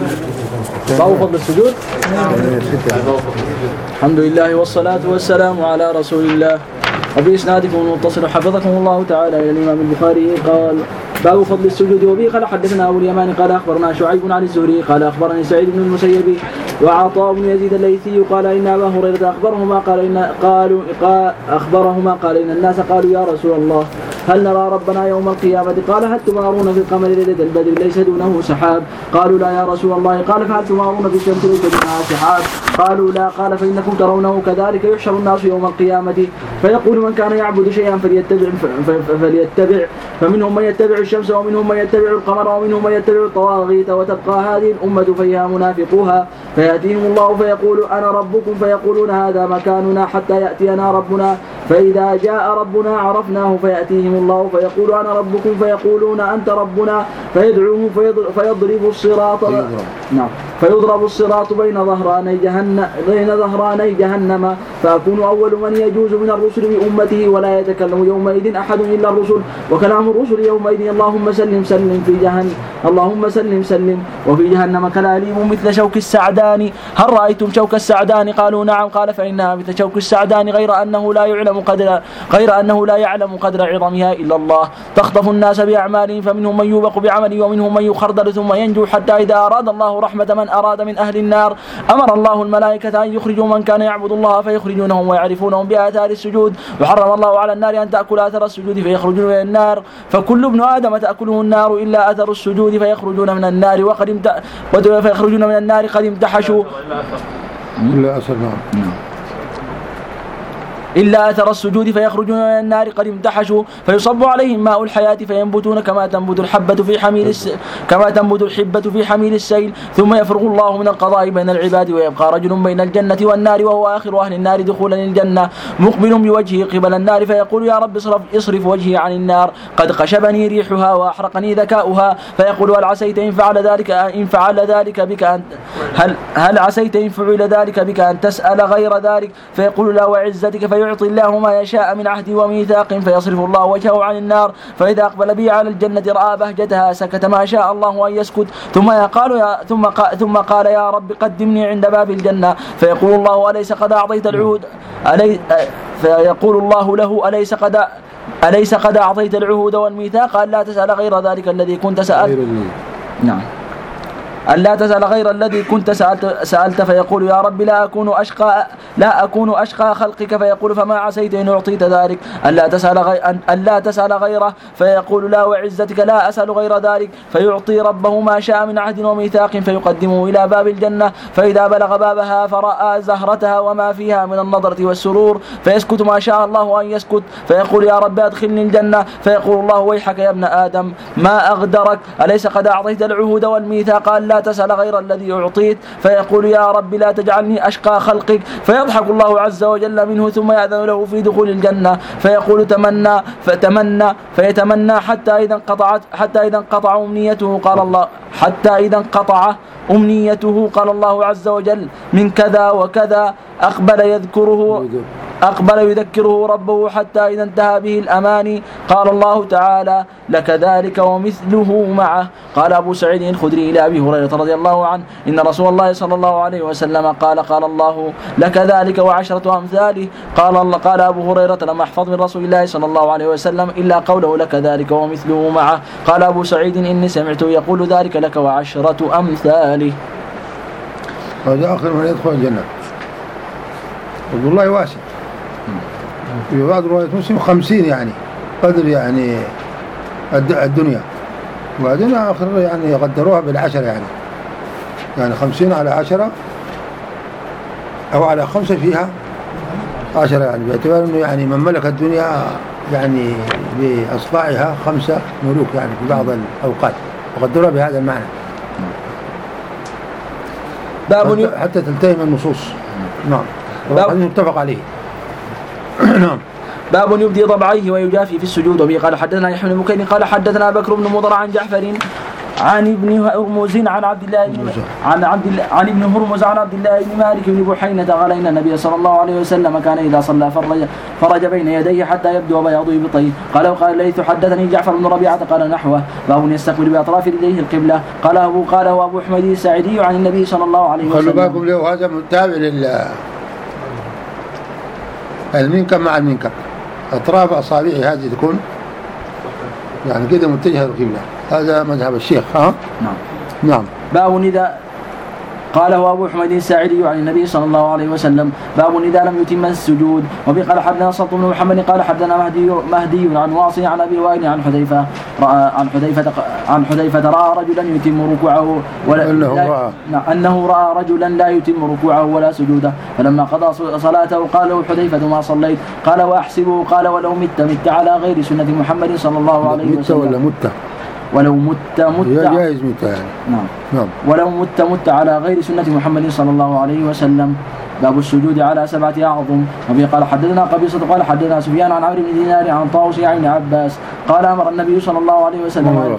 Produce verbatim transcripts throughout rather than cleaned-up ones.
باب فضل السجود. الحمد لله والصلاة والسلام على رسول الله. وبإسنادكم المتصل حفظكم الله تعالى إلى الإمام البخاري قال باب فضل السجود. وبه قال حدثنا أبو اليمان قال أخبرنا شعيب عن الزهري قال أخبرني سعيد بن المسيب وعطاء بن يزيد الليثي قال إن أبا هريرة أخبرهما قال إن قالوا أخبرهما قال إن الناس قالوا يا رسول الله هل نرى ربنا يوم القيامة؟ قال هل تمارون في القمر ليلة البدر ليس دونه سحاب؟ قالوا لا يا رسول الله. قال فهل تمارون في الشمس ليس دونها سحاب؟ قالوا لا. قال فإنكم ترونه كذلك يحشر الناس يوم القيامة فيقول من كان يعبد شيئا فليتبع, فليتبع فمنهم من يتبع الشمس ومنهم من يتبع القمر ومنهم من يتبع الطواغيت وتبقى هذه الأمة فيها منافقوها فيأتيهم الله فيقول أنا ربكم فيقولون هذا مكاننا حتى يأتينا ربنا فإذا جاء ربنا عرفناه فيأتيهم الله فيقول أنا ربكم فيقولون أنت ربنا فيدعوه فيضرب الصراط نعم فيضرب الصراط بين ظهراني جهنم بين ظهراني جهنم فأكون أول من يجوز من الرسل بأمته ولا يتكلم يومئذ أحد إلا الرسل وكلام الرسل يومئذ اللهم سلم سلم في جهنم اللهم سلم سلم وفي جهنم كلاليم مثل شوك السعدان هل رأيتم شوك السعدان؟ قالوا نعم. قال فإنها مثل شوك السعدان غير أنه لا يعلم قدر غير أنه لا يعلم قدر عظمها إلا الله تخطف الناس بأعمالهم فمنهم من يوبق بعمله ومنهم من يخردل ثم ينجو حتى إذا أراد الله رحمة من أراد من أهل النار أمر الله الملائكة أن يخرجوا من كان يعبد الله فيخرجونهم ويعرفونهم بآثار السجود وحرم الله على النار أن تأكل آثار السجود فيخرجون من النار فكل ابن آدم تأكله النار إلا أثر السجود فيخرجون من النار وقد امت... فيخرجون من النار قد امتحشوا إلا أثر إلا أثر السجود فيخرجون من النار قد امتحشوا فيصب عليهم ماء الحياة فينبتون كما تنبت الحبة في حميل الس... كما تنبت الحبة في حميل السيل ثم يفرغ الله من القضاء بين العباد ويبقى رجل بين الجنة والنار وهو آخر أهل النار دخولا للجنة مقبل بوجهه قبل النار فيقول يا رب اصرف, اصرف وجهي عن النار قد قشبني ريحها وأحرقني ذكاؤها فيقول هل عسيت إن فعل ذلك إن فعل ذلك بك أن هل هل عسيت إن فعل ذلك بك أن تسأل غير ذلك فيقول لا وعزتك في يعطي الله ما يشاء من عهد وميثاق فيصرف الله وجهه عن النار فإذا أقبل بي على الجنة رأى بهجتها سكت ما شاء الله أن يسكت ثم قال يا ثم قال ثم قال يا رب قدمني عند باب الجنة فيقول الله أليس قد أعطيت العهود ألي فيقول الله له أليس قد أليس قد أعطيت العهود والميثاق ألا تسأل غير ذلك الذي كنت سألت نعم ألا تسأل غير الذي كنت سألت, سألت فيقول يا رب لا أكون أشقى لا أكون أشقى خلقك فيقول فما عسيت إن أعطيت ذلك ألا تسأل غير ألا تسأل غيره فيقول لا وعزتك لا أسأل غير ذلك فيعطي ربه ما شاء من عهد وميثاق فيقدمه إلى باب الجنة فإذا بلغ بابها فرأى زهرتها وما فيها من النظرة والسرور فيسكت ما شاء الله أن يسكت فيقول يا رب أدخلني الجنة فيقول الله ويحك يا ابن آدم ما أغدرك أليس قد أعطيت العهود والميثاق لا تسأل غير الذي أعطيت فيقول يا رب لا تجعلني أشقى خلقك فيضحك الله عز وجل منه ثم يأذن له في دخول الجنة فيقول تمنى فتمنى فيتمنى حتى إذا انقطعت حتى إذا انقطع أمنيته قال الله حتى إذا انقطع أمنيته قال الله عز وجل من كذا وكذا أقبل يذكره أقبل يذكره ربه حتى إذا انتهى به الأماني قال الله تعالى لك ذلك ومثله معه. قال أبو سعيد الخدري إلى أبي هريرة رضي الله عنه إن رسول الله صلى الله عليه وسلم قال قال الله لك ذلك وعشرة أمثاله. قال الله قال أبو هريرة لم أحفظ من رسول الله صلى الله عليه وسلم إلا قوله لك ذلك ومثله معه. قال أبو سعيد إني سمعته يقول ذلك لك وعشرة أمثاله. هذا آخر من يدخل الجنة فضل الله واسع. في بعض رواية مسلم خمسين يعني قدر يعني الدنيا وبعدين آخر يعني قدروها بالعشرة يعني يعني خمسين على عشرة أو على خمسة فيها عشرة يعني باعتبار إنه يعني من ملك الدنيا يعني بأصبعها خمسة ملوك يعني في بعض الأوقات وقدروها بهذا المعنى حتى, حتى تلتهم النصوص. نعم هذا متفق عليه. نعم. باب يبدي ضبعيه ويجافي في السجود. وبه قال حدثنا يحيى بن بكير قال حدثنا بكر بن مضر عن جعفر عن ابن هرمز عن عبد الله بن عن عبد الله عن ابن هرمز عن عبد الله بن مالك بن بحينة قال إن النبي صلى الله عليه وسلم كان إذا صلى فرج فرج بين يديه حتى يبدو بياض إبطيه. قال وقال ليث حدثني جعفر بن ربيعة قال نحوه باب يستقبل بأطراف يديه القبلة. قال أبو قال وأبو حميد الساعدي عن النبي صلى الله عليه وسلم. خلوا بالكم له هذا متابع لله المنكب مع المنكب أطراف أصابعه هذه تكون يعني كده متجهة القبلة. هذا مذهب الشيخ. ها نعم نعم. باب إذا قال هو أبو حميد الساعدي عن النبي صلى الله عليه وسلم باب إذا لم يتم السجود. وبه قال حدثنا صلت بن محمد قال حدثنا مهدي مهدي عن واصل عن أبي وائل عن حذيفة عن حذيفة عن حذيفة رأى رجلا يتم ركوعه ولا أنه رأى أنه رأى رجلا لا يتم ركوعه ولا سجوده فلما قضى صلاته قال له حذيفة ما صليت قال وأحسبه قال ولو مت مت على غير سنة محمد صلى الله عليه وسلم. مت ولا مت؟ ولو مت مت جائز مت يعني. نعم. نعم. ولو مت مت على غير سنة محمد صلى الله عليه وسلم. باب السجود على سبعة أعظم. وبه قال حدثنا قبيصة قال حدثنا سفيان عن عمرو بن دينار عن طاووس عن ابن عباس قال أمر النبي صلى الله عليه وسلم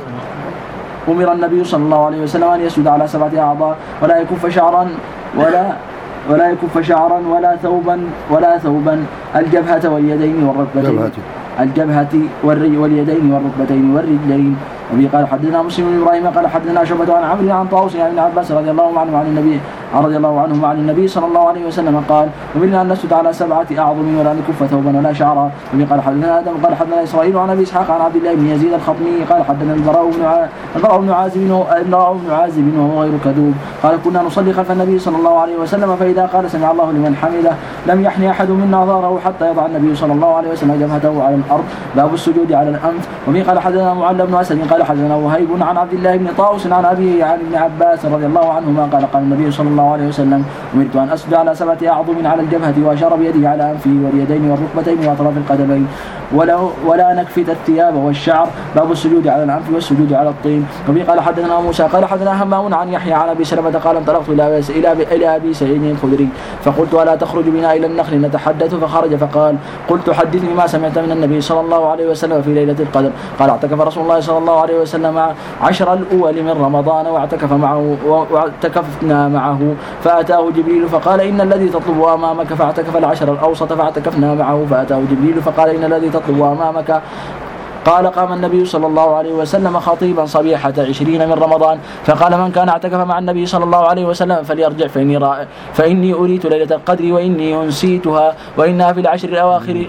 أمر النبي صلى الله عليه وسلم أن يسجد على سبعة أعضاء ولا يكف شعرا ولا ولا يكف شعرا ولا ثوبا ولا ثوبا الجبهة واليدين والركبتين الجبهة واليدين والركبتين والرجلين. وبه قال حدثنا مسلم بن ابراهيم قال حدثنا شعبة عن عمرو عن طاووس عن ابن عباس رضي الله عنه عن النبي رضي الله عنه عن النبي صلى الله عليه وسلم قال أمرنا أن نسجد على سبعة أعظم ولا نكف ثوبا ولا شعرا. وبه قال حدثنا آدم قال حدثنا إسرائيل عن أبي إسحاق عن عبد الله بن يزيد الخطمي قال حدثنا البراء بن البراء بن عازب البراء بن عازب وهو غير كذوب قال كنا نصلي خلف النبي صلى الله عليه وسلم فإذا قال سمع الله لمن حمده لم يحني أحد منا ظهره حتى يضع النبي صلى الله عليه وسلم جبهته على الأرض. باب السجود على الأنف. وبه قال حدثنا معل بن أسد قال حدثنا وهيب عن عبد الله بن طاووس عن أبيه عن ابن عباس رضي الله عنهما قال قال النبي صلى الله عليه وسلم أمرت أن أسجد على سبعة أعظم على الجبهة وأشار بيده على أنفه واليدين والركبتين وأطراف القدمين ولا ولا نكفت الثياب والشعر. باب السجود على الأنف والسجود على الطين. وبه قال حدثنا موسى قال حدثنا همام عن يحيى عن أبي سلمة قال انطلقت إلى إلى إلى أبي سعيد الخدري فقلت ألا تخرج بنا إلى النخل نتحدث فخرج فقال قلت حدثني ما سمعت من النبي صلى الله عليه وسلم في ليلة القدر. قال اعتكف رسول الله صلى الله عليه وسلم عشر الأول من رمضان واعتكف معه واعتكفنا معه فأتاه جبريل فقال إن الذي تطلب أمامك فاعتكف العشر الأوسط فاعتكفنا معه فأتاه جبريل فقال إن الذي تطلب أمامك. قال قام النبي صلى الله عليه وسلم خطيبا صبيحة عشرين من رمضان فقال من كان اعتكف مع النبي صلى الله عليه وسلم فليرجع فإني, رأ... فإني أريت ليلة القدر وإني أنسيتها وإنها في العشر الأواخر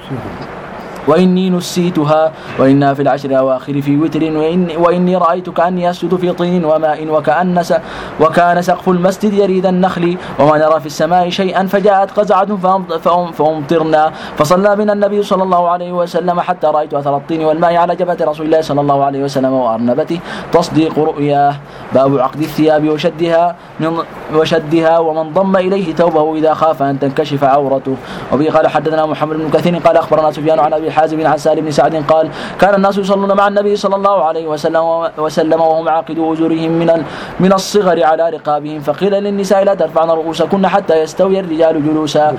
وإني نسيتها وإنها في العشر الأواخر في وتر وإني, وإني رأيت كأني أسجد في طين وماء وكأن س... وكان سقف المسجد يريد النخل وما نرى في السماء شيئا فجاءت قزعة فأمطرنا فصلى بنا النبي صلى الله عليه وسلم حتى رأيت أثر الطين والماء على جبهة رسول الله صلى الله عليه وسلم وأرنبته تصديق رؤياه. باب عقد الثياب وشدها من وشدها ومن ضم إليه ثوبه إذا خاف أن تنكشف عورته. وبه قال حدثنا محمد بن كثير قال أخبرنا سفيان عن أبي حازم عن سالم بن سعد قال كان الناس يصلون مع النبي صلى الله عليه وسلم وسلم وهم عاقدوا أزرهم من من الصغر على رقابهم فقيل للنساء لا ترفعن رؤوسكن حتى يستوي الرجال جلوسا.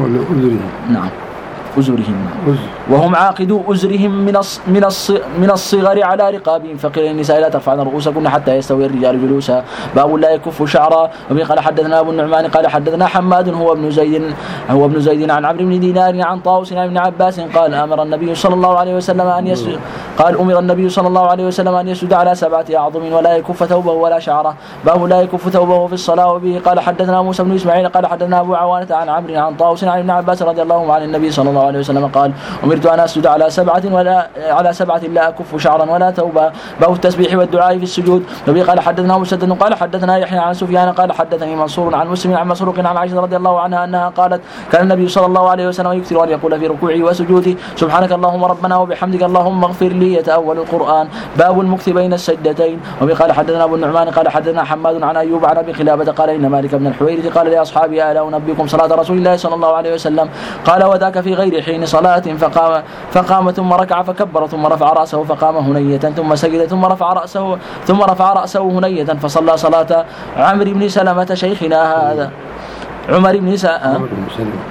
نعم أزرهم وهم عاقدوا أزرهم من من من الصغر على رقابهم فقيل للنساء لا ترفعن رؤوسكن حتى يستوي الرجال جلوسا. باب لا يكف شعرا. وبه قال حدثنا أبو النعمان قال حدثنا حماد هو ابن زيد هو ابن زيد عن عمرو بن دينار عن طاووس عن ابن عباس قال أمر النبي صلى الله عليه وسلم أن يسجد قال أمر النبي صلى الله عليه وسلم أن يسجد على سبعة أعظم ولا يكف ثوبه ولا شعره. باب لا يكف ثوبه في الصلاة. وبه قال حدثنا موسى بن إسماعيل قال حدثنا أبو عوانة عن عمرو عن طاووس عن ابن عباس رضي الله عنه عن النبي صلى الله عليه وسلم قال أمرت أن أسجد على سبعة ولا على سبعة لا أكف شعرا ولا ثوبا. باب التسبيح والدعاء في السجود. وبه قال حدثنا مسدد قال حدثنا يحيى عن سفيان قال حدثني منصور عن مسلم عن مسروق عن عائشة رضي الله عنها أنها قالت كان النبي صلى الله عليه وسلم يكثر أن يقول في ركوعه وسجوده سبحانك اللهم ربنا وبحمدك اللهم اغفر لي يتأول القرآن. باب المكث بين السجدتين. وبه قال حدثنا أبو النعمان قال حدثنا حماد عن أيوب عن أبي خلابة قال إن مالك بن الحويرث قال لأصحابي ألا أنبئكم صلاة رسول الله صلى الله عليه وسلم قال وذاك في غير حين صلاة فقام فقام ثم ركع فكبر ثم رفع رأسه فقام هنية ثم سجد ثم رفع رأسه ثم رفع رأسه هنية فصلى صلاة عمرو بن سلمة شيخنا هذا عمر بن سلمة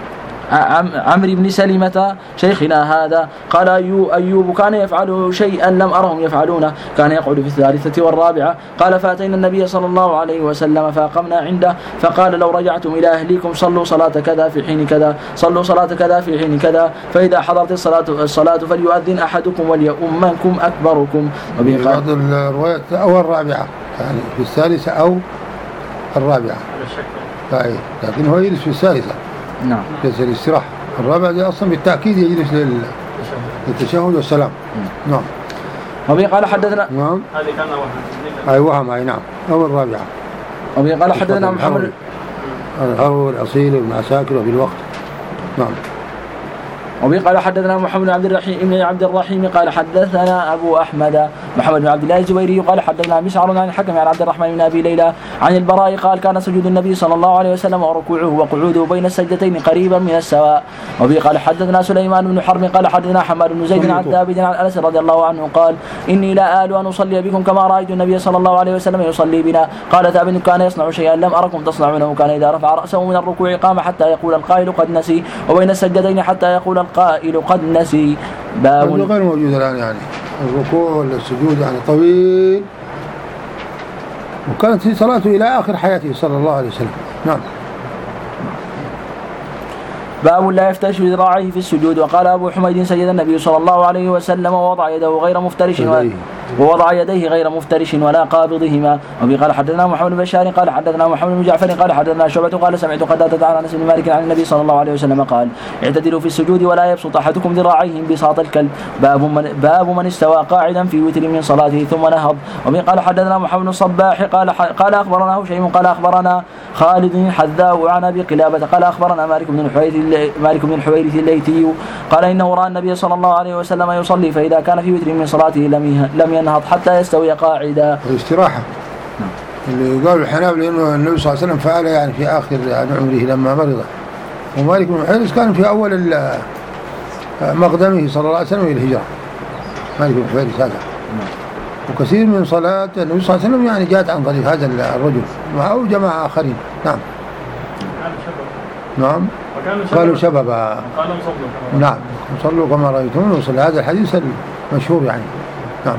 عمرو بن سلمة شيخنا هذا قال أيوب, أيوب كان يفعل شيئا لم أرهم يفعلونه، كان يقعد في الثالثة والرابعة. قال فأتينا النبي صلى الله عليه وسلم فأقمنا عنده فقال لو رجعتم إلى أهليكم صلوا صلاة كذا في حين كذا، صلوا صلاة كذا في حين كذا، فإذا حضرت الصلاة, الصلاة فليؤذن أحدكم وليؤمنكم أكبركم. بعض الروايات أو الرابعة يعني في الثالثة أو الرابعة طيب، لكن هو يجلس في الثالثة نعم جلس الاستراحة. الرابعة دي أصلا بالتأكيد يجلس للتشهد والسلام. نعم. وبه قال حدثنا نعم هذه كان أي وهم أي نعم أو الرابعة. وبه قال حدثنا محمد الحرو الأصيل وابن عساكر وفي الوقت. نعم. وبه قال حدثنا محمد بن عبد الرحيم بن عبد الرحيم قال حدثنا أبو أحمد محمد بن عبد الله الزبيري قال حدثنا مسعر عن الحكم عن عبد الرحمن بن أبي ليلى عن البراء قال كان سجود النبي صلى الله عليه وسلم وركوعه وقعوده بين السجدتين قريبا من السواء. وبه قال حدثنا سليمان بن حرب قال حدثنا حماد بن زيد عن ثابت عن أنس رضي الله عنه قال إني لا آل أن أصلي بكم كما رأيت النبي صلى الله عليه وسلم يصلي بنا. قال ثابت كان يصنع شيئا لم أركم تصنعونه، كان إذا رفع رأسه من الركوع قام حتى يقول القائل قد نسي، وبين السجدتين حتى يقول القائل قد نسي. باب غير موجود الآن يعني الركوع والسجود يعني طويل، وكانت في صلاته إلى آخر حياته صلى الله عليه وسلم. نعم. باب لا يفترش ذراعيه في السجود. وقال أبو حميد سجد النبي صلى الله عليه وسلم ووضع يده غير مفترش ووضع يديه غير مفترش ولا قابضهما. وبه قال حدثنا محمد بن بشار قال حدثنا محمد بن جعفر قال حدثنا شعبة قال سمعت قتادة عن أنس بن مالك عن النبي صلى الله عليه وسلم قال اعتدلوا في السجود ولا يبسط أحدكم ذراعيه انبساط الكلب. باب من, باب من استوى قاعدا في وتر من صلاته ثم نهض. وبه قال حدثنا محمد بن الصباح قال قال أخبرنا هشيم قال أخبرنا خالد الحذاء عن أبي قلابة قال أخبرنا مالك بن الحويرث مالك بن الحويرث الليثي قال إنه رأى النبي صلى الله عليه وسلم يصلي فإذا كان في وتر من صلاته لم لم ينهض حتى يستوي قاعدا. الاستراحة اللي قالوا الحنابلة إنه النبي صلى الله عليه وسلم فعل يعني في آخر عمره لما مرض، ومالك بن الحويرث كان في أول مقدمه صلى الله عليه وسلم إلى الهجرة. مالك بن الحويرث هذا وكثير من صلاة النبي صلى الله عليه وسلم يعني جاءت عن طريق هذا الرجل معه جماعة آخرين. نعم. نعم قالوا شبابا نعم صلوا كما رأيتم وصل هذا الحديث المشهور يعني. نعم.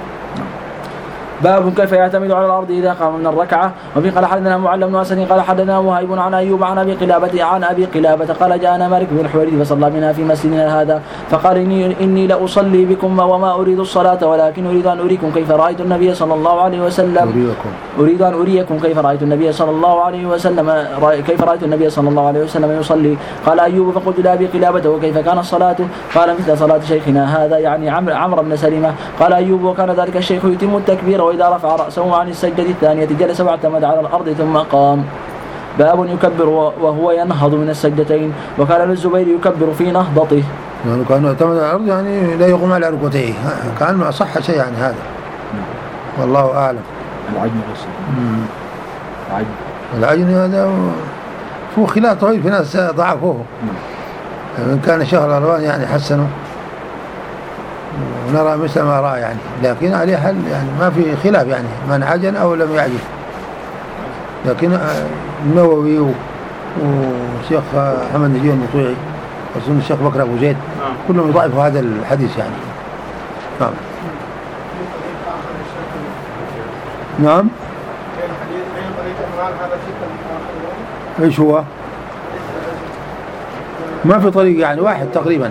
باب كيف يعتمد على الأرض إذا قام من الركعة. وفي قال حدثنا معلم بن أسد قال حدثنا وهيب عن أيوب عن أبي قلابة عن أبي قلابة قال جاءنا مالك بن الحويرث فصلى بنا في مسجدنا هذا فقال إني, إني لأصلي بكم وما أريد الصلاة ولكن أريد أن أريكم كيف رأيت النبي صلى الله عليه وسلم أريكم. أريد أن أريكم كيف رأيت النبي صلى الله عليه وسلم كيف رأيت النبي صلى الله عليه وسلم يصلي. قال أيوب فقلت لأبي قلابة وكيف كان الصلاة؟ قال مثل صلاة شيخنا هذا يعني عمرو بن سلمة. قال أيوب وكان ذلك الشيخ يتم التكبير وإذا رفع رأسه عن السجدة الثانية جلس واعتمد على الأرض ثم قام. باب يكبر وهو ينهض من السجدتين. وكان ابن الزبير يكبر في نهضته يعني كان يعتمد على الأرض يعني لا يقوم على ركبتيه، كان أصح شيء يعني هذا والله أعلم. العجن العجن العجن هذا فيه خلاف طويل، في ناس ضعفوه إن كان شهر الألوان يعني حسنوا ونرى مثل ما رأى يعني، لكن عليه حل يعني ما في خلاف يعني من عجن أو لم يعجن. لكن النووي والشيخ محمد نجيب المطيعي وسن الشيخ بكر أبو زيد كلهم يضعفوا هذا الحديث يعني. نعم. نعم. ايش هو؟ ما في طريق يعني واحد تقريبا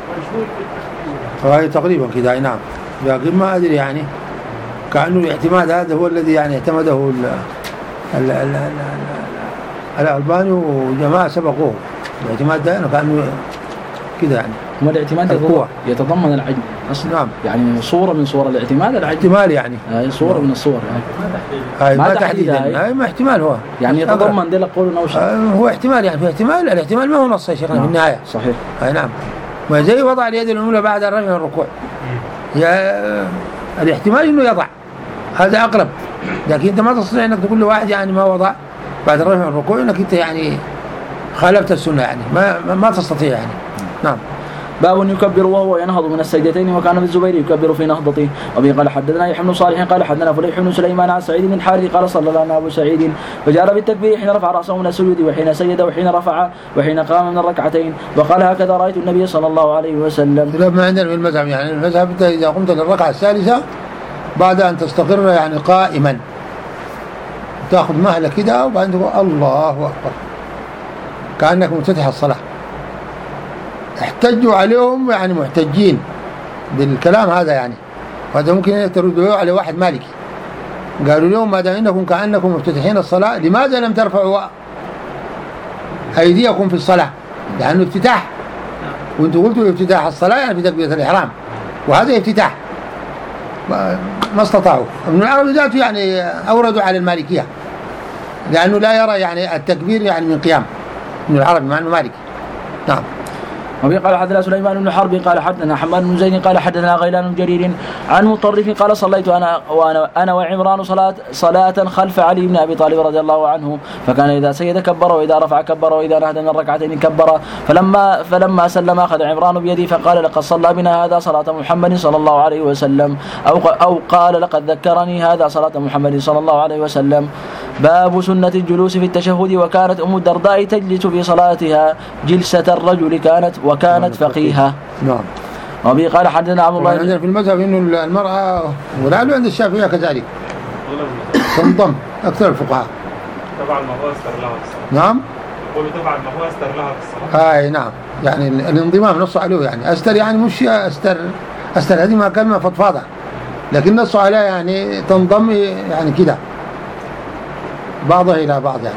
فهي تقريبا كذا. نعم. لكن ما أدري يعني كأنه الاعتماد هذا هو الذي يعني اعتمده ال ال ال الألباني وجماعة سبقوه. الاعتماد ده كأنه كذا يعني. ما الاعتماد القوة يتضمن العجن أصلا. نعم. يعني صورة من صور الاعتماد العجن. احتمال يعني. هاي صورة من الصور يعني. هاي ما تحديدا. هاي ما احتمال هو. يعني يتضمن ده لقول نوشة. هو احتمال يعني في احتمال الاحتمال ما هو نص يا شيخنا. نعم. في النهاية. صحيح. هاي نعم. وزي وضع اليد الأولى بعد الرفع من الركوع. يا الاحتمال إنه يضع هذا أقرب، لكن أنت ما تستطيع أنك تقول لواحد يعني ما وضع بعد الرفع من الركوع إنك أنت يعني خالفت السنة يعني ما ما تستطيع يعني. نعم. باب يكبر وهو ينهض من السجدتين وكان ابن الزبير يكبر في نهضته. وبه قال حدثنا يحيى بن صالح قال حدثنا فليح بن سليمان عن سعيد بن الحارث قال صلى لنا ابو سعيد فجار بالتكبير حين رفع راسه من السجود وحين سجد وحين رفع وحين قام من الركعتين وقال هكذا رايت النبي صلى الله عليه وسلم. خلاف ما عندنا في المذهب، يعني المذهب اذا قمت للركعه الثالثه بعد ان تستقر يعني قائما تاخذ مهله كده وبعدين تقول الله اكبر كانك مفتتح الصلاه. احتجوا عليهم يعني محتجين بالكلام هذا، يعني وهذا ممكن تردوا على واحد مالكي قالوا لهم ما دام انكم كانكم مفتتحين الصلاه لماذا لم ترفعوا ايديكم في الصلاه؟ لانه افتتاح، وانتم قلتوا افتتاح الصلاه يعني في تكبيره الاحرام وهذا افتتاح، ما استطاعوا. ابن العربي ذاته يعني اوردوا على المالكيه لانه لا يرى يعني التكبير يعني من قيام. ابن العربي مع انه مالكي. نعم. وبه قال حدثنا سليمان بن حرب قال حدثنا حماد بن زيد قال حدثنا غيلان بن جرير عن مطرف قال صليت انا وانا انا وعمران صلاه صلاه خلف علي بن ابي طالب رضي الله عنه فكان اذا سجد كبر واذا رفع كبر واذا نهض من الركعتين كبر فلما فلما سلم اخذ عمران بيدي فقال لقد صلى بنا هذا صلاه محمد صلى الله عليه وسلم او او قال لقد ذكرني هذا صلاه محمد صلى الله عليه وسلم. باب سنة الجلوس في التشهد. وكانت أم الدرداء تجلس في صلاتها جلسة الرجل كانت وكانت فقيهة. نعم. وبه قال حدثنا عبد الله عندنا في المذهب إنه المرأة ولعله عند الشافعية كذلك تنضم أكثر الفقهاء. طبعا ما هو استر لها في الصلاة. نعم. يقول طبعا ما هو استر لها في الصلاة. آه نعم، يعني الانضمام نص عليه، يعني أستر يعني مش أستر أستر هذه ما كلمة فضفاضة، لكن نص عليها يعني تنضم يعني كده بعضها إلى بعض، يعني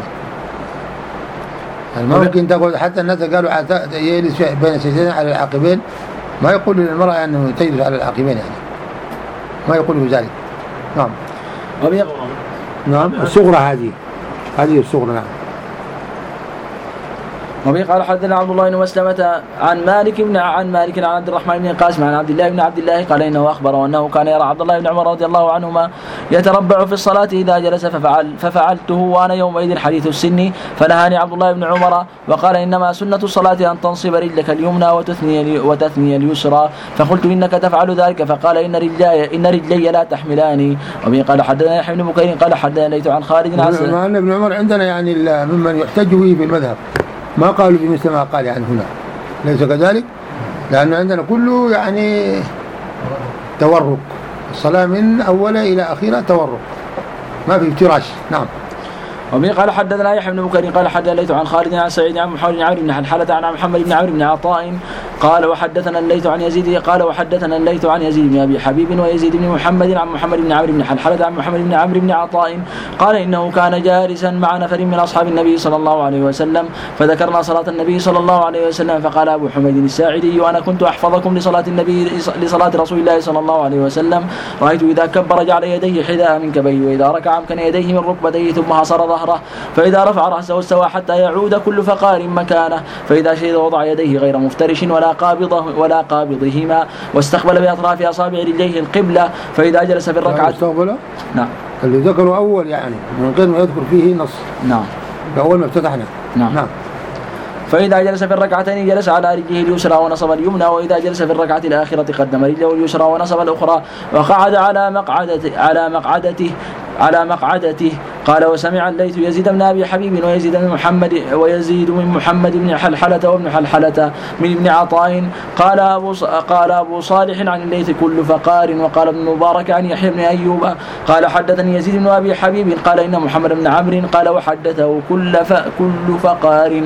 يعني ممكن تقول حتى الناس قالوا يجلس بين سجدين على العاقبين، ما يقول للمرأة أنه تجلس على العاقبين، يعني ما يقول بذلك. نعم. نعم الصغرى هذه هذه الصغرى. نعم. وبه قال حدثنا عبد الله بن مسلمة عن مالك بن عن مالك عن عبد الرحمن بن قاسم عن عبد الله بن عبد الله قال انه اخبره انه كان يرى عبد الله بن عمر رضي الله عنهما يتربع في الصلاة اذا جلس ففعل ففعلته وانا يومئذ حديث السن فنهاني عبد الله بن عمر وقال انما سنة الصلاة ان تنصب رجلك اليمنى وتثني وتثني اليسرى فقلت انك تفعل ذلك فقال ان رجلي ان رجلي لا تحملاني. وبه قال حدثنا يحيى بن بكير قال حدثنا ليث عن خالد عن سنة. مع ان ابن عمر عندنا يعني ممن يحتج به في المذهب، ما قالوا بمثل ما قال يعني هنا، ليس كذلك، لأن عندنا كله يعني تورق، الصلاة من أولها إلى أخيرا تورق، ما في افتراش. نعم. وبه قال حدثنا يحيى بن بكير قال حدثنا ليث عن خالد عن سعيد عن محمد بن عمرو بن حلحلة عن محمد بن عمرو بن عطاء قال وحدثنا الليث عن يزيد قال وحدثنا الليث عن يزيد بن ابي حبيب ويزيد بن محمد عن محمد بن عمرو بن حلحلة عن محمد بن عمرو بن عطاء قال انه كان جالسا مع نفر من اصحاب النبي صلى الله عليه وسلم فذكرنا صلاة النبي صلى الله عليه وسلم فقال ابو حميد الساعدي وانا كنت احفظكم لصلاة النبي لصلاة رسول الله صلى الله عليه وسلم رايت اذا كبر جعل يديه حذاء من كبيه واذا ركع امكن يديه من ركبتيه ثم حصر ظهره فإذا رفع رأسه استوى حتى يعود كل فقار مكانه فإذا شهد وضع يديه غير مفترش ولا قابضه ولا قابضهما واستقبل بأطراف أصابع رجليه القبلة فإذا جلس في الركعة استقبل. نعم. اللي ذكروا أول يعني من غير ما يذكر فيه نص. نعم. أول ما افتتحنا. نعم. نعم. فإذا جلس في الركعتين جلس على رجله اليسرى ونصب اليمنى وإذا جلس في الركعة الآخرة قدم رجله اليسرى ونصب الأخرى وقعد على مقعدته على مقعدته على مقعدته. قال وسمع الليث يزيد بن أبي حبيب ويزيد بن محمد ويزيد من محمد بن حلحلة وابن حلحلة من ابن عطاء قال أبو قال أبو صالح عن الليث كل فقار وقال ابن مبارك عن يحيى بن أيوب قال حدثني يزيد بن أبي حبيب قال إن محمد بن عمرو قال وحدثه كل كل فقار.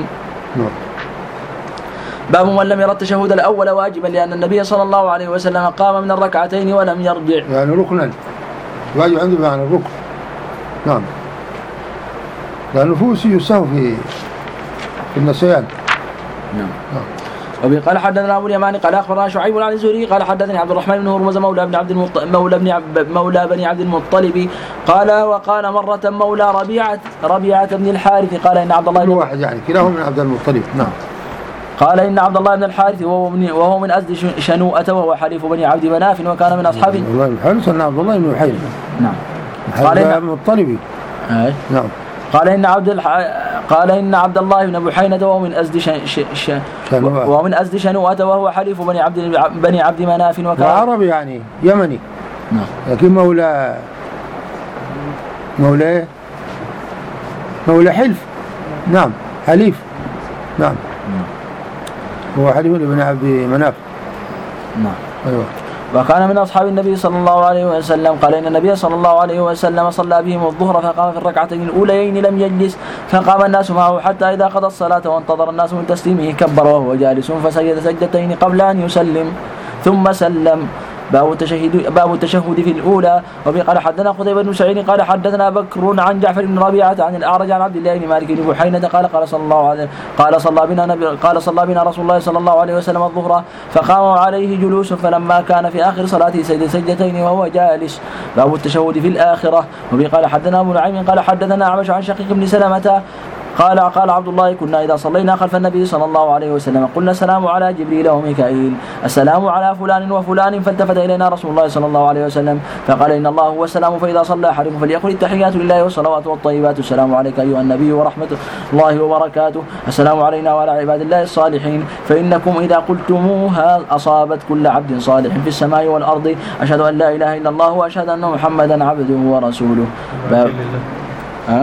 باب من لم يرى التشهد الأول واجبا لأن النبي صلى الله عليه وسلم قام من الركعتين ولم يرجع، يعني ركنا واجب عنده معنى الركن. نعم. لأنه فوسي يسهو في في النسيان. نعم. وبه قال حدثنا أبو اليمان قال أخبرنا شعيب عن الزهري قال حدثني عبد الرحمن بن هرمز مولى بن عبد المطلب مولى بن عب مولى بني عبد المطلب قال وقال مرة مولى ربيعة ربيعة بن الحارث قال إن عبد الله كل واحد يعني كلاهم من عبد المطلب. نعم. قال إن عبد الله بن الحارث وهو من وهو من أزد شنوءة وهو حليف بني عبد مناف وكان من أصحابه. الله بن الحارث أن عبد الله بن حارث. نعم. قال إن المطلبي. أي. نعم. قال إن عبد الح... قال إن عبد الله بن بحينة وهو من أزد ش... ش... ش... وهو من أزد شنوءة وهو حليف بني عبد بني عبد مناف وكان عربي يعني يمني. نعم. لكن مولى مولى مولى حلف. نعم حليف. نعم. هو حليف بن عبد مناف. نعم. أيوة. وكان من أصحاب النبي صلى الله عليه وسلم. قال إن النبي صلى الله عليه وسلم صلى بهم الظهر فقام في الركعتين الأوليين لم يجلس فقام الناس معه حتى إذا قضى الصلاة وانتظر الناس من تسليمه كبر وهو جالس فسجد سجدتين قبل أن يسلم ثم سلم. باب التشهد باب التشهد في الأولى. وبه قال حدثنا قتيبة بن سعيد قال حدثنا بكر عن جعفر بن ربيعة عن الأعرج عن عبد الله بن مالك بن بحينة قال قال صلى الله عليه قال صلى بنا نبي قال صلى بنا رسول الله صلى الله عليه وسلم الظهر فقام عليه جلوس فلما كان في آخر صلاته سجد سجدتين وهو جالس. باب التشهد في الآخرة. وبه قال حدثنا أبو نعيم قال حدثنا أعمش عن شقيق بن سلمة قال قال عبد الله كنا إذا صلينا خلف النبي صلى الله عليه وسلم قلنا السلام على جبريل وميكائيل السلام على فلان وفلان فالتفت إلينا رسول الله صلى الله عليه وسلم فقال إن الله هو السلام فإذا صلى أحدكم فليقل التحيات لله والصلوات والطيبات السلام عليك أيها النبي ورحمة الله وبركاته السلام علينا وعلى عباد الله الصالحين فإنكم إذا قلتموها أصابت كل عبد صالح في السماء والأرض أشهد أن لا إله إلا الله وأشهد أن محمدا عبده ورسوله. باب ها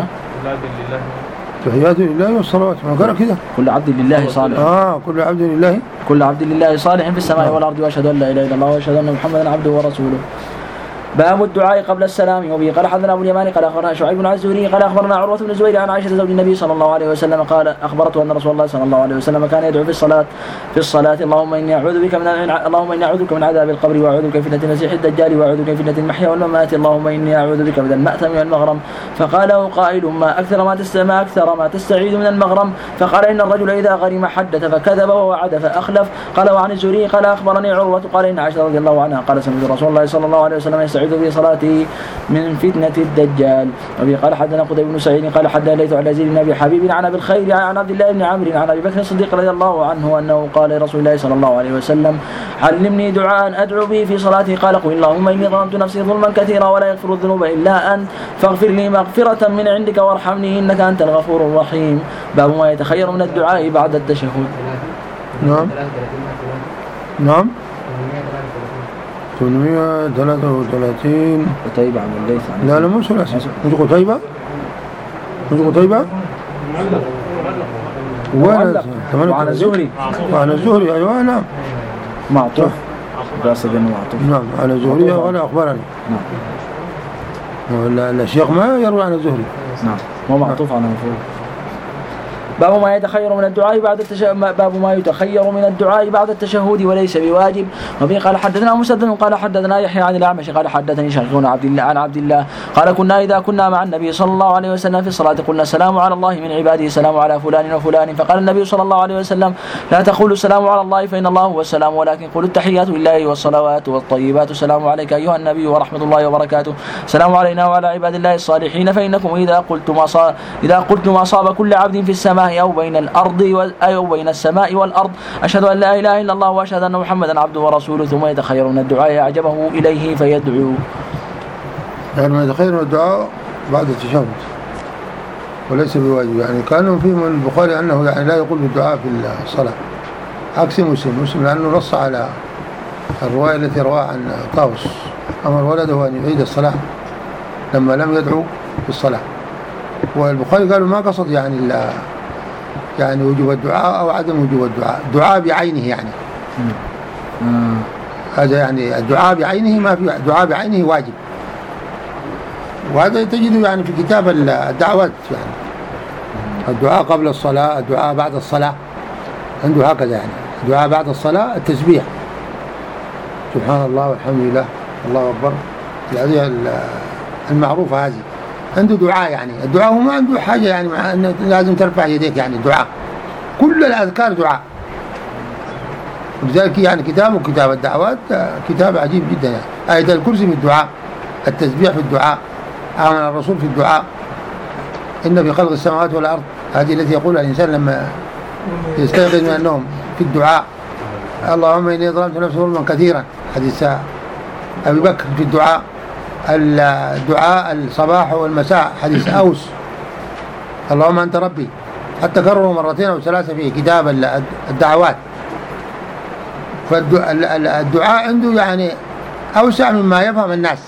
تحيات لله والصلوات ما قال كذا كل عبد لله صالح. اه كل عبد لله كل عبد لله صالح في السماء والارض واشهد ان لا اله الا الله واشهد ان محمدا عبده ورسوله. باب الدعاء قبل السلام. وبه قال حدثنا ابو اليمان قال اخبرنا شعيب بن الزهري قال اخبرنا عروه بن الزبير عن عائشه زوج النبي صلى الله عليه وسلم قال اخبرته ان رسول الله صلى الله عليه وسلم كان يدعو في الصلاه في الصلاه اللهم اني اعوذ بك من اللهم اني اعوذ بك من عذاب القبر واعوذ بك من فتنه المسيح الدجال واعوذ بك من فتنه المحيا والممات اللهم اني اعوذ بك من المأثم والمغرم. فقال له قائل ما اكثر ما تستمع اكثر ما تستعيذ من المغرم. فقال ان الرجل اذا غرم حدث فكذب ووعد فاخلف. قال وعن الزهري قال اخبرني عروه قال ان عائشه رضي الله عنها قال سمعت رسول الله صلى الله عليه وسلم يستعيذ في صلاته من فتنة الدجال. وبه قال حدثنا قتيبة بن سعيد قال حدثنا الليث عن يزيد بن ابي حبيب عن ابي الخير عن عبد الله بن عمرو عن ابي بكر الصديق رضي الله عنه انه قال لرسول الله صلى الله عليه وسلم علمني دعاء ادعو به في صلاتي قال قل اللهم اني ظلمت نفسي ظلما كثيرا ولا يغفر الذنوب الا انت فاغفر لي مغفرة من عندك وارحمني انك انت الغفور الرحيم. باب ما يتخير من الدعاء بعد التشهد. نعم نعم ثمانمائة وثلاثة وثلاثين. قتيبة عن الليث لا لا مو ثلاثين مش قتيبة مش قتيبة ولا وعن الزهري وعن الزهري أيوة نعم معطوف قاصد إنه معطوف نعم على الزهري ولا أخبرني نعم ولا الشيخ ما يروي عن الزهري نعم مو معطوف على مفعول. باب ما يتخير من الدعاء بعد التشهد. باب ما يتخير من الدعاء بعد التشهد وليس بواجب. وبه قال حدثنا مسدد قال حدثنا يحيى عن الأعمش قال حدثني شقيق بن عبد الله عن عبد الله قال كنا إذا كنا مع النبي صلى الله عليه وسلم في الصلاة قلنا السلام على الله من عباده السلام على فلان وفلان. فقال النبي صلى الله عليه وسلم لا تقولوا السلام على الله فإن الله هو السلام ولكن قولوا التحيات لله والصلوات والطيبات السلام عليك أيها النبي ورحمة الله وبركاته السلام علينا وعلى عباد الله الصالحين فإنكم إذا قلتم أصاب إذا قلتم أصاب كل عبد في السماء أو بين الأرض أو بين السماء والأرض أشهد أن لا إله إلا الله وأشهد أن محمدا عبده ورسوله ثم يتخير من الدعاء أعجبه إليه فيدعو. يعني ما يتخير من الدعاء بعد التشهد وليس بواجب. يعني كانوا فيه من البخاري أنه يعني لا يقول بالدعاء في الصلاة عكس مسلم مسلم لأنه نص على الرواية التي رواه عن طاووس أمر ولده أن يعيد الصلاة لما لم يدعو في الصلاة. والبخاري قالوا ما قصد يعني يعني وجوب الدعاء أو عدم وجوب الدعاء دعاء بعينه يعني هذا يعني الدعاء بعينه ما في دعاء بعينه واجب. وهذا تجده يعني في كتاب الدعوات يعني الدعاء قبل الصلاة الدعاء بعد الصلاة عنده هكذا يعني الدعاء بعد الصلاة التسبيح سبحان الله والحمد لله الله أكبر هذه المعروفة هذه عنده دعاء. يعني الدعاء هو ما عنده حاجة يعني مع أنه لازم ترفع يديك يعني الدعاء كل الأذكار دعاء. ولذلك يعني كتابه كتاب الدعوات كتاب عجيب جدا يعني آية الكرسي في الدعاء التسبيح في الدعاء آمن الرسول في الدعاء إن في خلق السماوات والأرض هذه التي يقولها الإنسان لما يستيقظ من النوم في الدعاء اللهم إني ظلمت نفسي ظلما كثيرا حديث أبي بكر في الدعاء الدعاء الصباح والمساء حديث أوس اللهم أنت ربي، حتى كرروا مرتين أو ثلاثة في كتاب الدعوات. فالدعاء عنده يعني أوسع مما يفهم الناس،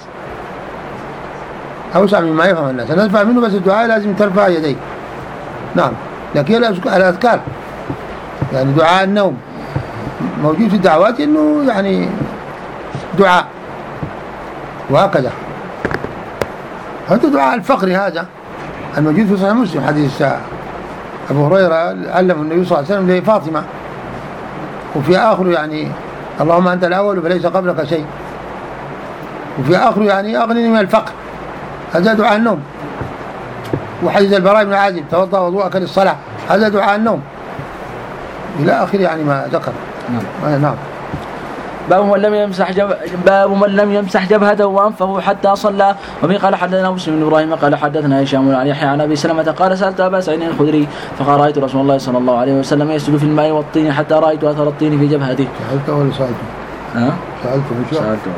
أوسع مما يفهم الناس. الناس فاهمينه بس الدعاء لازم ترفع يديك. نعم. لكن الأذكار يعني دعاء النوم موجود في الدعوات إنه يعني دعاء، وهكذا. هذا دعاء الفقر هذا الموجود في صحيح مسلم، حديث أبو هريرة علم النبي صلى الله عليه وسلم لفاطمة، وفي آخره يعني اللهم أنت الأول فليس قبلك شيء، وفي آخره يعني أغنني من الفقر، هذا دعاء النوم. وحديث البراء بن عازب توضأ وضوءك للصلاة، هذا دعاء النوم، إلى آخر يعني ما ذكر. نعم. نعم. باب من لم يمسح جب... باب من لم يمسح جبهته وانفه حتى صلى. وبه قال حدثنا مسلم بن ابراهيم قال حدثنا هشام عن يحيى عن ابي سلمة قال سالت ابا سعيد الخدري فقال رايت رسول الله صلى الله عليه وسلم يسجد في الماء والطين حتى رايت اثر الطين في جبهته. سالته ولا سالته؟ ها؟ سالته مش سالته.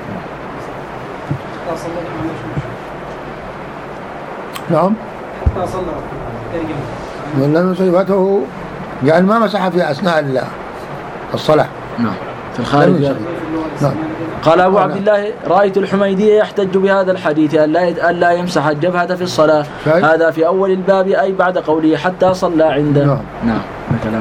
نعم. حتى صلى. من لم يمسح جبهته يعني ما مسح في اثناء الصلاة. نعم. في الخارج. نعم. قال أبو عبد الله رأيت الحميدي يحتج بهذا الحديث أن لا يمسح الجبهة في الصلاة، هذا في أول الباب أي بعد قوله حتى صلى عنده. نعم. نعم. نعم.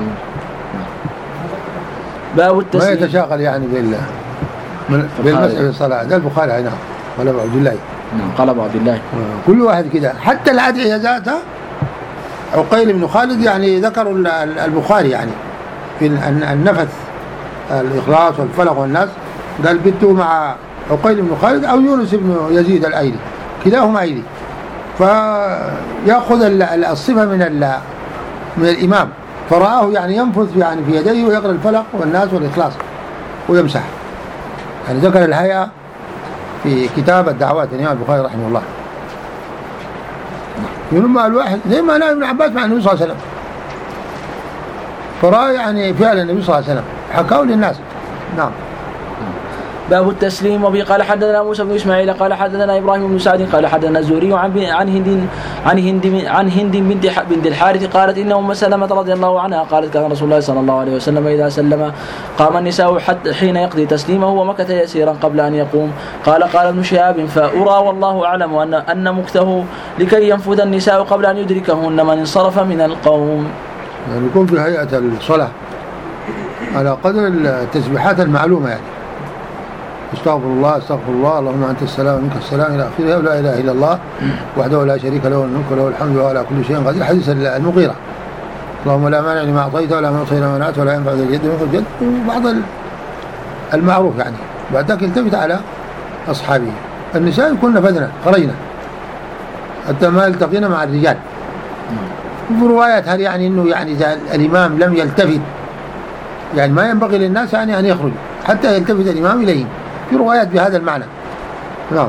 باب التسليم. ما يتشاغل يعني بال بالمسح في الصلاة. ده البخاري. نعم. قال أبو عبد الله. نعم. قال أبو عبد الله. كل واحد كده، حتى الأدعية ذاتها. عقيل بن خالد يعني ذكروا البخاري يعني في النفث الإخلاص والفلق والناس، قال بيته مع عقيل بن خالد أو يونس بن يزيد الأيلي، كلاهما أيلي، فيأخذ الصفة من من الإمام، فرآه يعني ينفث يعني في يديه ويقرأ الفلق والناس والإخلاص ويمسح. يعني ذكر الهيئة في كتاب الدعوات الإمام البخاري رحمه الله. يلما الواحد زي ما نام ابن عباس مع النبي صلى الله عليه وسلم، فرأى يعني فعل النبي صلى الله عليه وسلم، حكاه للناس. نعم. باب التسليم. وبه قال حدثنا موسى بن اسماعيل قال حدثنا ابراهيم بن سعد قال حدثنا الزهري عن عن هند عن هند عن هند بنت بنت الحارث قالت ان ام سلمة رضي الله عنها قالت كان رسول الله صلى الله عليه وسلم اذا سلم قام النساء حتى حين يقضي تسليمه ومكث يسيرا قبل ان يقوم. قال قال ابن شهاب فارى والله اعلم ان ان مكثه لكي ينفذ النساء قبل ان يدركهن من انصرف من القوم. يعني يكون في هيئة الصلاة على قدر التسبيحات المعلومة، يعني استغفر الله استغفر الله اللهم انت السلام ومنك السلام الى اخره، ولا اله الا الله وحده لا شريك له الملك وله الحمد وهو على كل شيء قدير. حديث المغيرة اللهم لا مانع لما اعطيت ولا معطي لما منعت ولا ينفع ذا الجد منك الجد، وبعض المعروف يعني. بعد ذلك التفت على اصحابه. النساء يكون فدنا خرجنا حتى ما يلتقينا مع الرجال. في روايات هل يعني انه يعني اذا الامام لم يلتفت يعني ما ينبغي للناس يعني ان يخرجوا حتى يلتفت الامام اليهم، في روايات بهذا المعنى. نعم.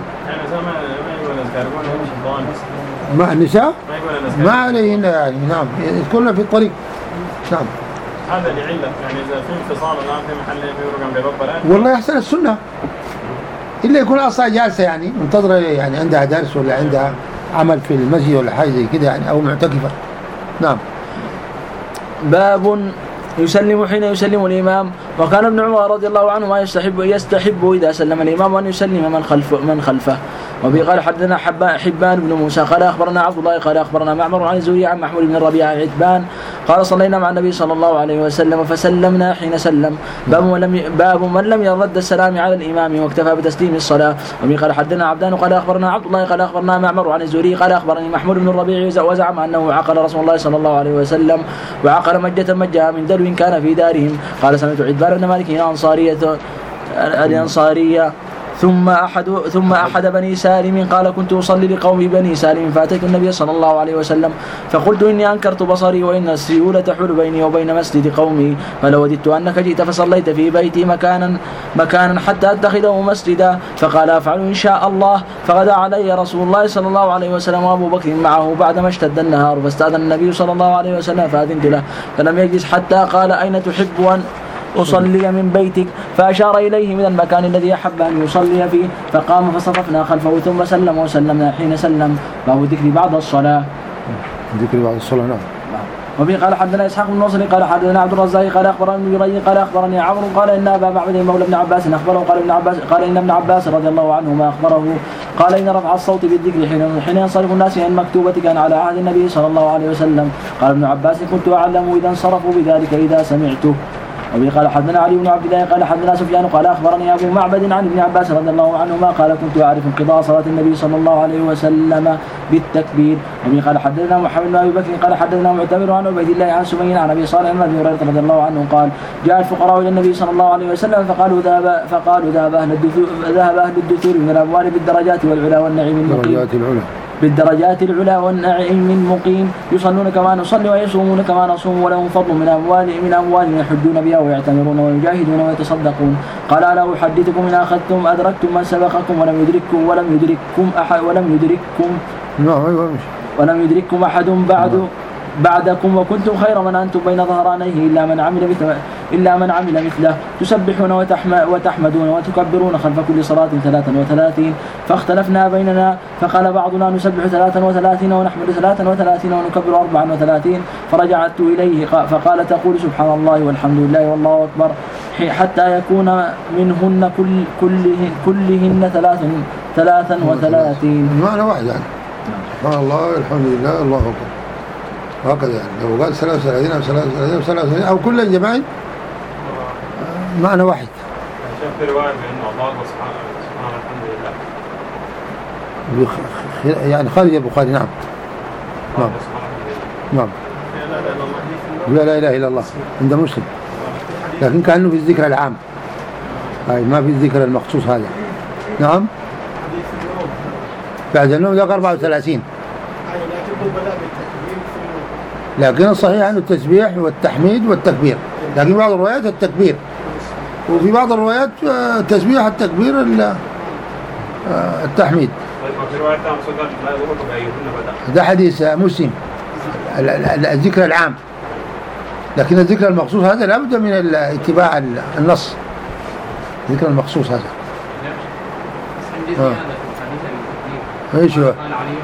مع النساء ما عليهن يعني. نعم. يذكرن في الطريق. نعم. هذا لعلة يعني اذا في انفصال الان في محل يرجع ببطل والله يحسن السنة، الا يكون اصلا جالسة يعني منتظرة يعني عندها درس ولا عندها عمل في المسجد ولا حاجة زي كده يعني، او معتكفة. نعم. باب يسلم حين يسلم الإمام. وكان ابن عمر رضي الله عنهما يستحب يستحب إذا سلم الإمام أن يسلم من خلفه من خلفه. وبه قال حدثنا حبان بن موسى قال أخبرنا عبد الله قال أخبرنا معمر عن الزهري عن محمود بن الربيع عن عتبان قال صلينا مع النبي صلى الله عليه وسلم فسلمنا حين سلم. باب من لم باب من لم يرد السلام على الإمام واكتفى بتسليم الصلاة. وبه قال حدثنا عبدان قال أخبرنا عبد الله قال أخبرنا معمر عن الزهري قال أخبرني محمود بن الربيع وزعم أنه عقل رسول الله صلى الله عليه وسلم وعقل مجة مجها من دلو كان في دارهم. قال سمعت عتبان بن مالك الأنصارية الأنصارية ثم أحد ثم أحد بني سالم قال كنت أصلي لقوم بني سالم فأتيت النبي صلى الله عليه وسلم فقلت إني أنكرت بصري وإن السيولة تحول بيني وبين مسجد قومي فلو وددت أنك جئت فصليت في بيتي مكانا مكانا حتى أتخذه مسجدا فقال أفعل إن شاء الله. فغدا علي رسول الله صلى الله عليه وسلم وأبو بكر معه بعدما اشتد النهار فاستأذن النبي صلى الله عليه وسلم فأذنت له فلم يجلس حتى قال أين تحب أن أصلي من بيتك فأشار إليه من المكان الذي أحب أن يصلي فيه فقام فصففنا خلفه ثم سلم وسلمنا حين سلم. باب ذكر بعد الصلاة. ذكر بعد الصلاة. نعم. وفي قال حدثنا اسحاق بن نصر قال حدثنا عبد الرزاق قال اخبرني ابن جريج قال اخبرني عمرو قال ان ابا معبد مولى ابن عباس اخبره قال ابن عباس قال ان ابن عباس رضي الله عنهما اخبره قال ان رفع الصوت بالذكر حين حين ينصرف الناس عن المكتوبه كان على عهد النبي صلى الله عليه وسلم. قال ابن عباس كنت اعلم اذا انصرفوا بذلك اذا سمعته. وبه قال حدثنا علي بن عبد الله قال حدثنا سفيان قال اخبرني ابو معبد عن ابن عباس رضي الله عنهما قال كنت اعرف انقضاء صلاه النبي صلى الله عليه وسلم بالتكبير. وبه قال حدثنا محمد بن ابي بكر قال حدثنا معتمر عن عبيد الله عن سمي عن ابي صالح عن ابي هريره رضي الله عنه قال جاء الفقراء الى النبي صلى الله عليه وسلم فقالوا ذهب فقالوا ذهب اهل الدثور ذهب اهل الدثور من الاموال بالدرجات والعلا والنعيم المقيم بالدرجات العلا والنعيم المقيم يصلون كما نصلي ويصومون كما نصوم ولهم فضل من أموال من أموال يحجون بها ويعتمرون ويجاهدون ويتصدقون. قال ألا أحدثكم إن أخذتم أدركتم من سبقكم ولم يدرككم ولم يدرككم أحد ولم يدرككم ولم يدرككم أحد بعد بعدكم وكنتم خير من أنتم بين ظهرانيه إلا من عمل مثل إلا من عمل مثله تسبحون وتحمدون وتكبرون خلف كل صلاة ثلاثا وثلاثين فاختلفنا بيننا فقال بعضنا نسبح ثلاثا وثلاثين ونحمد ثلاثا وثلاثين ونكبر أربعا وثلاثين فرجعت إليه فقال تقول سبحان الله والحمد لله والله أكبر حتى يكون منهن كل كلهن, كلهن ثلاث ثلاثا وثلاثين. معنى واحد يعني سبحان الله والحمد لله الله أكبر هكذا يعني لو قال ثلاث وثلاثين أو ثلاث وثلاثين أو ثلاث وثلاثين أو كل جماعي معنى واحد. شاف في رواية بأنه الله سبحانه الحمد لله يعني خارج البخاري. نعم نعم نعم لا لا إله إلا الله عند مسلم لكن كأنه في الذكر العام هاي ما في الذكر المخصوص هذا. نعم بعد النوم ذاك أربعة وثلاثين لكن الصحيح أنه التسبيح والتحميد والتكبير لكن بعض الروايات التكبير وفي بعض الروايات التسبيح التكبير التحميد. ده حديث مسلم الذكر العام لكن الذكر المخصوص هذا لابد من اتباع النص الذكر المخصوص هذا. ايش هو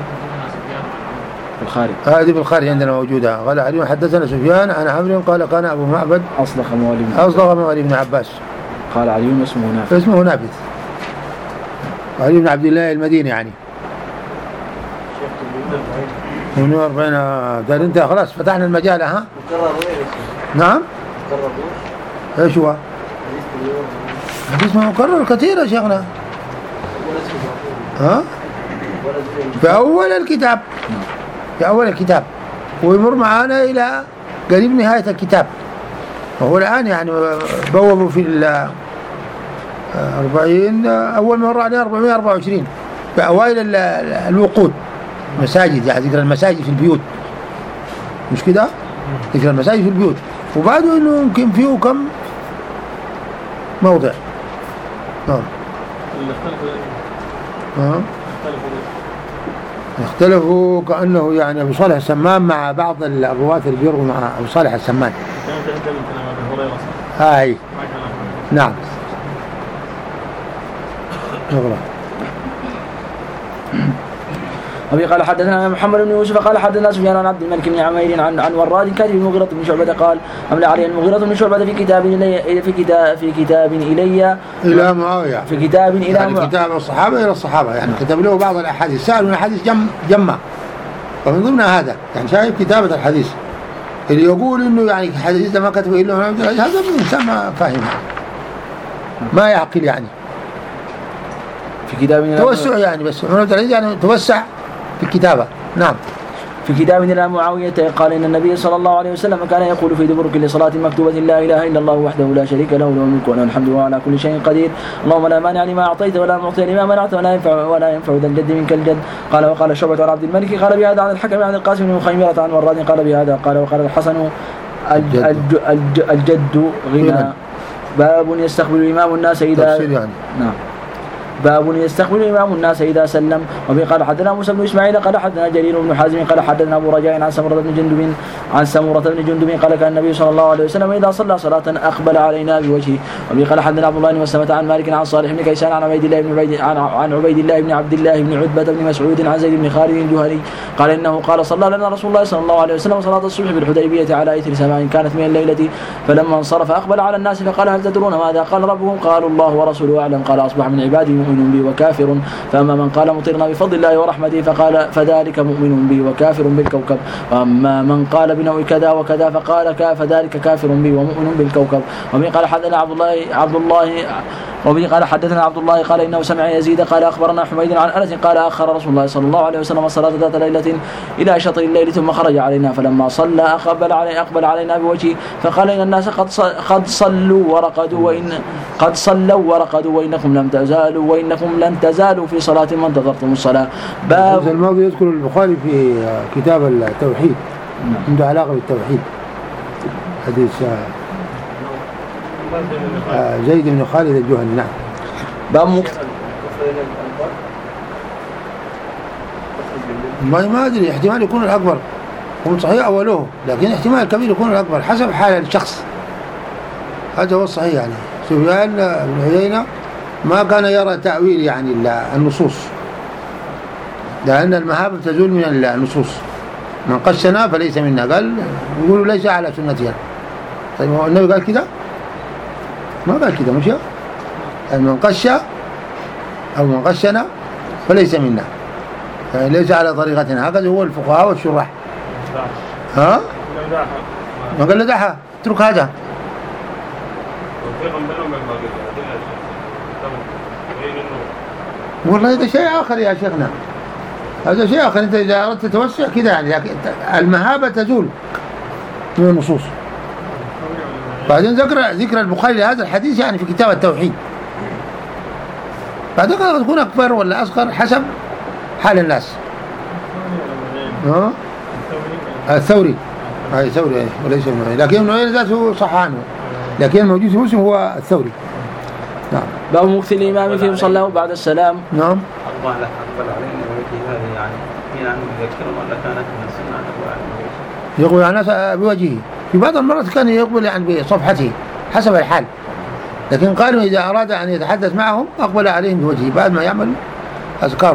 الخارج هذه بالخارج عندنا موجودة. قال علي حدثنا سفيان عن عمرو قال كان أبو معبد أصدق موالي أصدق موالي ابن عباس قال علي اسمه نافذ اسمه نافذ علي بن عبد الله المديني يعني ثمانية وأربعين. ده انت خلاص فتحنا المجال. ها نعم ايش هو حديث ما مكرر كثير يا شيخنا ها في أول الكتاب في أول الكتاب ويمر معانا إلى قريب نهاية الكتاب وهو الآن يعني بوابوا في الأربعين أول مرة عليه أربعمائة وأربعة وعشرين في أوائل الوقود مساجد يعني ذكر المساجد في البيوت مش كده ذكر المساجد في البيوت وبعده إنه يمكن فيه كم موضع. نعم ها اختلفوا كأنه يعني أبو صالح السمان مع بعض الرواة اللي بيرووا مع أبو صالح السمان. هاي نعم نقرأ. وبه قال حدثنا محمد بن يوسف قال حدثنا سفيان عن عبد الملك بن عمير عن عن وراد كاتب المغيرة بن شعبة قال أملى علي المغيرة بن شعبة في كتاب إلي في كتاب في كتاب إلي إلى معاوية في كتاب إلى يعني كتاب الصحابة إلى الصحابة يعني كتب له بعض الأحاديث سألوا من الحديث جم جمع ومن ضمنها هذا يعني شايف كتابة الحديث اللي يقول إنه يعني حديث ما كتبه إلا من عبد العزيز هذا الإنسان ما فاهم ما يعقل يعني في كتاب توسع يعني بس من عبد العزيز يعني توسع في الكتابة. نعم في كتاب إلى معاوية قال إن النبي صلى الله عليه وسلم كان يقول في دبر كل صلاة مكتوبة لا إله إلا الله وحده لا شريك له له الملك وله الحمد وهو على كل شيء قدير اللهم لا مانع لما أعطيت ولا معطي لما منعت ولا ينفع ولا ينفع ذا الجد منك الجد. قال وقال شعبة عن عبد الملك قال بهذا عن الحكم عن القاسم بن مخيمرة عن وراد قال بهذا قال وقال الحسن الجد, الجد, الجد غنى باب يستقبل الإمام الناس إذا يعني. نعم باب يستقبل الإمام الناس إذا سلم. وبه قال حدثنا موسى بن إسماعيل قال حدثنا جرير بن حازم قال حدثنا أبو رجاء عن سمرة بن جندب عن سمرة بن جندب قال كان النبي صلى الله عليه وسلم إذا صلى صلاة أقبل علينا بوجهه. وبه قال حدثنا عبد الله بن مسلمة عن مالك عن صالح بن كيسان عن عبيد الله بن عبيد عن عبيد الله بن عبد الله بن عتبة بن مسعود عن زيد بن خالد الجهني قال إنه قال صلى لنا رسول الله صلى الله عليه وسلم صلاة الصبح بالحديبية على إثر سماء كانت من الليلة فلما انصرف أقبل على الناس فقال هل تدرون ماذا قال ربهم؟ قالوا الله ورسوله أعلم. قال أصبح من عبادي مؤمن بي وكافر، فأما من قال مطرنا بفضل الله ورحمته فقال فذلك مؤمن بي وكافر بالكوكب، وأما من قال بنوع كذا وكذا فقال فذلك كافر بي ومؤمن بالكوكب. ومن قال حدثنا عبد الله عبد الله وبه قال حدثنا عبد الله قال إنه سمع يزيد قال أخبرنا حميد عن أنس قال أخر رسول الله صلى الله عليه وسلم الصلاة ذات ليلة إلى شطر الليل ثم خرج علينا فلما صلى أقبل علي أقبل علينا بوجهه فقال إن الناس قد قد صلوا ورقدوا وإن قد صلوا ورقدوا وإنكم لم تزالوا وإنكم لن تزالوا في صلاة ما انتظرتم الصلاة. باب الماضي يذكر البخاري في كتاب التوحيد عنده علاقة بالتوحيد حديث زيد بن خالد الجهني. نعم. باب مكت... ما ما أدري احتمال يكون الأكبر هو صحيح أوله لكن احتمال كبير يكون الأكبر حسب حال الشخص. هذا هو الصحيح يعني. سفيان بن عيينة ما كان يرى تأويل يعني النصوص لأن المهابة تزول من النصوص. من قشنا فليس منا قال يقولوا ليس على سنتنا. طيب النبي قال كده ما قال كده مش يعني من قش أو من قشنا فليس منا يعني ليس على طريقتنا. هكذا هو الفقهاء والشراح. ها ما قال لدحها اترك هذا والله هذا شيء آخر يا شيخنا. هذا شيء آخر. أنت إذا أردت تتوسع كده يعني لكن المهابة تزول من النصوص. بعدين ذكر ذكر البخاري لهذا الحديث يعني في كتاب التوحيد. بعدين قد تكون أكبر ولا أصغر حسب حال الناس. ها الثوري هاي ثوري وليس ابن لكن ابن عيينة ذاته صح عنه لكن الموجود في مسلم هو الثوري. نعم. باب مكث الإمام في مصلاه بعد السلام. نعم. الله لا أقبل علينا بوجهه هذه يعني من أن يذكرهم ولا كانت من السنة أن يقول على وجهه. يقول على الناس بوجهه. في بعض المرات كان يقبل يعني بصفحته حسب الحال لكن قالوا إذا أراد أن يتحدث معهم أقبل عليهم بوجهه بعد ما يعمل أذكاره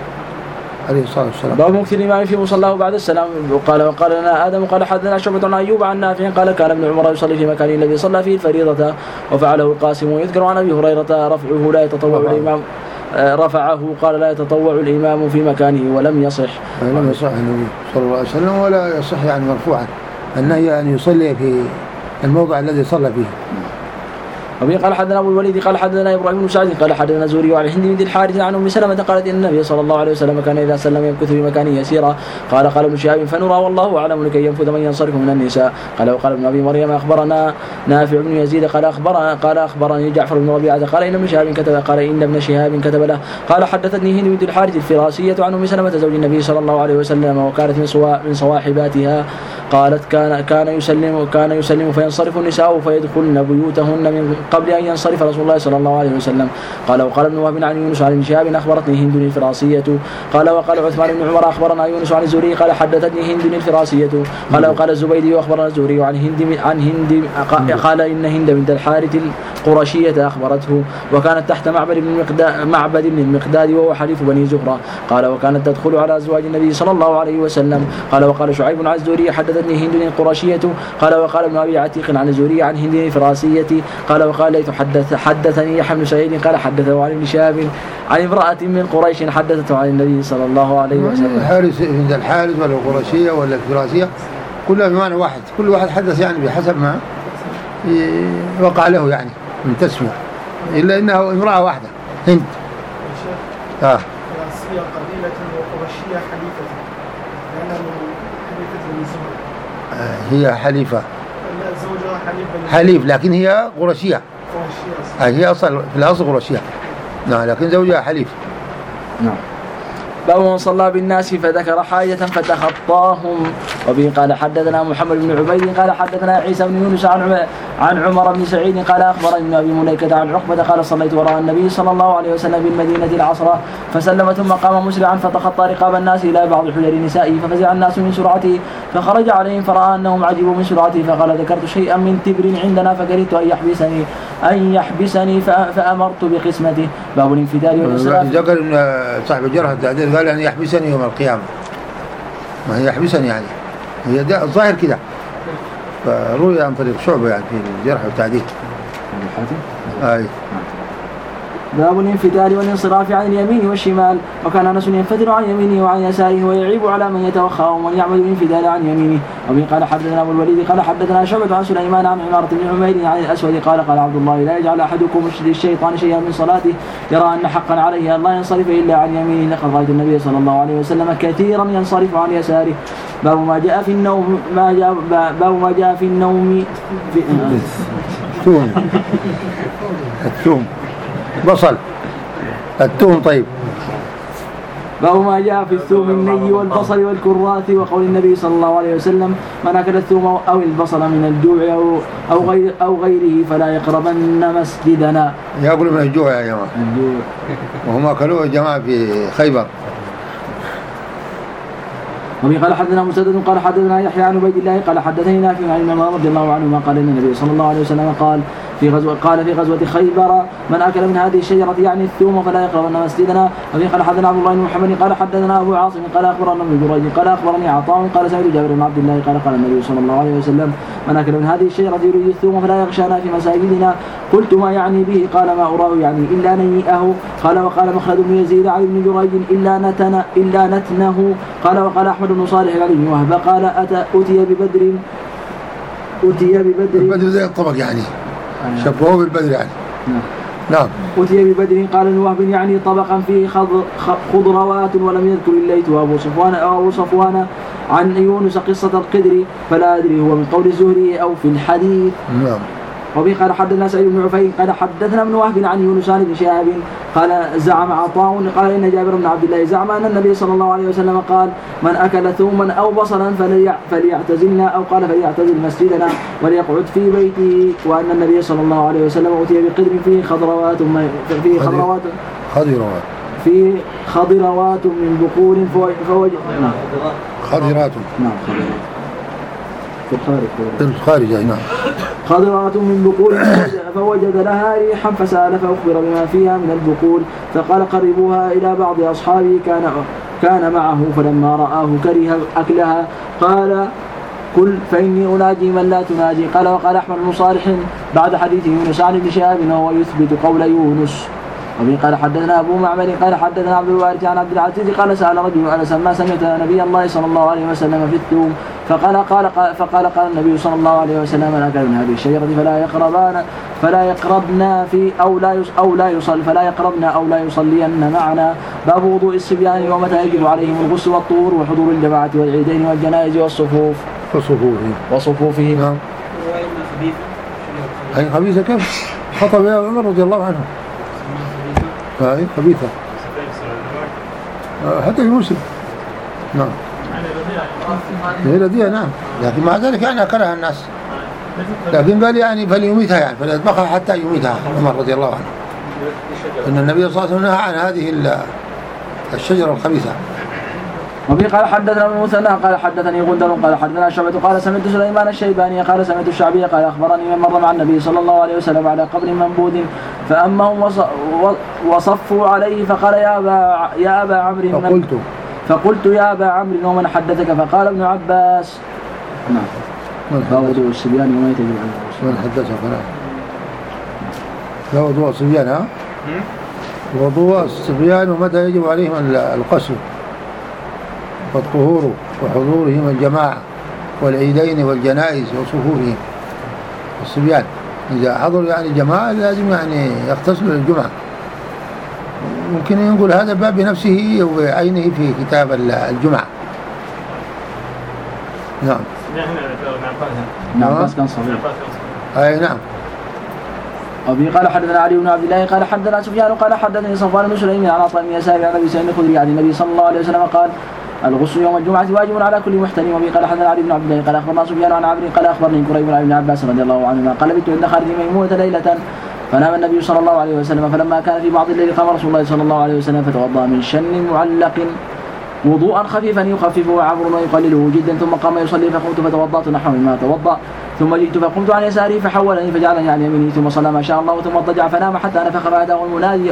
عليه الصلاة والسلام. باب مكث الإمام في مصلاه بعد السلام. وقال وقال لنا آدم قال حدثنا شعبة عن أيوب عن نافع قال كان ابن عمر يصلي في مكانه الذي صلى فيه الفريضة وفعله القاسم. ويذكر عن أبي هريرة رفعه لا يتطوع الإمام رفعه قال لا يتطوع الإمام في مكانه ولم يصح. لم يصح النبي صلى الله عليه وسلم ولا يصح يعني مرفوعا النهي أن يصلي في الموضع الذي صلى فيه. وبه قال حدثنا أبو الوليد قال حدثنا إبراهيم بن سعد قال حدثنا زوري وعن هند بن الحارث عن أم سلمة قالت إن النبي صلى الله عليه وسلم كان إذا سلم يمكث في مكانه يسيرا. قال قال ابن شهاب فنرى والله أعلم لكي ينفذ من ينصرف من النساء. قال وقال ابن أبي مريم أخبرنا نافع بن يزيد قال أخبرنا قال أخبرني جعفر بن ربيعة قال إن ابن شهاب كتب قال إن ابن شهاب كتب له قال حدثتني هند بن الحارث الفراسية عن أم سلمة زوج النبي صلى الله عليه وسلم وكانت من صوا من صواحباتها قالت كان كان يسلم كان يسلم فينصرف النساء فيدخلن بيوتهن من قبل أن ينصرف رسول الله صلى الله عليه وسلم. قال وقال ابن وهب عن يونس عن ابن شهاب أخبرتني هند الفراسية قال وقال عثمان بن عمر أخبرنا يونس عن الزهري قال حدثتني هند الفراسية قال وقال الزبيدي أخبرنا الزهري عن هند عن هند قال إن هند بنت الحارث القرشية أخبرته وكانت تحت معبد بن المقداد معبد بن المقداد وهو حليف بني زهرة. قال وكانت تدخل على أزواج النبي صلى الله عليه وسلم. قال وقال شعيب عن الزهري حدثتني هند القرشية قال وقال ابن أبي عتيق عن الزهري عن هند الفراسية قال وقال ليت حدث حدثني يحيى بن سعيد قال حدثه عن ابن شهاب عن امرأة من قريش حدثته عن النبي صلى الله عليه وسلم. الحارث هند الحارث ولا القرشية ولا الفراسية كلها بمعنى واحد. كل واحد حدث يعني بحسب ما وقع له يعني من تسمية إلا إنها امرأة واحدة هند. آه. فراسية قبيلة وقرشية حليفة لأنها حليفة من زهرة. آه هي حليفة. زوجها حليف. حليف لكن هي قرشية. آه هي أصل في الأصل قرشية. نعم لكن زوجها حليف. نعم. باب من صلى بالناس فذكر حاجة فتخطاهم. وبه قال حدثنا محمد بن عبيد قال حدثنا عيسى بن يونس عن عن عمر بن سعيد قال أخبرني ابن أبي مليكة عن عقبة قال صليت وراء النبي صلى الله عليه وسلم بالمدينة العصر فسلم ثم قام مسرعا فتخطى رقاب الناس إلى بعض حجر نسائه ففزع الناس من سرعته فخرج عليهم فرأى أنهم عجبوا من سرعته فقال ذكرت شيئا من تبر عندنا فكرهت أن يحبسني أن يحبسني فأمرت بقسمته. باب الانفداد والإسراف. ذكر ان صاحب الجرح التعديل قال أن يحبسني يوم القيامة، ما هي يحبسني يعني هي الظاهر كده، فروي عن طريق شعبة يعني في الجرح والتعديل. أي. باب الانفتال والانصراف عن اليمين والشمال. وكان أنس ينفتل عن يمينه وعن يساره ويعيب على من يتوخى ومن يعمل الانفتال عن يمينه. وبه قال حدثنا أبو الوليد قال حدثنا شعبة عن سليمان عن عمارة بن عمير عن الأسود قال قال عبد الله لا يجعل أحدكم الشيطان شيئا من صلاته يرى أن حقا عليه أن لا ينصرف إلا عن يمينه. لقد رأيت النبي صلى الله عليه وسلم كثيرا ينصرف عن يساره. باب ما جاء في النوم ما جاء باب ما جاء في النوم في الثوم الثوم بصل الثوم. طيب باب ما جاء في الثوم الني والبصل والكراث وقول النبي صلى الله عليه وسلم من أكل الثوم أو البصل من الجوع أو أو غير أو غيره فلا يقربن مسجدنا. يأكل من الجوع يا جماعة، الجوع وهم أكلوه يا جماعة في خيبر. وبه قال حدثنا مسدد قال حدثنا يحيى عن عبيد الله قال حدثني نافع عن ابن عمر رضي الله عنهما قال ان النبي صلى الله عليه وسلم قال في غزوة قال في غزوة خيبر من أكل من هذه الشجرة يعني الثوم فلا يقربن مسجدنا. وبه قال حدثنا عبد الله بن محمد قال حدثنا أبو عاصم قال أخبرنا ابن جريج قال أخبرني عطاء قال سمعت جابر بن عبد الله قال قال النبي صلى الله عليه وسلم من أكل من هذه الشجرة يريد الثوم فلا يغشانا في مساجدنا. قلت ما يعني به؟ قال ما أراه يعني إلا نيئه. قال وقال مخلد بن يزيد عن ابن جريج إلا نتن إلا نتنه. قال وقال أحمد بن صالح عن ابن وهب قال أتى أتي ببدر أتي ببدر البدر زي الطبق يعني شبهوه بالبدر يعني. نعم. أتي ببدر قال ابن وهب يعني طبقا فيه خضروات ولم يذكر الليث وأبو صفوان أو أبو صفوان عن يونس قصة القدر فلا أدري هو من قول الزهري أو في الحديث. نعم. وبه قال حدثنا سعيد بن عفيف قال حدثنا ابن وهب عن يونس بن شهاب قال زعم عطاء قال إن جابر بن عبد الله زعم أن النبي صلى الله عليه وسلم قال من أكل ثوما أو بصلا فليعتزلنا أو قال فليعتزل مسجدنا وليقعد في بيته. وأن النبي صلى الله عليه وسلم أتي بقدر فيه خضروات فيه خضروات خضروات فيه خضروات من بقول فوجد نعم خضرات نعم في الخارج في الخارج نعم خضرات من بقول فوجد لها ريحا فسأل فأخبر بما فيها من البقول فقال قربوها إلى بعض أصحابه كان كان معه فلما رآه كره أكلها قال كل فإني أناجي من لا تناجي. قال وقال أحمد بن صالح بعد حديث يونس عن ابن شهاب وهو يثبت قول يونس. وبه قال حدثنا أبو معمر قال حدثنا عبد الوارث عن عبد العزيز قال سأل رجل أنس ما سمعت نبي الله صلى الله عليه وسلم في الثوم فقال قال فقال قال النبي صلى الله عليه وسلم من أكل من هذه الشجرة فلا يقربان فلا يقربنا في أو لا أو لا يصل فلا يقربنا أو لا يصلين معنا. باب وضوء الصبيان ومتى يجب عليهم الغسل والطهور وحضور الجماعة والعيدين والجنائز والصفوف وصفوفهم وصفوفهم. نعم. هي خبيثة كيف خطب يا عمر رضي الله عنه هاي خبيثة حتى في مسلم. نعم هي رديئة نعم لكن مع ذلك يعني أكلها الناس لكن قال يعني فليميتها يعني فليطبخها حتى يميتها عمر رضي الله عنه إن النبي صلى الله عليه وسلم نهى عن هذه الشجرة الخبيثة. وفي قال حدثنا ابن مثنى قال حدثني غندر قال حدثنا شعبة قال سمعت سليمان الشيباني قال سمعت الشعبي قال أخبرني من مر مع النبي صلى الله عليه وسلم على قبر منبوذ فأمهم وصفوا عليه فقال يا أبا يا أبا عمرو فقلت فقلت يا أبا عمرو ومن حدثك فقال ابن عباس. نعم. فوضوء الصبيان وما يتجب عنه من حدثك لا وضوء الصبيان ها وضوء الصبيان ومتى يجب عليهم القصر والطهور وحضورهم الجماعة والعيدين والجنائز وصفورهم. الصبيان إذا حضروا يعني جماعة لازم يعني يغتسلوا للجمعة. ممكن ينقل هذا الباب بنفسه وعينه في كتاب الجمعة. نعم نعم بس كان صغير أي نعم. أبي قال حدثنا علي بن عبد الله قال حدثنا سفيان قال حدثني صفوان بن سليمان عن عطاء بن يسار عن أبي سعيد الخدري عن النبي صلى الله عليه وسلم قال الغسل يوم الجمعة واجب على كل محترم. وبه قال حدثنا علي بن عبد الله قال أخبرنا سفيان عن عمرو قال أخبرني كريب عن ابن عباس رضي الله عنهما قال بت عند خالد ميمونة ليلة فنام النبي صلى الله عليه وسلم فلما كان في بعض الليل قام رسول الله صلى الله عليه وسلم فتوضأ من شن معلق وضوءا خفيفا يخففه عمرو ويقلله جدا ثم قام يصلي فقمت فتوضأت نحو مما توضأ ثم جئت فقمت عن يساري فحولني فجعلني عن يميني ثم صلى ما شاء الله ثم اضطجع فنام حتى نفخ فأتاه المنادي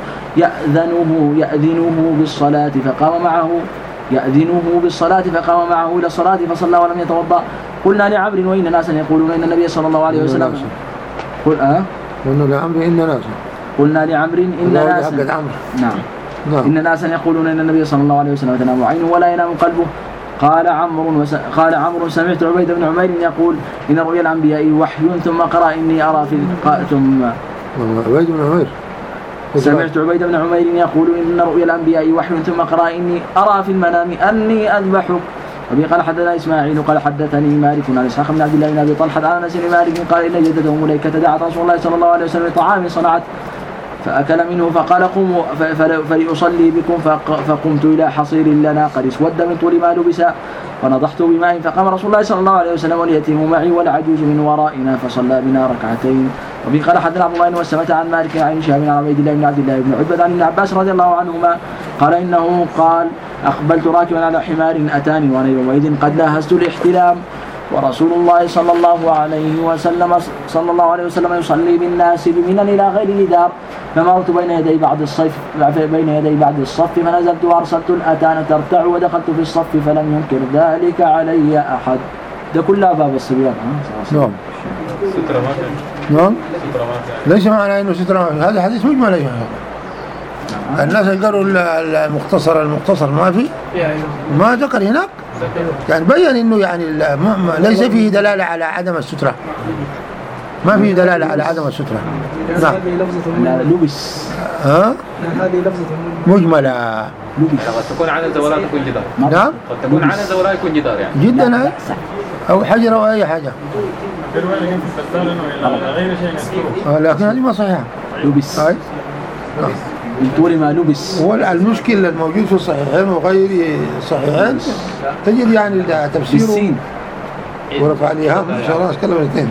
يأذنه يأذنه بالصلاة فقام معه يأذنه بالصلاة فقام معه إلى الصلاة فصلى ولم يتوضأ. قلنا لعمرو وإن ناسا يقولون إن النبي صلى الله عليه وسلم قل أه قلنا لعمرو إن ناسا قلنا لعمرو إن ناسا نعم نعم إن ناسا يقولون إن النبي صلى الله عليه وسلم تنام عينه ولا ينام قلبه. قال عمرو وس... قال عمرو سمعت عبيد بن عمير يقول إن رؤيا الأنبياء وحي ثم قرأ إني أرى في الق... ثم عبيد بن عمير سمعت عبيد بن عمير يقول إن رؤيا الأنبياء وحي ثم قرأ إني أرى في المنام أني أذبحك. وبه قال حدثنا إسماعيل قال حدثني مالك عن إسحاق بن عبد الله بن أبي طلحة عن أنس بن مالك قال إن جدته مليكة دعت رسول الله صلى الله عليه وسلم طعام صنعت فأكل منه فقال قوموا فلأصلي بكم فقمت إلى حصير لنا قد اسود من طول ما لبس فنضحت بماء فقام رسول الله صلى الله عليه وسلم واليتيم معي والعجوز من ورائنا فصلى بنا ركعتين. وبه قال حدثنا عبد الله بن مسلمة عن مالك عن شهاب عن عبيد الله بن عبد الله بن عتبة عن ابن عباس رضي الله عنهما قال إنه قال أقبلت راكبا على حمار أتاني وأنا يومئذ قد لاهزت الاحتلام ورسول الله صلى الله عليه وسلم صلى الله عليه وسلم يصلي بالناس بمنن إلى غير جدار فمرت بين يدي بعض الصف بين يدي بعض الصف فنزلت وأرسلت الأتان ترتع ودخلت في الصف فلم ينكر ذلك علي أحد. ده كلها باب الصبيان. نعم. سترة ما كان. نعم. ليس معنى إنه سترة هذا حديث مجمل أيها الناس يقروا المختصر المختصر ما في ما ذكر هناك يعني بيّن إنه يعني ليس فيه دلالة على عدم السترة ما فيه دلالة على عدم السترة. نعم. لبس. ها؟ هذه لفظة مجملة. لبس. قد تكون عن زوراء يكون جدار. نعم. قد تكون عن زوراء يكون جدار يعني. جدا أو حجر أو أي حاجة. لكن هذه ما صحيحة. لبس. هاي. من طول ما لبس. هو المشكلة الموجود في الصحيحين وغير الصحيحين تجد يعني تفسيره ورفع لي هم إن شاء الله أتكلم الاثنين.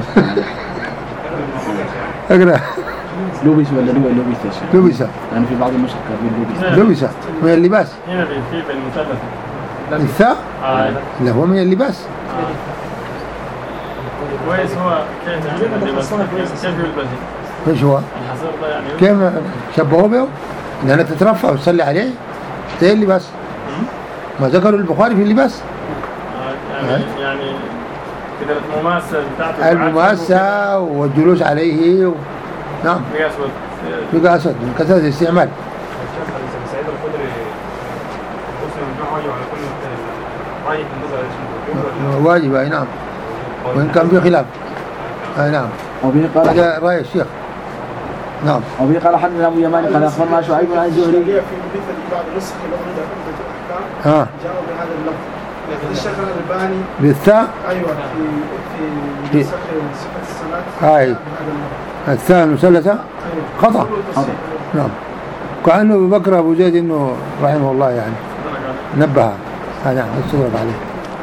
أقرأ. لبس ولا لبس يا شيخ؟ لبس. يعني في بعض النسخ لبس. لبس من اللباس. هنا في في المثلث. الثاء؟ لا هو من اللباس. كويس هو كيف يعني اللباس كيف يلبس؟ ايش هو؟ كيف شبهوه به؟ انك تترفع وتصلي عليه زي اللباس. ما ذكروا البخاري في اللباس؟ يعني يعني كده المماسة بتاعته المماسة والجلوس عليه و... نعم. بقى أسود من كثرة الاستعمال. سعيد الخدري مسلم بن واجب على كل راي النظر واجب أي نعم. وإن كان في خلاف. أي نعم. هذا رأي الشيخ. نعم. وبه قال حدثنا أبو يمان قال أخبرنا شعيب عن الزهري. في مثل بعض النسخ الأخرى عدة أحكام ها. جاءوا بهذا اللفظ. لكن الشيخ الألباني بالثاء. أيوة في في نسخ صفة الصلاة. هاي. الثاء المثلثة. خطأ. خطأ. نعم. كأنه أبو بكر أبو زيد إنه رحمه الله يعني نبه. هذا الصورة عليه.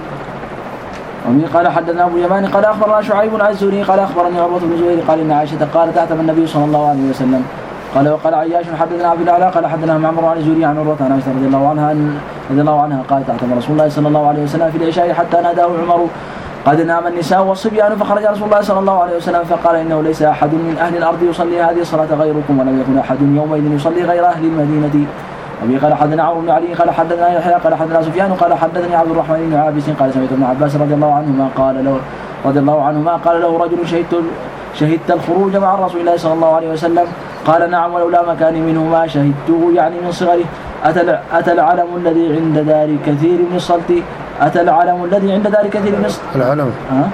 ومن قال حدثنا أبو يمان قال أخبرنا شعيب عن الزهري قال أخبرني عروة بن زبير قال إن عائشة قالت أعتم النبي صلى الله عليه وسلم قال وقال عياش حدثنا عبد الأعلى قال حدثنا معمر عن الزهري عن عروة عن عائشة رضي الله عنها رضي الله عنها قالت أعتم رسول الله صلى الله عليه وسلم في العشاء حتى ناداه عمر قد نام النساء والصبيان فخرج رسول الله صلى الله عليه وسلم فقال إنه ليس أحد من أهل الأرض يصلي هذه الصلاة غيركم ولم يكن أحد يومئذ يصلي غير أهل المدينة. وبه قال حدثنا عمرو بن علي قال حدثنا يحيى قال حدثنا سفيان قال حدثني عبد الرحمن بن عابس قال سمعت ابن عباس رضي الله عنهما قال له رضي الله عنهما قال له رجل شهدت شهدت الخروج مع رسول الله صلى الله عليه وسلم قال نعم ولولا مكاني منه ما شهدته يعني من صغره أتى العلم الذي عند دار كثير من الصلت أتى العلم الذي عند دار كثير من الصلت العلم ها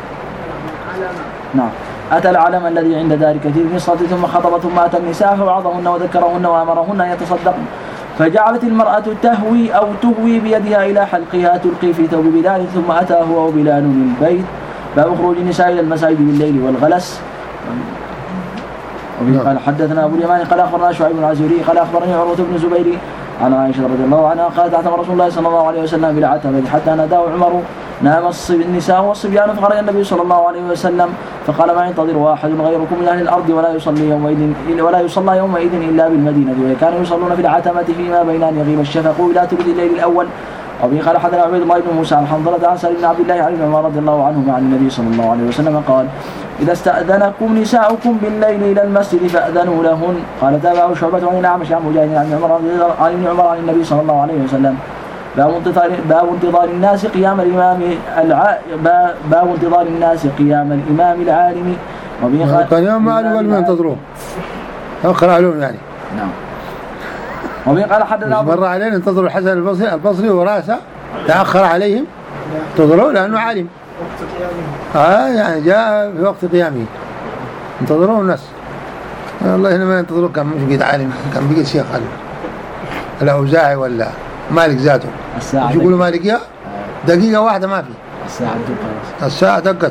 نعم أتى العلم الذي عند دار كثير من الصلت ثم خطب ثم أتى النساء فوعظهن وذكرهن وأمرهن أن يتصدقن فجعلت المرأة تهوي أو تهوي بيدها إلى حلقها تلقي في ثوب بلال ثم أتى هو وبلال من البيت باب خروج النساء إلى المساجد بالليل والغلس. قال حدثنا أبو اليمان قال أخبرنا شعيب بن عزوري قال أخبرني عروة بن زبير عن عائشة رضي الله عنها قالت اعتم رسول الله صلى الله عليه وسلم بالعتبة حتى ناداه عمر نام النساء والصبيان فخرج النبي صلى الله عليه وسلم فقال ما ينتظر أحد غيركم من أهل الأرض ولا يصلي يومئذ ولا يصلى يومئذ إلا بالمدينة وكانوا يصلون في العتمة فيما بين أن يغيب الشفق إلى ثلث الليل الأول. وبه قال حدثنا عبيد الله بن موسى عن حنظلة عن سالم بن عبد الله عن عمر رضي الله عنهما عن النبي صلى الله عليه وسلم قال إذا استأذنكم نساؤكم بالليل إلى المسجد فأذنوا لهن. قال تابعه شعبة عن الأعمش عن مجاهد عن عمر عن ابن عمر عن النبي صلى الله عليه وسلم باب انتظار باب انتظار الناس قيام الإمام الع... باب انتظار الناس قيام الإمام العالم. وبه كان يوم ما قالوا ما ينتظروه أخر عليهم يعني. نعم. وبه قال حدثنا مر علينا انتظروا الحسن البصري البصري وراسه تأخر عليهم انتظروا لأنه عالم. آه يعني جاء في وقت قيامه انتظروا الناس. والله هنا ما ينتظروا كان مش قد عالم كان بقيت شيخ الأوزاعي ولا مالك ذاته. الساعة شو يقولوا مالك يا دقيقة واحدة ما في. الساعة دقت. الساعة دقت.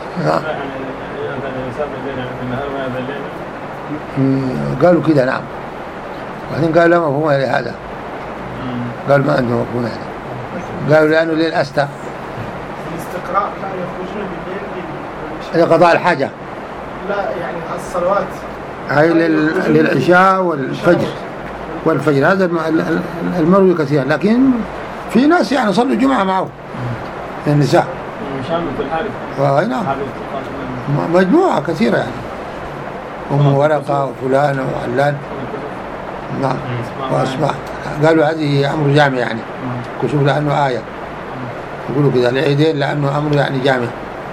قالوا كده نعم. بعدين قالوا لا مفهوم لهذا. قالوا ما عنده مفهوم هذا. قالوا لأنه الليل أستى. الاستقراء كانوا يخرجون بالليل لقضاء الحاجة. لا يعني الصلوات. هاي للعشاء والفجر. والفجر هذا المروي كثيرا لكن في ناس يعني صلوا الجمعة معه النساء نعم مجموعة كثيرة يعني أم ورقة وفلان وعلان نعم وأسماء قالوا هذه أمر جامع يعني كشوف لأنه آية يقولوا كذا العيدين لأنه أمر يعني جامع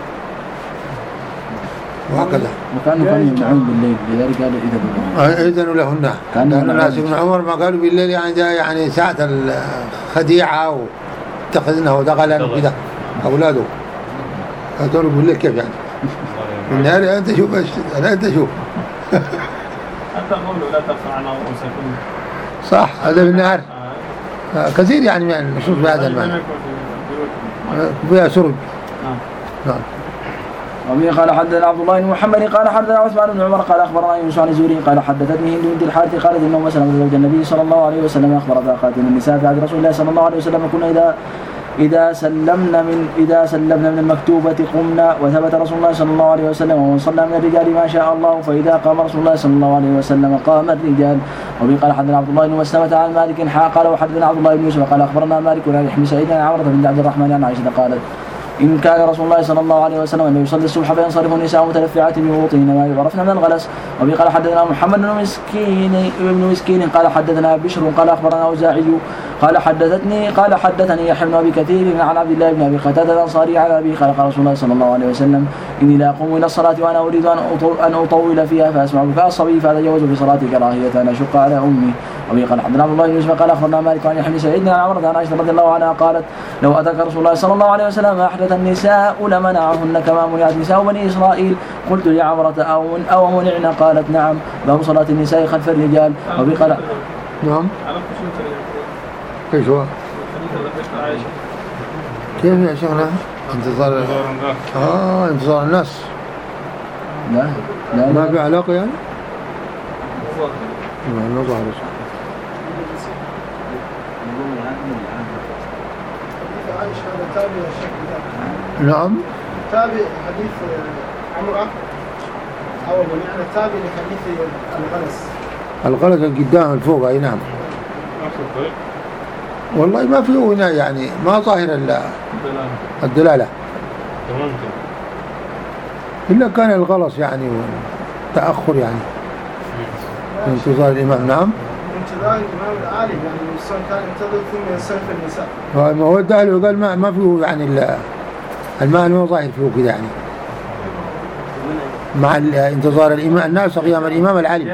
وهكذا. وكانوا كانوا يمنعون بالليل لذلك قالوا إذا إذن لهن لأن الناس ابن عمر ما قالوا بالليل يعني يعني ساعة الخديعة واتخذنه ودغلا وكذا أولاده قالوا بالليل كيف يعني النهار أنت شوف أنا أنت شوف حتى قولوا لا ترفعنا رؤوسكم صح هذا بالنهار آه. كثير يعني من النصوص بهذا المعنى بها سرب نعم. وبه قال حدثنا عبد الله بن محمد قال حدثنا عثمان بن عمر قال اخبرنا يونس عن الزهري قال حدثتني هند بنت الحارث قالت ان ام سلمة زوج النبي صلى الله عليه وسلم اخبرت خاتم النساء في عهد رسول الله صلى الله عليه وسلم كنا اذا اذا سلمنا من اذا سلمنا من المكتوبة قمنا وثبت رسول الله صلى الله عليه وسلم ومن صلى من الرجال ما شاء الله فاذا قام رسول الله صلى الله عليه وسلم قام الرجال. وبه قال حدثنا عبد الله بن مسلمة عن مالك حا قال وحدثنا عبد الله بن يوسف قال اخبرنا مالك عن يحيى سعيد عن عمرة بن عبد الرحمن عن عائشة قالت إن كان رسول الله صلى الله عليه وسلم أنه يصلي الصبح فينصرف النساء متلفعات بوضوءهن ما يعرفن من الغلس. وبه قال حدثنا محمد بن مسكين ابن مسكين قال حدثنا بشر قال أخبرنا أوزاعي قال حدثتني قال حدثني يحيى بن أبي كثير عن عبد الله بن أبي قتادة الأنصاري عن أبي قال قال رسول الله صلى الله عليه وسلم إني لا أقوم إلى الصلاة وأنا أريد أن أطول فيها فأسمع بكاء الصبي فأتجوز في صلاتي كراهية أن أشق على أمي. وبه قال حدثنا عبد الله بن يوسف قال أخبرنا مالك عن يحيى سعيد عن عمرة عن عائشة رضي الله عنها قالت لو أتاك رسول الله صلى الله عليه وسلم أحدث النساء لمنعهن كما منعت نساء بني إسرائيل. قلت لعمرة أو أو منعنا قالت نعم باب صلاة النساء خلف الرجال. وبه قال نعم ايش هو كيف يا شيخنا انتظار اه انتظار الناس لا لا ما في علاقة يعني ما نظهر نعم تابع حديث عمرة أو منعنا تابع لحديث الغلس الغلس القدام الفوق أي نعم والله ما فيه هنا يعني ما ظاهر الدلالة إلا كان الغلس يعني تأخر يعني انتظار الإمام نعم انتظار الإمام العالم يعني الإنسان كان ينتظر ثم ينصرف النساء ما هو الدهل وقال ما ما فيه يعني المعنى ما ظاهر فيه كده يعني مع انتظار الإمام الناس قيام الإمام العالم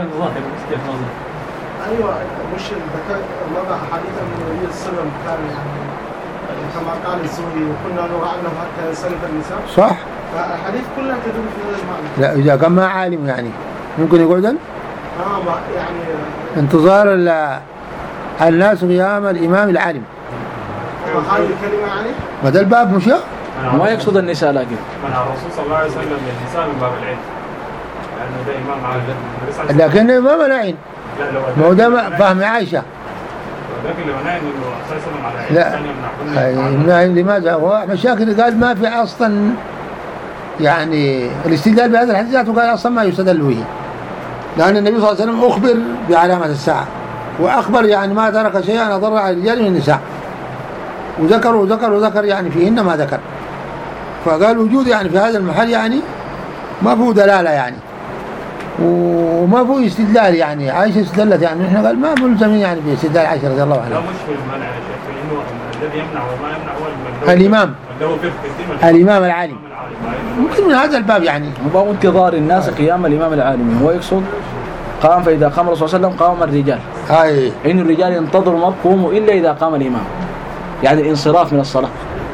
أيوة مش الذكاء وضع حديثا من النبي صلى الله عليه وسلم كان يعني كما قال الزهري وكنا نرى أنه حتى ينصرف النساء صح فالحديث كلها تدل في هذا المعنى. لا إذا كان ما عالم يعني ممكن يقعد اه يعني انتظار الناس قيام الإمام العالم هذه الكلمة يعني ما ده الباب مش ما يقصد النساء لكن منع الرسول صلى الله عليه وسلم للنساء من باب العلم لأنه ده إمام عالم لكن الإمام العين ما هو ده فهم عائشة لا يمنع لماذا؟ هو مشاكل قال ما في أصلا يعني الاستدلال بهذا الحديث وقال أصلا ما يستدل به، لأن النبي صلى الله عليه وسلم أخبر بعلامة الساعة، وأخبر يعني ما ترك شيئا أضر على الرجال من النساء، وذكر وذكر وذكر يعني فيهن ما ذكر، فقال وجود يعني في هذا المحل يعني ما فيه دلالة يعني، وما فيه استدلال يعني. عائشة استدلت يعني نحن قال ما ملزمين يعني باستدلال عائشة رضي الله عنها. لا مش في المنع يا شيخ، لأنه الذي يمنع وما يمنع هو الإمام الإمام العالم، ممكن من هذا الباب يعني باب انتظار الناس قيام الإمام العالم، هو يقصد قام فإذا قام الرسول صلى الله عليه وسلم قام الرجال، هاي إن الرجال ينتظروا ما قوموا إلا إذا قام الإمام، يعني الانصراف من الصلاة.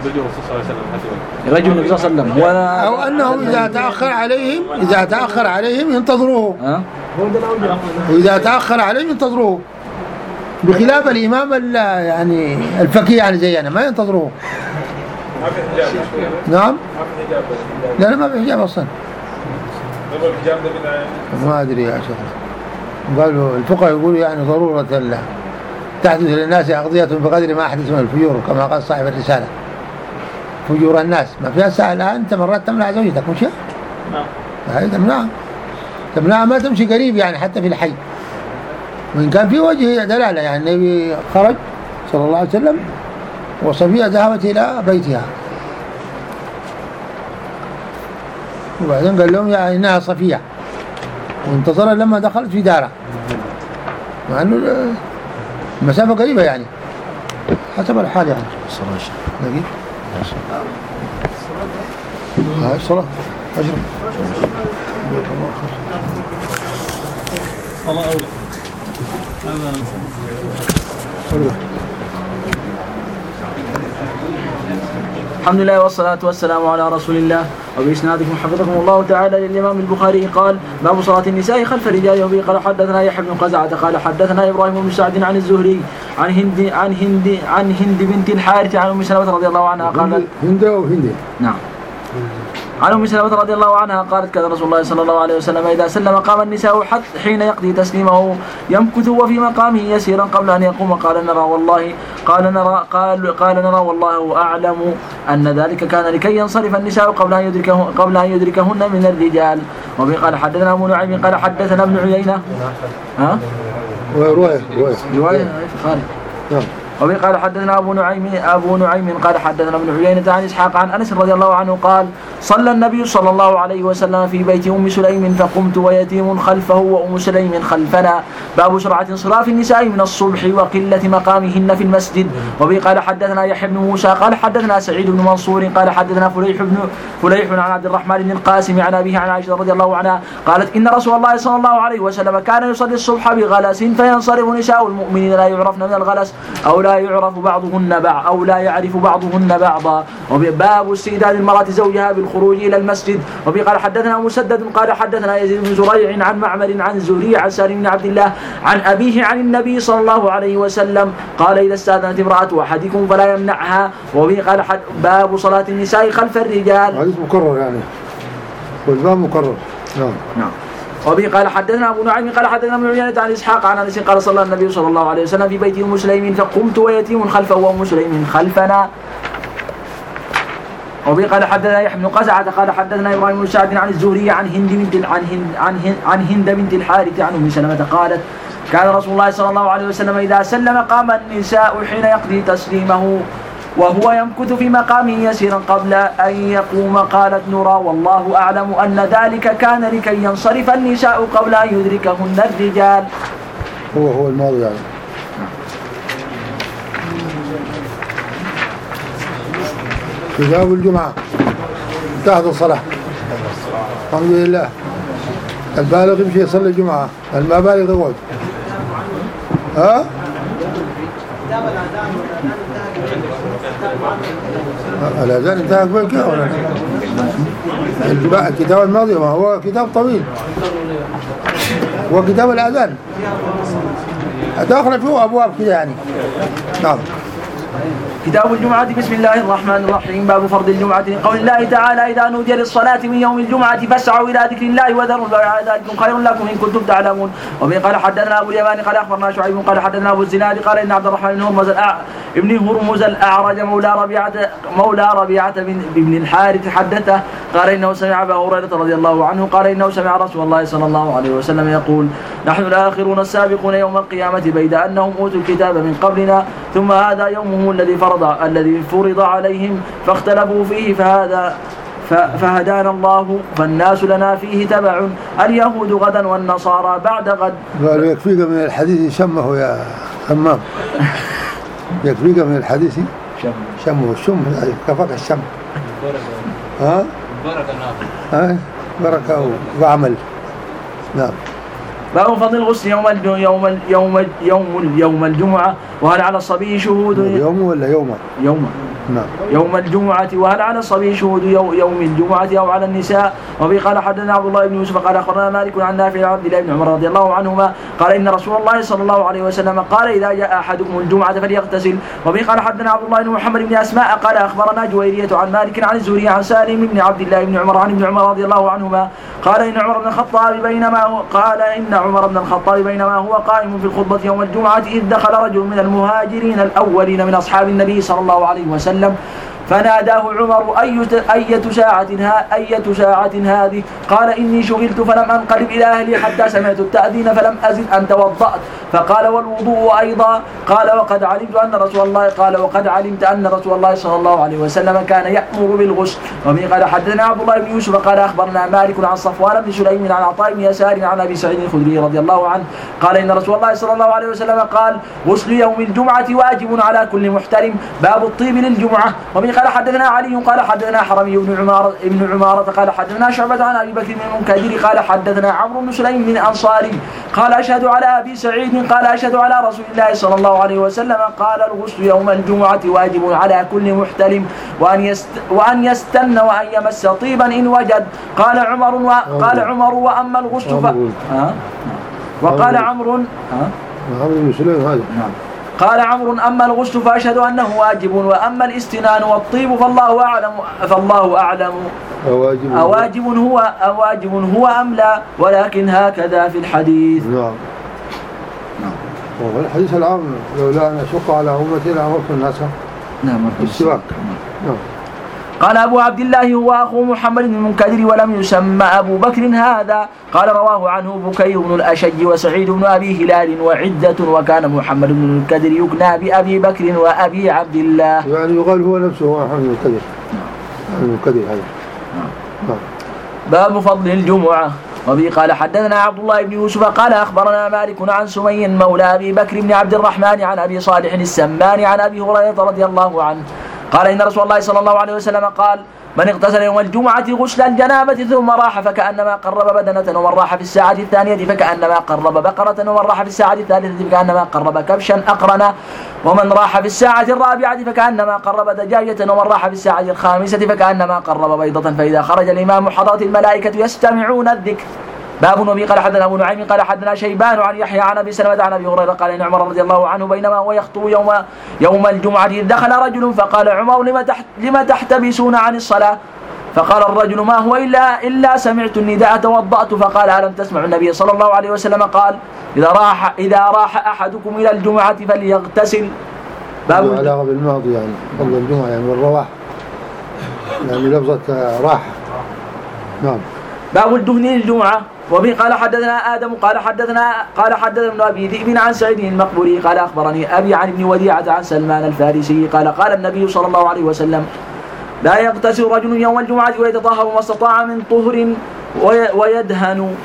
رجل النبي صلى الله عليه وسلم أو أنه إذا تأخر عليهم إذا تأخر عليهم ينتظروه، أه؟ وإذا تأخر عليهم ينتظروه، بخلاف الإمام يعني الفقيه يعني زينا ما ينتظروه. نعم لا لا ما في حجاب أصلا، ما أدري يا شيخ. قالوا الفقهاء يقولوا يعني ضرورة تحدث للناس أقضية بقدر ما أحدث من الفجور، كما قال صاحب الرسالة فجور الناس ما فيها ساعة. الآن أنت مرات تمنع زوجتك مش؟ نعم هاي تمنعها تمنعها ما تمشي قريب يعني حتى في الحي، وإن كان في وجه دلالة يعني النبي خرج صلى الله عليه وسلم وصفية ذهبت إلى بيتها، وبعدين قال لهم يعني إنها صفية، وانتظرها لما دخلت في دارها، مع أنه المسافة قريبة يعني حسب الحال يعني. الصلاة نجيب هاي الصلاة أجرب الله أولى. الحمد لله والصلاة والسلام على رسول الله. وبإسنادكم حفظكم الله تعالى للإمام البخاري قال باب صلاة النساء خلف الرجال. وبه قال حدثنا يحيى بن قزعة قال حدثنا إبراهيم بن سعد عن الزهري عن هند عن هند عن هند بنت الحارث عن أم سلمة رضي الله عنها قالت هند وهند نعم عن أم سلمة رضي الله عنها قالت كان رسول الله صلى الله عليه وسلم إذا سلم قام النساء حتى حين يقضي تسليمه يمكث وفي مقامه يسيرا قبل أن يقوم قال نرى والله قال نرى قال قال نرى والله أعلم أن ذلك كان لكي ينصرف النساء قبل أن يدركه قبل أن يدركهن من الرجال. وبه قال حدثنا أبو نعيم قال حدثنا ابن عيينة ها رواية رواية رواية خالد نعم. وبه قال حدثنا أبو نعيم أبو نعيم قال حدثنا ابن عيينة عن إسحاق عن أنس رضي الله عنه قال صلى النبي صلى الله عليه وسلم في بيت أم سليم فقمت ويتيم خلفه وأم سليم خلفنا. باب سرعة انصراف النساء من الصبح وقلة مقامهن في المسجد. وبه قال حدثنا يحيى بن موسى قال حدثنا سعيد بن منصور قال حدثنا فليح بن فليح عن عبد الرحمن بن القاسم عن أبيه عن عائشة رضي الله عنها قالت إن رسول الله صلى الله عليه وسلم كان يصلي الصبح بغلس فينصرف نساء المؤمنين لا يعرفن من الغلس أو لا يعرف بعضهن بعض أو لا يعرف بعضهن بعضا. وباب استئذان المرأة زوجها بالخروج إلى المسجد. وبه قال حدثنا مسدد قال حدثنا يزيد بن زريع عن معمر عن الزهري عن سالم بن عبد الله عن أبيه عن النبي صلى الله عليه وسلم قال إذا استأذنت امرأة أحدكم فلا يمنعها. وبه قال باب صلاة النساء خلف الرجال. حديث مكرر يعني والباب مكرر. نعم نعم. وبه قال حدثنا أبو نعيم قال حدثنا ابن عيينة عن إسحاق عن أنس قال صلى النبي صلى الله عليه وسلم في بيت أم سليم فقمت ويتيم خلفه وأم سليم خلفنا. وبه قال حدثنا يحيى بن قزعة قال حدثنا إبراهيم بن سعد عن الزهري عن هند بنت عن هند عن هند, عن هند بنت الحارث عن أم سلمة قالت كان رسول الله صلى الله عليه وسلم إذا سلم قام النساء حين يقضي تسليمه وهو يمكث في مقامه يسيرا قبل أن يقوم قالت نرى والله أعلم أن ذلك كان لكي ينصرف النساء قبل أن يدركهن الرجال. هو هو الماضي يعني. كتاب الجمعة انتهت الصلاة الحمد لله. البالغ يمشي يصلي الجمعة، الما بالغ يقعد. ها؟ الأذان انتهى قبل كده ولا لا؟ الكتاب الماضي ما هو كتاب طويل، هو كتاب الأذان داخل فيه أبواب كده يعني. نعم. كتاب الجمعة. بسم الله الرحمن الرحيم. باب فرض الجمعة. قول الله تعالى: إذا نودي للصلاة من يوم الجمعة فاسعوا إلى ذكر الله وذروا البيع ذلكم خير لكم إن كنتم تعلمون. وبه قال حدثنا أبو اليمان قال أخبرنا شعيب قال حدثنا أبو الزناد قال إن عبد الرحمن بن هرمز ابن هرمز الأعرج مولى ربيعة مولى ربيعة بن الحارث حدثه قال إنه سمع أبا هريرة رضي الله عنه قال إنه سمع رسول الله صلى الله عليه وسلم يقول: نحن الآخرون السابقون يوم القيامة بيد أنهم أوتوا الكتاب من قبلنا ثم هذا يومهم الذي فرض الذي فرض عليهم فاختلفوا فيه فهذا فهدانا الله فالناس لنا فيه تبع اليهود غدا والنصارى بعد غد. قالوا يكفيك من الحديث شمه يا همام. يكفيك من الحديث شمه الشم كفاك الشم. ها بركة ها بركة وعمل. نعم. باب فضل الغسل يوم اليوم يوم يوم يوم يوم الجمعة وهل على الصبي شهود يوم ولا يوم يوم نعم. يوم الجمعة وهل على الصبي شهود يوم الجمعة أو على النساء. وبه قال حدثنا عبد الله بن يوسف قال أخبرنا مالك عن نافع عن عبد الله بن عمر رضي الله عنهما قال إن رسول الله صلى الله عليه وسلم قال: إذا جاء أحدكم الجمعة فليغتسل. وبه قال حدثنا عبد الله بن محمد بن أسماء قال أخبرنا جويرية عن مالك عن الزهري عن سالم بن عبد الله بن عمر عن ابن عمر رضي الله عنهما قال إن عمر بن الخطاب بينما هو قال إن عمر بن الخطاب بينما هو قائم في الخطبة يوم الجمعة إذ دخل رجل من المهاجرين الأولين من أصحاب النبي صلى الله عليه وسلم فناداه عمر: أية ساعة أية ساعة هذه؟ قال: إني شغلت فلم أنقلب إلى أهلي حتى سمعت التأذين فلم أزد أن توضأت. فقال: والوضوء أيضا؟ قال: وقد علمت أن رسول الله قال وقد علمت أن رسول الله صلى الله عليه وسلم كان يأمر بالغسل. ومن قال حدثنا عبد الله بن يوسف قال أخبرنا مالك عن صفوان بن سليم عن عطاء بن يسار عن أبي سعيد الخدري رضي الله عنه قال إن رسول الله صلى الله عليه وسلم قال: غسل يوم الجمعة واجب على كل محترم. باب الطيب للجمعة. ومن قال حدثنا علي قال حدثنا حرمي بن عمارة ابن عمارة قال حدثنا شعبة عن أبي بكر بن المنكدر قال حدثنا عمرو بن سليم من أنصاري قال أشهد على أبي سعيد قال أشهد على رسول الله صلى الله عليه وسلم قال: الغسل يوم الجمعة واجب على كل محتلم وأن يست وأن يستن وأن يمس طيبا إن وجد. قال عمر وقال عمر وأما الغسل ف... ها؟ وقال عمرو ها؟ عمرو بن سليم هذا نعم. قال عمرو: أما الغسل فأشهد أنه واجب وأما الاستنان والطيب فالله أعلم فالله أعلم أواجب, أواجب هو أواجب هو أم لا ولكن هكذا في الحديث. نعم نعم. والحديث العام لولا أن أشق على أمتي لأمرت الناس نعم بالسواك. نعم. قال أبو عبد الله هو أخو محمد بن المنكدر ولم يسمى أبو بكر هذا. قال رواه عنه بكير بن الأشج وسعيد بن أبي هلال وعدة وكان محمد بن المنكدر يكنى بأبي بكر وأبي عبد الله. يعني يقال هو نفسه هو محمد بن المنكدر. المنكدر هذا. نعم. باب فضل الجمعة. وبه قال حدثنا عبد الله بن يوسف قال أخبرنا مالك عن سمي مولى أبي بكر بن عبد الرحمن عن أبي صالح السمان عن أبي هريرة رضي الله عنه قال إن رسول الله صلى الله عليه وسلم قال: من اغتسل يوم الجمعة غسل الجنابة ثم راح فكأنما قرب بدنة ومن راح في الساعة الثانية فكأنما قرب بقرة ومن راح في الساعة الثالثة فكأنما قرب كبشا أقرنا ومن راح في الساعة الرابعة فكأنما قرب دجاجة ومن راح في الساعة الخامسة فكأنما قرب بيضة فإذا خرج الإمام حضرت الملائكة يستمعون الذكر. باب. وبه قال حدثنا أبو نعيم قال حدثنا شيبان عن يحيى عن أبي سلمة عن أبي هريرة قال إن عمر رضي الله عنه بينما هو يخطب يوم يوم الجمعة إذ دخل رجل فقال عمر: لما تحت لما تحتبسون عن الصلاة؟ فقال الرجل: ما هو إلا إلا سمعت النداء توضأت. فقال: ألم تسمع النبي صلى الله عليه وسلم قال: إذا راح إذا راح أحدكم إلى الجمعة فليغتسل. باب علاقة بالماضي يعني قبل الجمعة يعني والرواح يعني لفظة راحة. نعم. باب الدهن للجمعة. وبه قال حدثنا آدم قال حدثنا قال حدثنا ابن أبي ذئب عن سعيد المقبوري قال أخبرني أبي عن ابن وديعة عن سلمان الفارسي قال قال النبي صلى الله عليه وسلم: لا يغتسل رجل يوم الجمعة ويتطهر ما استطاع من طهر ويدهن.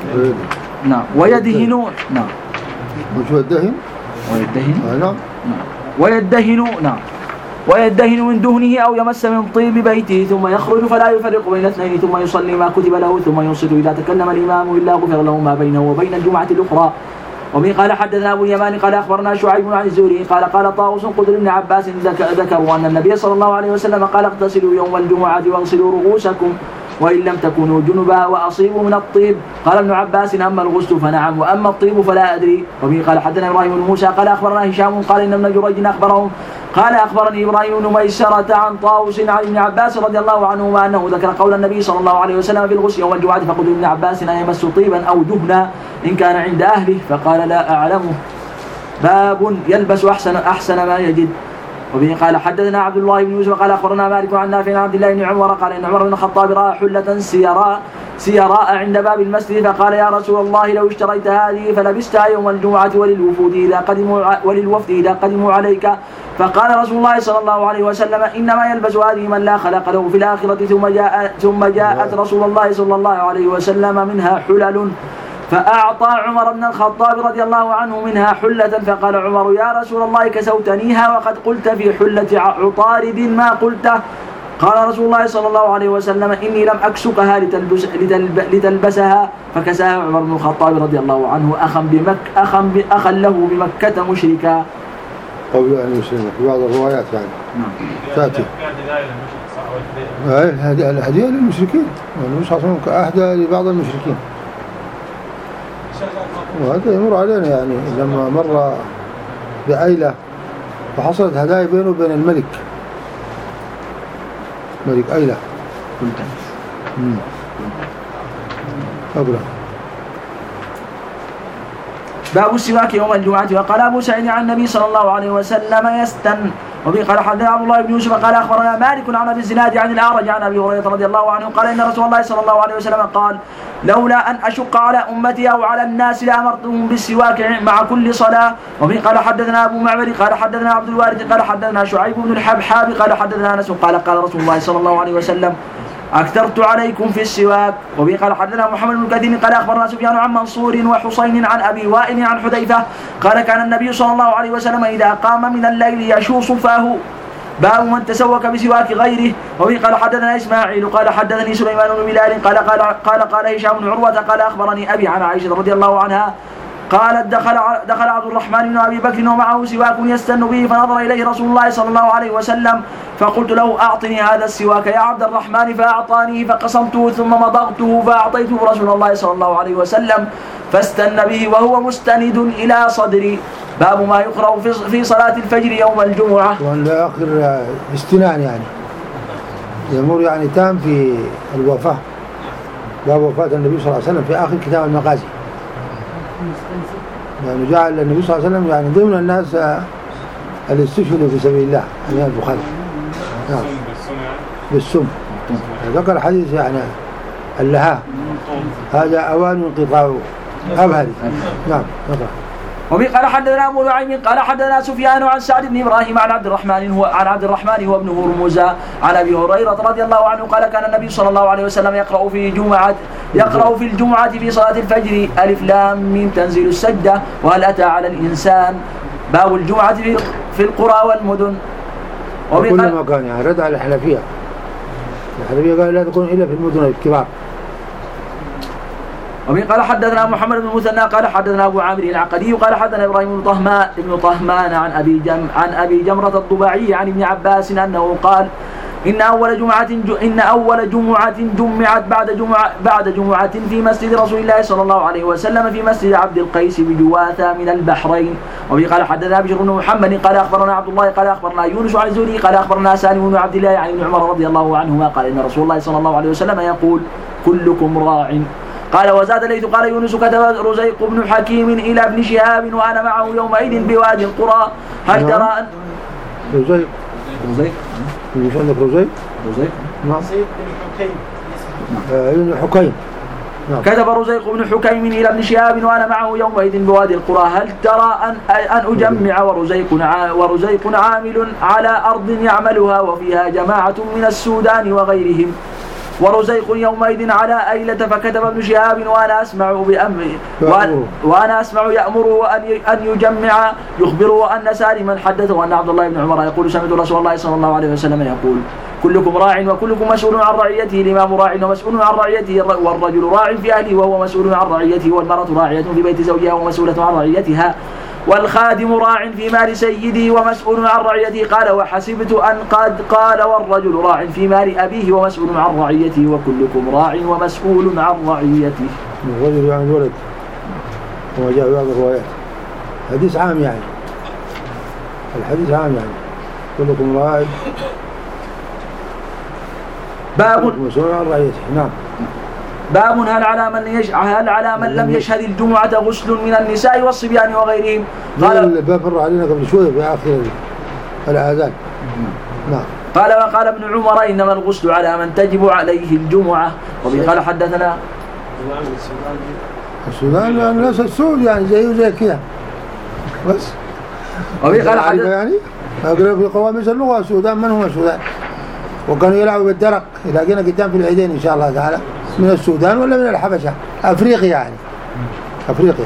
نعم ويدهن. نعم مش يدهن ويدهن. نعم ويدهن. نعم ويدهن من دهنه أو يمس من طيب بيته ثم يخرج فلا يفرق بين اثنين ثم يصلي ما كتب له ثم ينصت إذا تكلم الإمام إلا غفر له ما بينه وبين الجمعة الأخرى. وبه قال حدثنا أبو اليمان قال أخبرنا شعيب عن الزهري قال قال طاووس قلت لابن عباس ذكروا أن النبي صلى الله عليه وسلم قال: اغتسلوا يوم الجمعة واغسلوا رؤوسكم وإن لم تكونوا جنبا وأصيبوا من الطيب. قال ابن عباس أما الغسل فنعم وأما الطيب فلا أدري. وبه قال حدثنا إبراهيم بن موسى قال أخبرنا هشام قال إن ابن جريج أخبرهم قال أخبرني إبراهيم بن ميسرة عن طاووس عن ابن عباس رضي الله عنهما أنه ذكر قول النبي صلى الله عليه وسلم في الغسل يوم الجمعة فقلت ابن عباس أن يمس طيبا أو دهنا إن كان عند أهله فقال لا أعلمه. باب يلبس أحسن أحسن ما يجد. وبه قال حدثنا عبد الله بن يوسف قال أخبرنا مالك عن نافع عن عبد الله بن عمر قال إن عمر بن الخطاب رأى حلة سيراء سيراء عند باب المسجد فقال يا رسول الله لو اشتريت هذه فلبستها يوم الجمعة وللوفود إذا قدموا وللوفد إذا قدموا عليك. فقال رسول الله صلى الله عليه وسلم إنما يلبس هذه من لا خلق له في الآخرة. ثم جاء ثم جاءت رسول الله صلى الله عليه وسلم منها حلل فأعطى عمر بن الخطاب رضي الله عنه منها حلة فقال عمر يا رسول الله كسوتنيها وقد قلت في حلة عطارد ما قلته. قال رسول الله صلى الله عليه وسلم إني لم أكسكها لتلبس لتلب لتلبسها فكساها عمر بن الخطاب رضي الله عنه أخا بمك أخا أخا له بمكة مشركا. قبل أن يسلم في بعض الروايات يعني تأتي الهدية للمشركين والنبي صلى الله عليه وسلم كأهدى لبعض المشركين وهذا يمر علينا يعني لما مر بأيلة فحصلت هدايا بينه وبين الملك ملك أيلة أقرأ. باب السواك يوم الجمعة. وقال أبو سعيد عن النبي صلى الله عليه وسلم يستن. وبه قال حدثنا عبد الله بن يوسف قال أخبرنا مالك عن أبي الزناد عن الأعرج عن أبي هريرة رضي الله عنه قال إن رسول الله صلى الله عليه وسلم قال لولا أن أشق على أمتي أو على الناس لأمرتهم بالسواك مع كل صلاة. وبه قال حدثنا أبو معمر قال حدثنا عبد الوارث قال حدثنا شعيب بن الحبحاب قال حدثنا أنس قال قال رسول الله صلى الله عليه وسلم أكثرت عليكم في السواك. وبه قال حدثنا محمد بن كثير قال أخبرنا سفيان عن منصور وحسين عن أبي وائل عن حذيفة قال كان النبي صلى الله عليه وسلم إذا قام من الليل يشوص فاه. باب من تسوك بسواك غيره. وبه قال حدثنا إسماعيل قال حدثني سليمان بن بلال قال قال قال قال هشام بن عروة قال أخبرني أبي عن عائشة رضي الله عنها قالت دخل دخل عبد الرحمن بن أبي بكر ومعه سواك يستن به فنظر إليه رسول الله صلى الله عليه وسلم فقلت له أعطني هذا السواك يا عبد الرحمن فأعطانيه فقسمته ثم مضغته فأعطيته رسول الله صلى الله عليه وسلم فاستن به وهو مستند إلى صدري. باب ما يقرأ في صلاة الفجر يوم الجمعة. وعند آخر استنان يعني يمر يعني تام في الوفاة. باب وفاة النبي صلى الله عليه وسلم في آخر كتاب المغازي يعني جعل النبي صلى الله عليه وسلم يعني ضمن الناس اللي استشهدوا في سبيل الله يعني البخاري نعم بالسم. ذكر حديث يعني اللها هذا أوان انقطاع أبهري. نعم نقرأ. وبه قال حدثنا أبو نعيم قال حدثنا سفيان عن سعد بن إبراهيم عن عبد الرحمن هو عن عبد الرحمن هو ابن هرمز عن أبي هريرة رضي الله عنه قال كان النبي صلى الله عليه وسلم يقرأ في جمعة يقرأ في الجمعة في صلاة الفجر ألف لام ميم تنزيل السجدة وهل أتى على الإنسان. باب الجمعة في في القرى والمدن. وكل مكان يعني رد على الحنفية. الحنفية قال لا تكون إلا في المدن الكبار. وبه قال حدثنا محمد بن المثنى قال حدثنا أبو عامر العقدي قال حدثنا إبراهيم بن طهمان ابن طهمان عن أبي جم عن أبي جمرة الضباعي عن ابن عباس أنه قال إن أول جمعة إن أول جمعة جمعت بعد جمعة بعد جمعة في مسجد رسول الله صلى الله عليه وسلم في مسجد عبد القيس بجواثة من البحرين. وبه قال حدثنا بشر بن محمد قال أخبرنا عبد الله قال أخبرنا يونس عن الزهري قال أخبرنا سالم بن عبد الله عن ابن عمر رضي الله عنهما قال إن رسول الله صلى الله عليه وسلم يقول كلكم راع. قال وزاد ليث قال يونس كتب رزيق بن حكيم إلى ابن شهاب وأنا معه يومئذ بوادي القرى هل ترى أن رزيق رزيق مش عندك رزيق رزيق رزيق بن حكيم حكيم كتب رزيق بن حكيم إلى ابن شهاب وأنا معه يومئذ بوادي القرى هل ترى أن أن أجمع ورزيق ورزيق عامل على أرض يعملها وفيها جماعة من السودان وغيرهم ورزيق يومئذ على أيلة فكتب ابن شهاب وأنا أسمع بأمره وأنا أسمع يأمره أن يجمع يخبره أن سالما حدثه أن عبد الله بن عمر يقول سمعت رسول الله صلى الله عليه وسلم يقول كلكم راع وكلكم مسؤول عن رعيته الإمام راع ومسؤول عن رعيته والرجل راع في أهله وهو مسؤول عن رعيته والمرأة راعية في بيت زوجها ومسؤولة عن رعيتها والخادم راع في مال سيده ومسؤول عن رعيته. قال وحسبت أن قد قال والرجل راع في مال أبيه ومسؤول عن رعيته وكلكم راع ومسؤول عن رعيته. الرجل يعني الولد وما جاء في بعض الروايات حديث عام يعني الحديث عام يعني كلكم راع باب مسؤول عن رعيته. نعم. باب هل على من يش... هل على من لم يشهد الجمعة غسل من النساء والصبيان وغيرهم؟ قال الباب مر علينا قبل شوية في آخر الآذان. نعم. قال وقال ابن عمر إنما الغسل على من تجب عليه الجمعة. وبه قال حدثنا السودان الناس السود يعني زيه وزي كذا بس. وبه قال حدثنا يعني أقرب في قواميس اللغة السودان من هم السودان وكانوا يلعبوا بالدرق. يلاقينا قدام في العيدين إن شاء الله تعالى من السودان ولا من الحبشة أفريقيا يعني أفريقيا.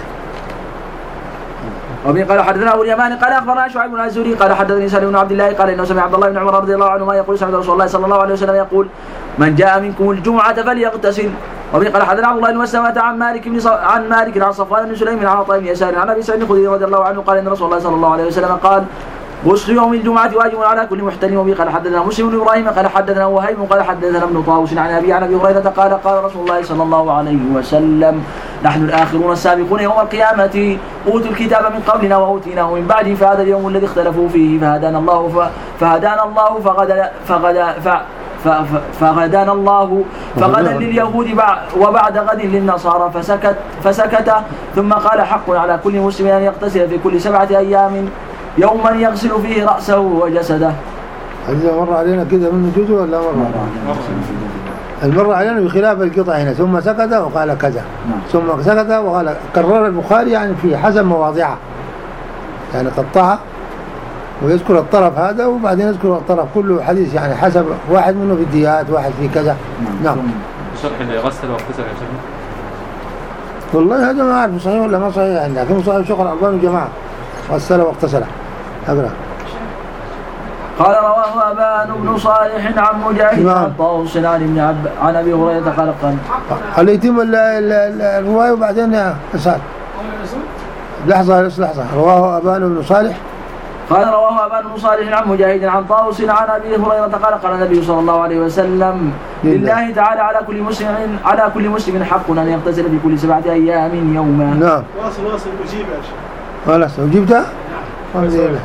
وبه قال حدثنا أبو اليمان قال أخبرنا شعيب بن الزهري قال حدثني سالم بن عبد الله قال إنه سمع عبد الله بن عمر رضي الله عنهما يقول سمعت رسول الله صلى الله عليه وسلم يقول من جاء منكم الجمعة فليغتسل. وبه قال حدثنا عبد الله بن مسلمة عن مالك بن ص... عن مالك عن صفوان بن سليم عن عطاء بن يسار عن أبي سعيد الخدري رضي الله عنه قال إن رسول الله صلى الله عليه وسلم قال غسل يوم الجمعة واجب على كل محتلم. وبه قال حدثنا مسلم بن إبراهيم قال حدثنا وهيب قال حدثنا ابن طاووس عن أبي عن أبي هريرة قال قال رسول الله صلى الله عليه وسلم نحن الآخرون السابقون يوم القيامة أوتوا الكتاب من قبلنا وأوتيناه من بعده فهذا اليوم الذي اختلفوا فيه فهدانا الله ف... فهدانا الله فغدا فغدا ف... ف... فغدانا الله فغدا لليهود وبعد غد للنصارى فسكت فسكت ثم قال حق على كل مسلم أن يغتسل في كل سبعة أيام يوما يغسل فيه رأسه وجسده. هذا مر علينا كذا من جزء ولا مر المر علينا بخلاف القطع هنا ثم سكت وقال كذا ثم سكت وقال كرر البخاري يعني في حسب مواضعه يعني قطعها ويذكر الطرف هذا وبعدين يذكر الطرف كله حديث يعني حسب واحد منه في الديات واحد في كذا. نعم. شرح اللي غسل واغتسل يا شيخ والله هذا ما أعرف صحيح ولا ما صحيح يعني لكن صحيح شغل ألباني جماعة غسل واغتسل. أقرأ. قال رواه أبان بن صالح عن مجاهد عن طاووس عن ابن عب عن أبي هريرة قال قال هل يتم الرواية وبعدين يا أسعد لحظة لحظة. رواه أبان بن صالح قال رواه أبان بن صالح عن مجاهد عن طاووس عن أبي هريرة قال قال النبي صلى الله عليه وسلم لله تعالى على كل مسلم على كل مسلم حق أن يغتسل في كل سبعة أيام يوما. نعم. واصل واصل أجيب يا شيخ. خلاص أجيبتها؟ يعني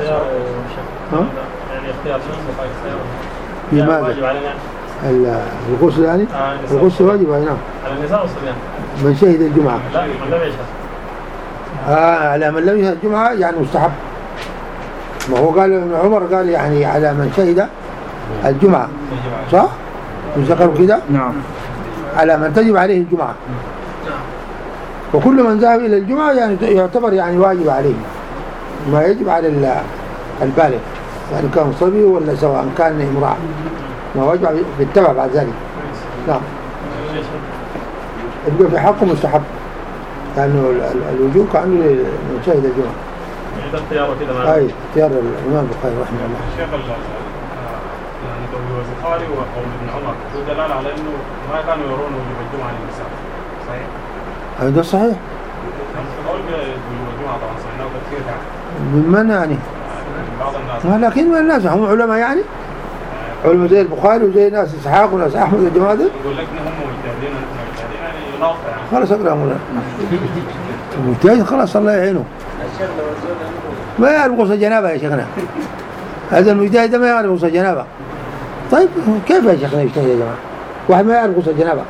اختيار شنو لماذا؟ الغسل يعني؟ آه الغسل واجب نعم. على النساء والصبيان. من شهد الجمعة. لا من لم يشهد. آه على من لم يشهد الجمعة يعني مستحب. ما هو قال ابن عمر قال يعني على من شهد الجمعة صح؟ وذكروا كده؟ نعم. على من تجب عليه الجمعة. وكل من ذهب إلى الجمعة يعني يعتبر يعني واجب عليه ما يجب على البالغ يعني كان صبي ولا سواء كان امرأة ما واجب بالتبع بعد ذلك. نعم. يبقى في حقه مستحب لأنه الوجوب كأنه من شهد الجمعة. هذا اختياره كده. أي اختيار الإمام البخاري رحمه الله. الشيخ يعني البخاري وقول ابن عمر هو دلالة على إنه ما كانوا يرون وجوب الجمعة للنساء. صحيح؟ هذا صحيح. قول وجوب الجمعة طبعا صحيح وكثير يعني. من من يعني؟ بعض الناس. لكن من الناس هم علماء يعني؟ علماء زي البخاري وزي ناس إسحاق وناس أحمد والجماعة دي؟ يقول لك إن هم مجتهدين مجتهدين يعني يناقض يعني. خلاص أقرأ مولانا. مجتهد خلاص الله يعينه. ما يعرف غسل جنابة يا شيخنا. هذا المجتهد ما يعرف غسل جنابة. طيب كيف يا شيخنا يجتهد يا جماعة؟ واحد ما يعرف غسل جنابة.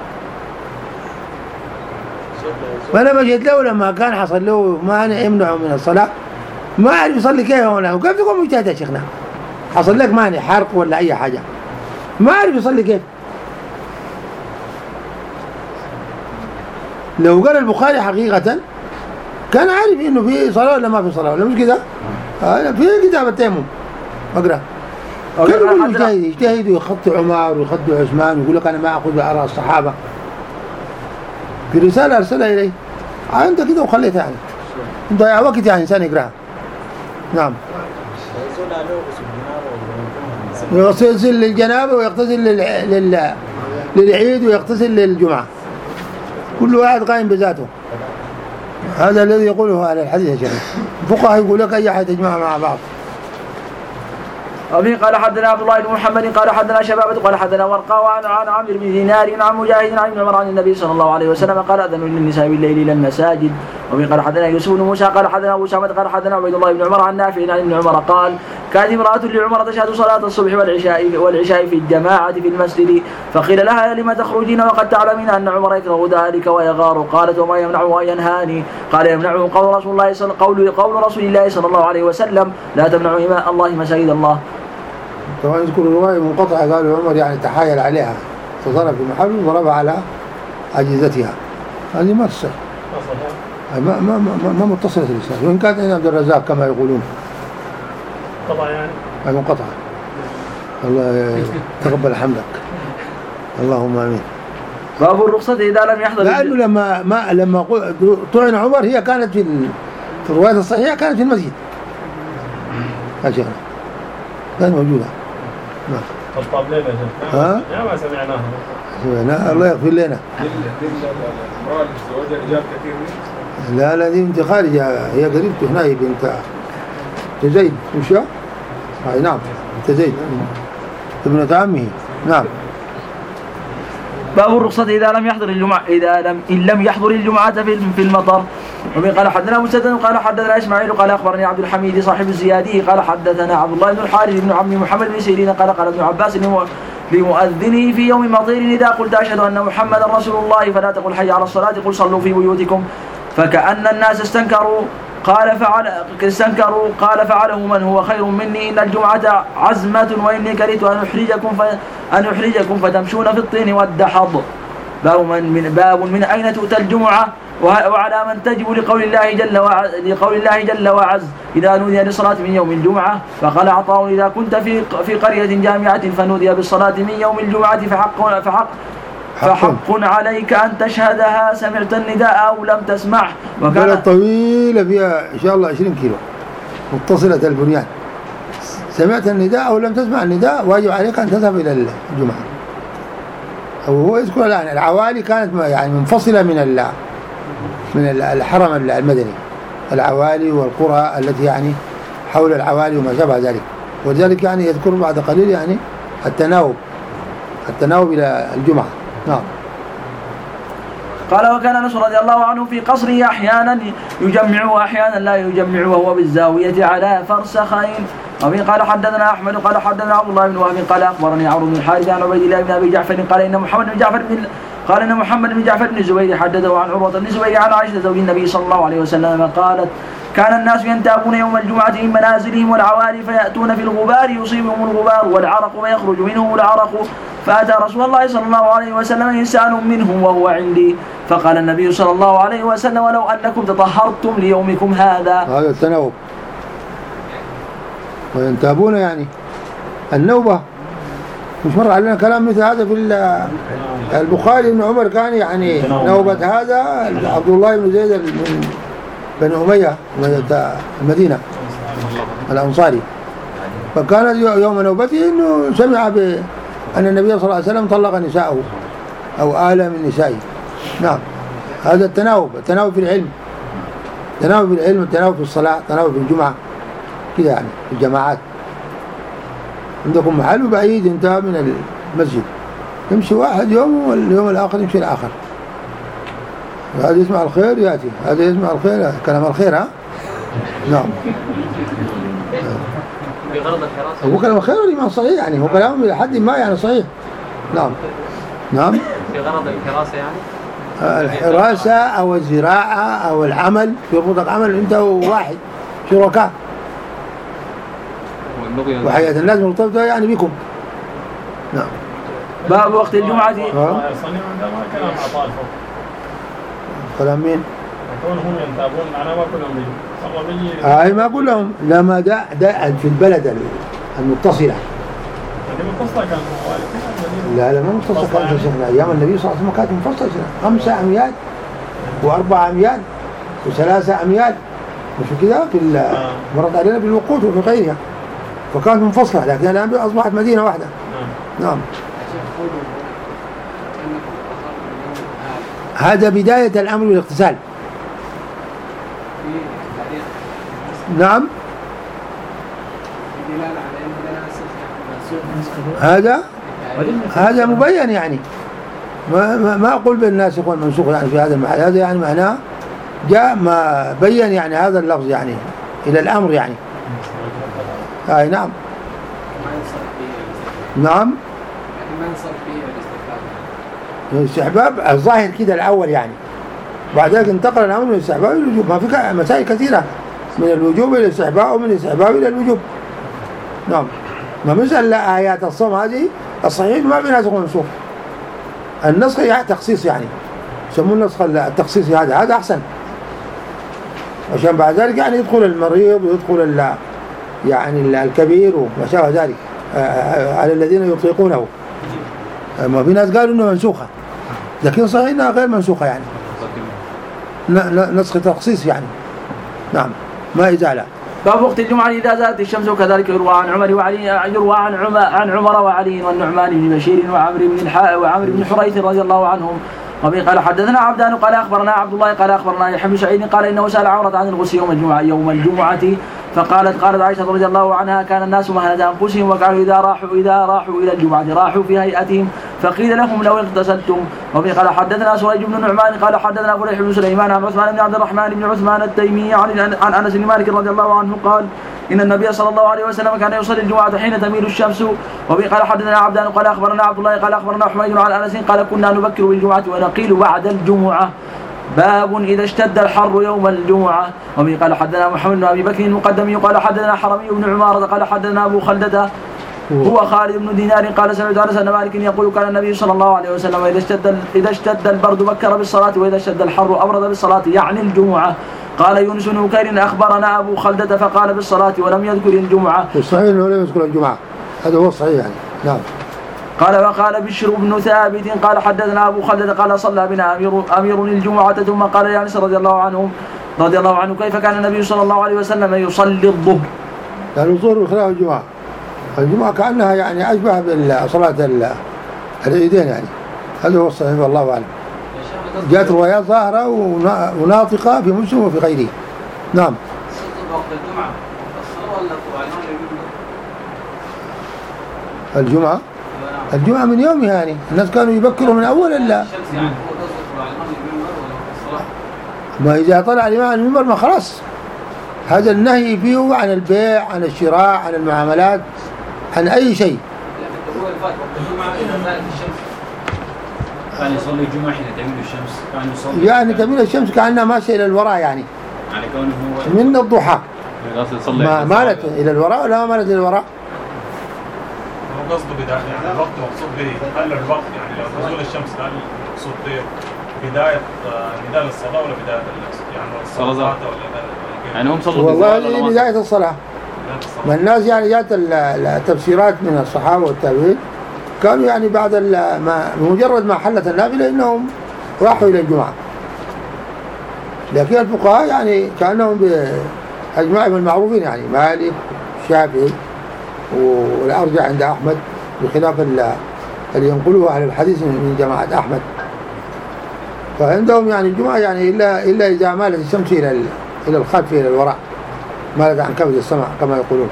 وأنا مجد له لما كان حصل له مانع يمنعه من الصلاة ما يعرف يصلي كيف هنا وكيف تكون مجتهد يا شيخنا؟ حصل لك مانع حرق ولا أي حاجة ما يعرف يصلي كيف؟ لو قال البخاري حقيقة كان عارف إنه في صلاة ولا ما في صلاة ولا مش كده؟ آه في كتاب التيمم أقرأ. كان يقول يجتهد يجتهد ويخطي عمر ويخطي عثمان ويقول لك أنا ما أخذ بآراء الصحابة. في رسالة أرسلها إليه أنت كده وخليتها يعني ضيع وقت يعني إنسان يقرأها. نعم. يغتسل للجنابة ويغتسل لل... للعيد ويغتسل للجمعة كل واحد قائم بذاته. هذا الذي يقوله أهل الحديث يا شيخ. الفقهاء يقول لك أي أحد تجمع مع بعض. وفي قال حدثنا عبد الله بن محمد قال حدثنا شبابة قال حدثنا ورقة وعن عن عمرو بن دينار عن مجاهد عن ابن عمر عن النبي صلى الله عليه وسلم قال أذن للنساء بالليل إلى المساجد. وفي قال حدثنا يوسف بن موسى قال حدثنا أبو سامة قال حدثنا عبيد الله بن عمر عن نافع عن ابن عمر قال كانت امرأة لعمر تشهد صلاة الصبح والعشاء والعشاء في الجماعة في المسجد فقيل لها لما تخرجين وقد تعلمين أن عمر يكره ذلك ويغار. قالت وما يمنعه أن ينهاني؟ قال يمنعه قول رسول الله صلى قول قول رسول الله صلى الله عليه وسلم لا تمنعوا إماء الله مساجد الله. طبعا يذكر الرواية منقطعة قالوا عمر يعني تحايل عليها فضرب في محل وضرب على عجيزتها. هذه ما تصح ما ما ما, ما متصلة الإسناد وإن كانت عند عبد الرزاق كما يقولون طبعا يعني منقطعة. الله تقبل حمدك اللهم آمين. باب الرخصة إذا لم يحضر لأنه لما ما لما طعن عمر هي كانت في في الرواية الصحيحة كانت في المسجد يا شيخنا كانت موجودة. نعم. طب لنا يا شيخ. ها؟ يا ما سمعناها. سمعناها الله يغفر لنا. المرأة الزوجة إجاب كثير. لا لا دي بنت خارجة هي قريبته هنا بنت زيد وش يا؟ نعم بنت زيد ابنة عمه. نعم. باب الرخصة إذا لم يحضر الجمعة إذا لم إن لم يحضر الجمعة في في المطر. ومن قال حدثنا مسدد قال حدثنا إسماعيل قال أخبرني عبد الحميد صاحب الزيادي قال حدثنا عبد الله بن الحارث بن عم محمد بن سيرين قال قال ابن عباس لمؤذنه في يوم مطير إذا قلت أشهد أن محمدا رسول الله فلا تقل حي على الصلاة قل صلوا في بيوتكم فكأن الناس استنكروا قال فعل استنكروا قال فعله من هو خير مني إن الجمعة عزمة وإني كرهت أن أحرجكم أن أحرجكم فتمشون في الطين والدحض. باب من, من باب من أين تؤتى الجمعة وعلى من تجب لقول الله جل وعز لقول الله جل وعز إذا نودي للصلاة من يوم الجمعة. فقال عطاء إذا كنت في في قرية جامعة فنودي بالصلاة من يوم الجمعة فحق فحق فحق عليك أن تشهدها سمعت النداء أو لم تسمعه. وكانت طويلة فيها إن شاء الله عشرين كيلو متصلة البنيان. سمعت النداء أو لم تسمع النداء واجب عليك أن تذهب إلى الجمعة. أو هو يذكر الآن العوالي كانت يعني منفصلة من ال من الحرم المدني العوالي والقرى التي يعني حول العوالي وما شابه ذلك. ولذلك يعني يذكر بعد قليل يعني التناوب التناوب إلى الجمعة. نعم. قال وكان أنس رضي الله عنه في قصره أحيانا يجمع وأحيانا لا يجمع وهو بالزاوية على فرسخين. ومن قال حدثنا أحمد قال حدثنا عبد الله بن وهب قال أخبرني عمرو بن الحارث عن عبيد الله بن أبي جعفر قال إن محمد بن جعفر بن قال إن محمد بن جعفر بن الزبير حدثه عن عروة بن الزبير عن عائشة زوج النبي صلى الله عليه وسلم قالت كان الناس ينتابون يوم الجمعة من منازلهم والعوالي فيأتون في الغبار يصيبهم الغبار والعرق ويخرج منهم العرق فأتى رسول الله صلى الله عليه وسلم إنسان منهم وهو عندي فقال النبي صلى الله عليه وسلم ولو أنكم تطهرتم ليومكم هذا. هذا التناوب وينتابون يعني النوبة. مش مر علينا كلام مثل هذا في البخاري بن عمر كان يعني نوبة هذا عبد الله بن زيد من بن أمية من المدينة الأنصاري. فكان يوم نوبته أنه سمع بأن النبي صلى الله عليه وسلم طلق نساءه أو آلة من نسائه. نعم. هذا التناوب التناوب في العلم التناوب في العلم التناوب في الصلاة التناوب في الجمعة كده يعني في الجماعات. عندكم محل بعيد انتهى من المسجد يمشي واحد يوم واليوم الآخر يمشي الآخر. هذا يسمع الخير يأتي هذا يسمع الخير يأتي. كلام الخير ها. نعم. بغرض الحراسة. هو كلام الخير والإيمان صحيح يعني هو كلام إلى حد ما يعني صحيح. نعم. نعم. بغرض الحراسة يعني. الحراسة أو الزراعة أو العمل يربطك عمل أنت وواحد شركاء. وحياة الناس مرتبطة يعني بكم. نعم. باب وقت الجمعة. كلام مين؟ هم ينتابون معنا ما كلهم بيجوا. أي ما أقول لهم لما ده ده في البلد المتصلة. متصلة كان لا لا ما متصلة كانت شيخنا أيام النبي صلى الله عليه وسلم كانت مفصلة خمسة أميال وأربعة أميال وثلاثة أميال مش كده في مرت علينا بالوقوت وفي غيرها فكانت منفصلة. لكن الآن أصبحت مدينة واحدة. نعم. هذا بداية الأمر بالاغتسال نعم هذا هذا مبين يعني ما ما, ما أقول بالناسخ والمنسوخ يعني في هذا المعنى، هذا يعني معناه جاء ما بين يعني هذا اللفظ يعني إلى الأمر يعني. أي نعم نعم الاستحباب الظاهر كده الأول يعني، بعد ذلك انتقل الأمر من الاستحباب إلى الوجوب. ما في مسائل كثيرة من الوجوب إلى الاستحباب ومن الاستحباب إلى الوجوب. نعم ما مثل آيات الصوم هذه الصحيح ما في ناسخ ومنسوخ، النسخ يعني تخصيص يعني يسمون النسخ التخصيصي، هذا هذا أحسن عشان بعد ذلك يعني يدخل المريض ويدخل يعني الكبير وما شابه ذلك على الذين يطيقونه. ما في ناس قالوا إنه منسوخة لكن صحيح إنها غير منسوخة يعني نسخ تخصيص يعني. نعم ما إزالة. باب وقت الجمعة إذا زالت الشمس، وكذلك يروى عن عمر وعلي يروى عن عمر عن عمر وعلي والنعمان بن بشير وعمر بن الحاء وعمر بن حريث رضي الله عنهم. وبه قال حدثنا عبدان قال أخبرنا عبد الله قال أخبرنا يحيى بن سعيد قال إنه سأل عمرة عن الغسل يوم الجمعة يوم الجمعة فقالت قالت عائشة رضي الله عنها كان الناس مهنة أنفسهم وكانوا إذا راحوا إذا راحوا إلى الجمعة راحوا في هيئتهم فقيل لهم لو اغتسلتم. وبه قال حدثنا سريج بن نعمان قال حدثنا فليح بن سليمان عن عثمان بن عبد الرحمن بن عثمان التيمي عن عن أنس بن مالك رضي الله عنه قال إن النبي صلى الله عليه وسلم كان يصلي الجمعة حين تميل الشمس. وبه قال حدثنا عبدان قال أخبرنا عبد الله قال أخبرنا حميد عن أنس قال كنا نبكر بالجمعة ونقيل بعد الجمعة. باب إذا اشتد الحر يوم الجمعة. وبه قال حدثنا محمد بن أبي بكر المقدمي قال حدثنا حرمي بن عمارة قال حدثنا أبو خلدة هو خالد بن دينار قال سمعت أنس بن مالك يقول كان النبي صلى الله عليه وسلم إذا اشتد إذا اشتد البرد بكر بالصلاة وإذا اشتد الحر أبرد بالصلاة يعني الجمعة. قال يونس بن بكير أخبرنا أبو خلدة فقال بالصلاة ولم يذكر الجمعة. الصحيح أنه لم يذكر الجمعة، هذا هو الصحيح يعني. نعم. قال وقال بشر بن ثابت قال حدثنا أبو خلدة قال صلى بنا أمير, أمير الجمعة ثم قال يا أنس رضي الله عنه رضي الله عنه كيف كان النبي صلى الله عليه وسلم يصلي الظهر؟ يعني الظهر وخلاف الجمعة، الجمعة كأنها يعني أشبه بالصلاة العيدين يعني، هذا هو الصحيح والله أعلم. جاءت روايات ظاهرة وناطقة في مسلم وفي غيره. نعم. الجمعة الجمعة من يومها يعني الناس كانوا يبكروا من أول إلا ما إذا طلع الإمام عن المنبر ما خلاص، هذا النهي فيه عن البيع عن الشراء عن المعاملات عن أي شيء. كان يصلي الجمعة حين تميل الشمس، كان يصلي يعني تميل الشمس كأنها ماشية إلى الوراء يعني يعني كونه هو من الضحى ما مالت إلى الوراء ولا ما مالت إلى الوراء. هو قصده بداية يعني الوقت مقصود به هل الوقت يعني لو نزول الشمس هل مقصود به بداية بداية الصلاة ولا بداية يعني الصلاة ولا يعني هم صلوا والله بداية الصلاة. ما الناس يعني جاءت التفسيرات من الصحابة والتابعين كانوا يعني بعد ما مجرد ما حلت النافلة إنهم راحوا إلى الجمعة، لكن الفقهاء يعني كأنهم بأجماعهم المعروفين يعني مالك الشافعي والأرجح عند أحمد بخلاف اللي ينقلوه أهل الحديث من جماعة أحمد، فعندهم يعني الجمعة يعني إلا إلا إذا مالت الشمس إلى إلى الخلف إلى الوراء مالت عن كبد السماء كما يقولون.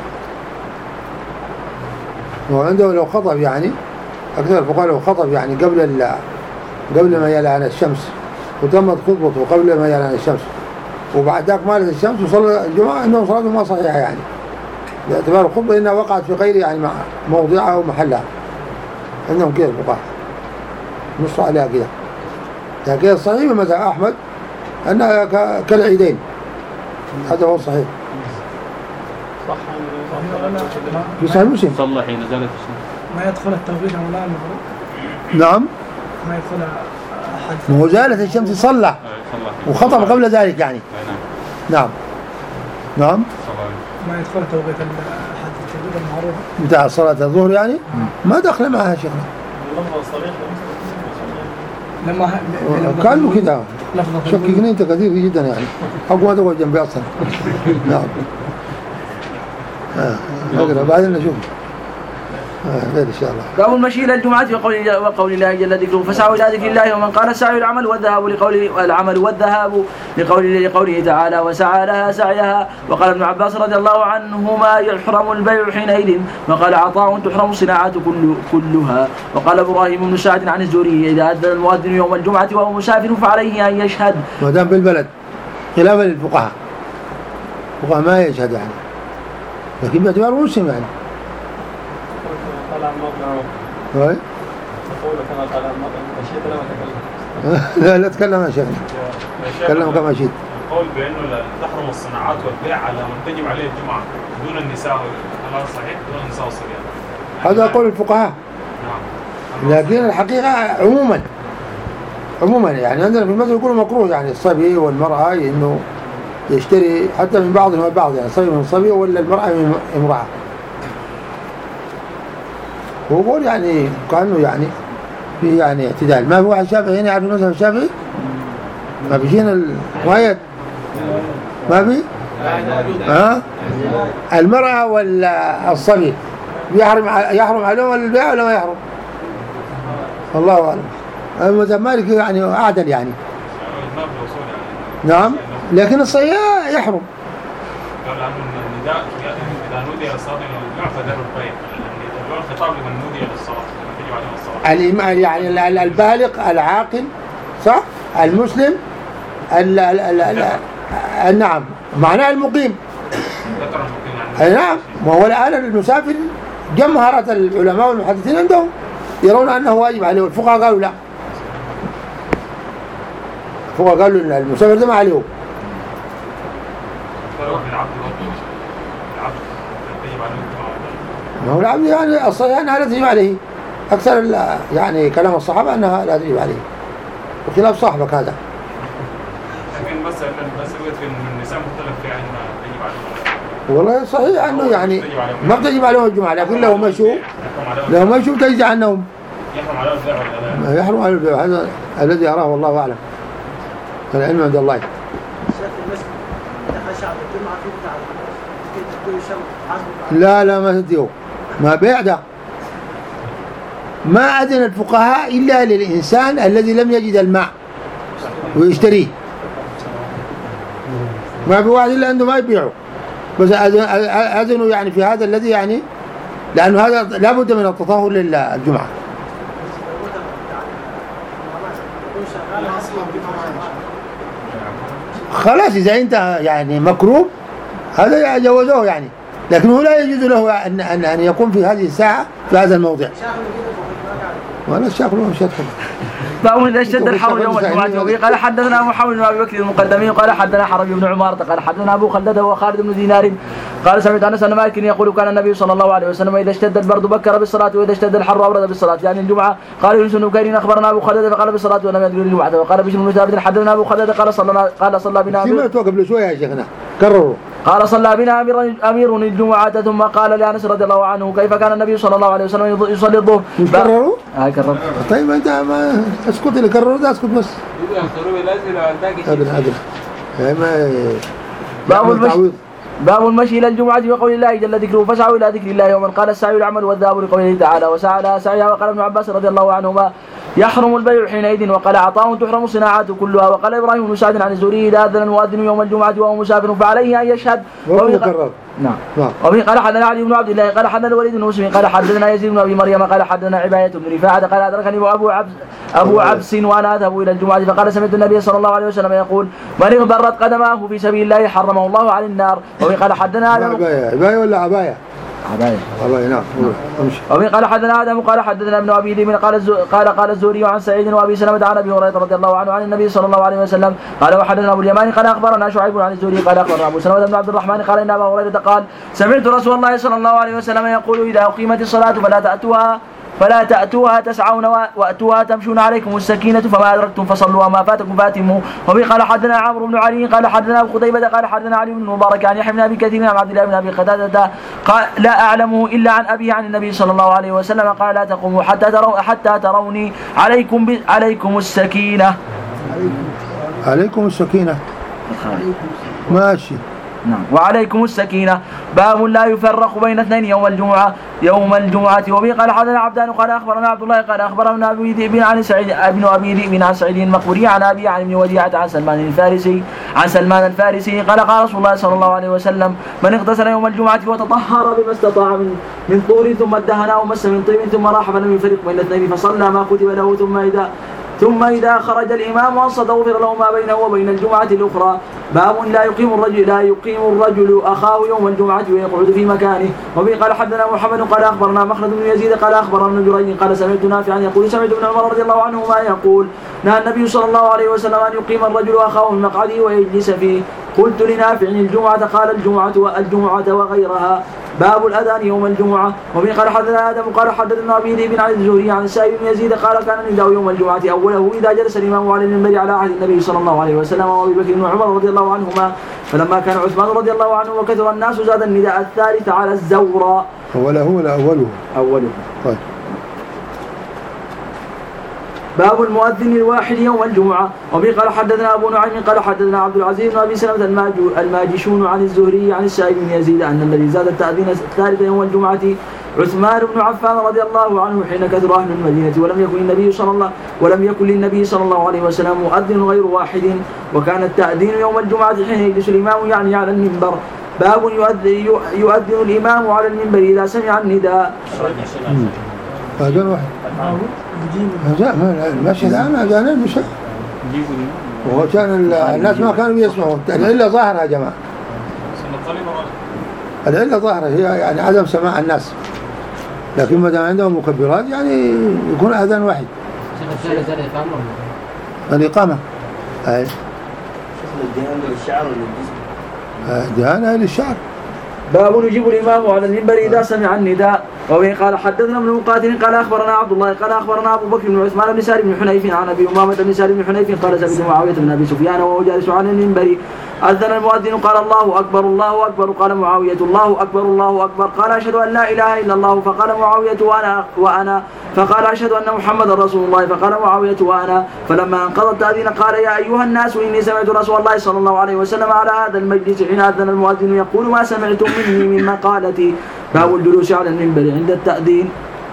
وعنده لو خطب يعني أكثر الفقهاء لو خطب يعني قبل قبل ما يلعن الشمس وتمت خطبته قبل ما يلعن الشمس وبعد ذاك مالت الشمس وصلى الجمعة إنهم صلاتهم ما صحيحة يعني باعتبار الخطبة إنها وقعت في غير يعني موضعها ومحلها. عندهم كده الفقهاء نص عليها كده، لكن الصحيح مثل أحمد أنها كالعيدين، هذا هو الصحيح. في صحيح مسلم صلى حين نزلت الشمس ما يدخل التوقيت ولا المغرب. نعم ما يدخل أحد مو زالت الشمس صلى وخطب قبل ذلك يعني. نعم نعم ما يدخل توقيت أحد التوقيت المعروف بتاع صلاة الظهر يعني ما دخل معها شيخنا لما كانوا كده شككني انت كثير جدا يعني اقوى دوا جنبي اصلا. نعم اه بعدين نشوف. غير إن شاء الله. باب المشي إلى الجمعة وقول وقول الله جل ذكره فسعوا إلى ذكر الله ومن قال السعي العمل والذهاب لقوله العمل والذهاب لقوله لقوله تعالى وسعى لها سعيها. وقال ابن عباس رضي الله عنهما يحرم البيع حينئذ وقال عطاء تحرم الصناعة كل كلها. وقال إبراهيم بن سعد عن الزهري إذا أذن المؤذن يوم الجمعة وهو مسافر فعليه أن يشهد ما دام بالبلد خلافا للفقهاء الفقهاء ما يشهد يعني لكن باعتبار مسلم يعني. لا لا تكلم يا شيخ تكلم كما شئت. القول بأنه تحرم الصناعات والبيع على من تجب عليه الجمعة دون النساء هذا صحيح دون النساء والصبيان هذا قول الفقهاء. نعم. لكن الحقيقة عموما عموما يعني عندنا في المسجد يقولوا مكروه يعني الصبي والمرأة إنه يشتري حتى من بعضهم البعض يعني صبي من صبي ولا المرأة من امرأة. وقول يعني كأنه يعني في يعني اعتدال. ما في واحد شافعي هنا يعرف المذهب الشافعي؟ ما في شيء المؤيد ما في؟ ها؟ المرأة ولا الصبي يحرم يحرم عليهم البيع ولا ما يحرم؟ الله أعلم. المذهب مالك يعني أعدل يعني. نعم لكن الصبي يحرم. النداء إذا نودي الصلاة الجمعة فدار البيع. الخطاب لمن نودي للصلاة تجب عليهم الصلاة. يعني البالغ العاقل صح؟ المسلم ال ال ال ال نعم معناه المقيم. ذكر المقيم يعني. نعم ما هو الآن المسافر جمهرة العلماء والمحدثين عندهم يرون أنه واجب عليه والفقهاء قالوا لا. الفقهاء قالوا المسافر ده ما عليه. ما هو العبد يعني الصيانة لا تجب عليه أكثر يعني كلام الصحابة أنها لا تجب عليه وخلاف صاحبك هذا. لكن بس بس في النساء مختلف في أنها تجب عليه. والله صحيح أنه يعني ما بتجب عليهم الجمعة لكن لو مشوا لو مشوا تجزي عنهم. يحرم على البيع ولا لا؟ يحرم على البيع هذا الذي أراه والله أعلم. العلم عند الله. لا لا ما تديه ما بيع ده ما أذن الفقهاء إلا للإنسان الذي لم يجد الماء ويشتريه ما في واحد إلا عنده ما يبيعه بس أذنوا يعني في هذا الذي يعني لأنه هذا لا بد من التطهر للجمعة. خلاص إذا أنت يعني مكروب هذا جوزوه يعني لكنه لا يجوز له أن أن أن يكون في هذه الساعة في هذا الموضع. ولا الشيخ له مش يدخل. فأول إذا اشتد الحر يوم الجمعة وبه قال حدثنا محمد بن أبي بكر المقدمي قال حدثنا حرب بن عمارة قال حدثنا أبو خلدة وخالد بن دينار قال سمعت أنس بن مالك يقول كان النبي صلى الله عليه وسلم إذا اشتد البرد بكر بالصلاة وإذا اشتد الحر أبرد بالصلاة يعني الجمعة. قال يونس بن بكير أخبرنا أبو خلدة فقال بالصلاة ولم يدري الجمعة. وقال بشر بن ثابت حدثنا أبو خلدة قال صلى قال صلى بنا سمعت قبل شوية يا شيخنا كرروا قال صلى بنا أمير الجمعة ثم قال لأنس رضي الله عنه كيف كان النبي صلى الله عليه وسلم يصلي الظهر. كرروا؟ آه كرر. طيب أنت ما اسكت اللي كرروا ده اسكت بس. أدري أدري. ما باب المشي باب المشي إلى الجمعة وقول الله جل ذكره فسعوا إلى ذكر الله ومن قال السعي العمل والذهاب لقوله تعالى وسعى لها سعيها. وقال ابن عباس رضي الله عنهما يحرم البيع حينئذ وقال عطاء تحرم الصناعات كلها. وقال إبراهيم بن سعد عن الزهري إذا أذن المؤذن يوم الجمعة وهو مسافر فعليه أن يشهد. نعم. وبه قال حدثنا علي بن عبد الله قال حدثنا الوليد بن مسلم قال حدثنا يزيد بن أبي مريم قال حدثنا عباية بن رفاعة قال أدركني أبو عبس أبو عبس وأنا أذهب إلى الجمعة فقال سمعت النبي صلى الله عليه وسلم يقول من اغبرت قدماه في سبيل الله حرمه الله على النار. وبه قال حدثنا عباية عباية ولا عباية عباية عباية نعم. وبه قال حدثنا آدم قال حدثنا ابن أبي ذئب قال قال قال الزهري عن سعيد وأبي سلمة عن أبي هريرة رضي الله عنه عن النبي صلى الله عليه وسلم قال وحدثنا أبو اليمان قال أخبرنا شعيب عن الزهري قال أخبرنا أبو سلمة بن عبد الرحمن قال إن أبا هريرة قال سمعت رسول الله صلى الله عليه وسلم يقول إذا أقيمت الصلاة فلا تأتوها فلا تأتوها تسعون وأتوها تمشون عليكم السكينة فما أدركتم فصلوا وما فاتكم فاتموا. وبه قال حدثنا عمرو بن علي قال حدثنا أبو قتيبة قال حدثنا علي بن مبارك عن يحيى بن أبي كثير عن عبد الله بن أبي قتادة قال لا أعلمه إلا عن أبي عن النبي صلى الله عليه وسلم قال لا تقوموا حتى تروا حتى تروني عليكم ب... عليكم السكينة عليكم السكينة ماشي نعم. وعليكم السكينة. باب لا يفرق بين اثنين يوم الجمعة يوم الجمعة. وبه قال حدثنا عبدان قال أخبرنا عبد الله قال أخبرنا أبي ذئب عن سعيد ابن أبي ذئب عن سعيد المقبوري عن أبي عن ابن وديعة عن سلمان الفارسي عن سلمان الفارسي قال قال رسول الله صلى الله عليه وسلم من اغتسل يوم الجمعة وتطهر بما استطاع من من طور ثم ادهن أو مس من طيب ثم راح فلم يفرق بين الاثنين فصلى ما كتب له ثم إذا ثم إذا خرج الإمام وانصت غفر له ما بينه وبين الجمعة الأخرى. باب لا يقيم الرجل لا يقيم الرجل أخاه يوم الجمعة ويقعد في مكانه. وبه قال حدثنا محمد قال أخبرنا مخلد بن يزيد قال أخبرنا ابن جريج قال سمعت نافعا يقول سمعت ابن عمر رضي الله عنهما يقول نهى النبي صلى الله عليه وسلم أن يقيم الرجل أخاه من مقعده ويجلس فيه. قلت لنافع الجمعة قال الجمعة والجمعة وغيرها. باب الأذان يوم الجمعة. وبه قال حدثنا آدم قال حدثنا أبي ذئب عن الزهري عن سائب بن يزيد قال كان النداء يوم الجمعة أوله إذا جلس الإمام على المنبر على عهد النبي صلى الله عليه وسلم وأبي بكر وعمر رضي الله عنهما فلما كان عثمان رضي الله عنه وكثر الناس زاد النداء الثالث على الزوراء. أوله ولا أوله؟ أوله. طيب. باب المؤذن الواحد يوم الجمعة. وبه قال حدثنا أبو نعيم قال حدثنا عبد العزيز بن أبي سلمة الماجشون عن الزهري عن السائب بن يزيد أن الذي زاد التأذين الثالث يوم الجمعة عثمان بن عفان رضي الله عنه حين كثر أهل المدينة ولم يكن النبي صلى الله ولم يكن للنبي صلى الله عليه وسلم مؤذن غير واحد وكان التأذين يوم الجمعة حين يجلس الإمام يعني على المنبر. باب يؤذن, يؤذن الإمام على المنبر إذا سمع النداء. أذان واحد. أذان المشهد الآن أذان المشهد. وكان الناس ما كانوا يسمعون. العلة ظاهرة يا جماعة. العلة ظاهرة هي يعني عدم سماع الناس. لكن ما دام عندهم مكبرات يعني يكون أذان واحد. الإقامة. أي. الدهان للشعر ولا للجسم؟ الدهان للشعر. باب يجيب الإمام على المنبر إذا سمع النداء. وبه قال حدثنا ابن مقاتل قال أخبرنا عبد الله قال أخبرنا أبو بكر بن عثمان بن سالم بن حنيف عن أبي أمامة بن سالم بن حنيف قال سمعت معاوية بن أبي سفيان وهو جالس على المنبر أذن المؤذن قال الله أكبر الله أكبر قال معاوية الله أكبر الله أكبر قال أشهد أن لا إله إلا الله فقال معاوية وأنا وأنا فقال أشهد أن محمد رسول الله فقال معاوية وأنا فلما انقضى التأذين قال يا أيها الناس إني سمعت رسول الله صلى الله عليه وسلم على هذا المجلس حين أذن المؤذن يقول ما سمعتم مني من مقالتي. باب الجلوس على المنبر عند التأذين.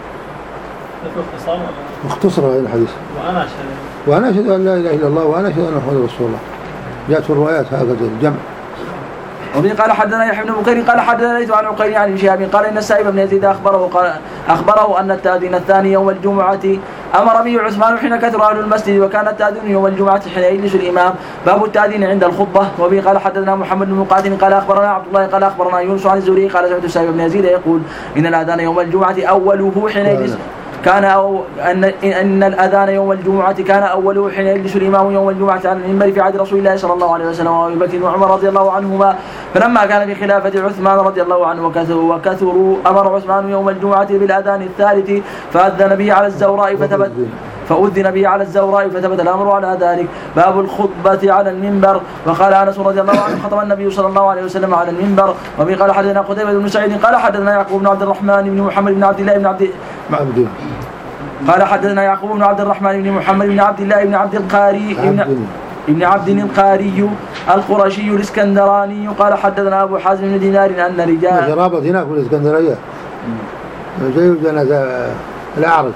مختصر هذا الحديث. وأنا أشهد وأنا أشهد أن لا إله إلا الله وأنا أشهد أن محمد رسول الله. جاءت في الروايات هكذا الجمع. وبه قال حدثنا يحيى بن بكير قال حدثنا ليث عن عقيل عن شهاب قال ان السائب بن يزيد اخبره قال اخبره ان التأذين الثاني يوم الجمعة امر به عثمان حين كثر اهل المسجد وكان التأذين يوم الجمعة حين يجلس الامام. باب التأذين عند الخطبة. وبه قال حدثنا محمد بن مقاتل قال اخبرنا عبد الله قال اخبرنا يونس عن الزهري قال سمعت السائب بن يزيد يقول ان الاذان يوم الجمعة اوله حين يجلس كان أو أن أن الأذان يوم الجمعة كان أوله حين يجلس الإمام يوم الجمعة على المنبر في عهد رسول الله صلى الله عليه وسلم وأبي بكر وعمر رضي الله عنهما فلما كان في خلافة عثمان رضي الله عنه وكثروا وكثروا أمر عثمان يوم الجمعة بالأذان الثالث فأذن به على الزوراء فثبت فأذن به على الزوراء فثبت الأمر على ذلك. باب الخطبة على المنبر. وقال أنس رضي الله عنه خطب النبي صلى الله عليه وسلم على المنبر. وبه قال حدثنا قتيبة بن سعيد قال حدثنا يعقوب بن عبد الرحمن بن محمد بن عبد الله بن عبد عبد قال حدثنا يعقوب بن عبد الرحمن بن محمد بن عبد الله بن عبد القاري ابن ابن عبد القاري القرشي الاسكندراني قال حدثنا أبو حازم بن دينار أن رجال جرابة هناك في الاسكندرية زي جنازة الأعرج.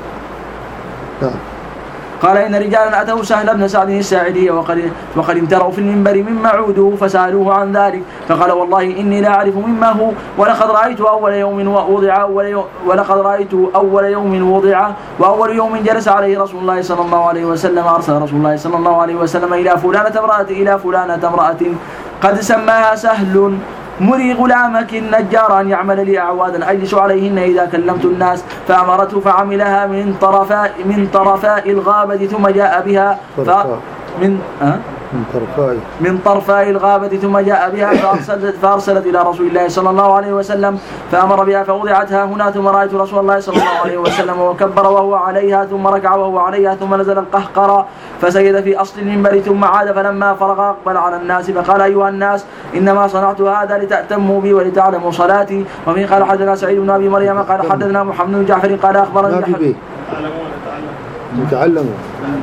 قال إن رجالا أتوا سهل بن سعد الساعدي وقد وقد امتروا في المنبر مما عودوا فسألوه عن ذلك فقال والله إني لا أعرف مما هو ولقد رأيت أول يوم وضع أول يوم ولقد رأيت أول يوم وضع وأول يوم جلس عليه رسول الله صلى الله عليه وسلم أرسل رسول الله صلى الله عليه وسلم إلى فلانة امرأة إلى فلانة امرأة قد سماها سهل مري غلامك النجار أن يعمل لي أعوادا أجلس عليهن إذا كلمت الناس فأمرته فعملها من طرفاء من طرفاء الغابة ثم جاء بها ف من أه؟ من طرفاء من طرفاء الغابة ثم جاء بها فأرسلت, فأرسلت إلى رسول الله صلى الله عليه وسلم فأمر بها فوضعتها هنا ثم رأيت رسول الله صلى الله عليه وسلم وكبر وهو عليها ثم ركع وهو عليها ثم نزل القهقرى فسجد في أصل المنبر ثم عاد فلما فرغ أقبل على الناس فقال أيها الناس إنما صنعت هذا لتأتموا بي ولتعلموا صلاتي. وفي قال حدثنا سعيد بن أبي مريم قال حدثنا محمد بن جعفر قال أخبرني لتعلموا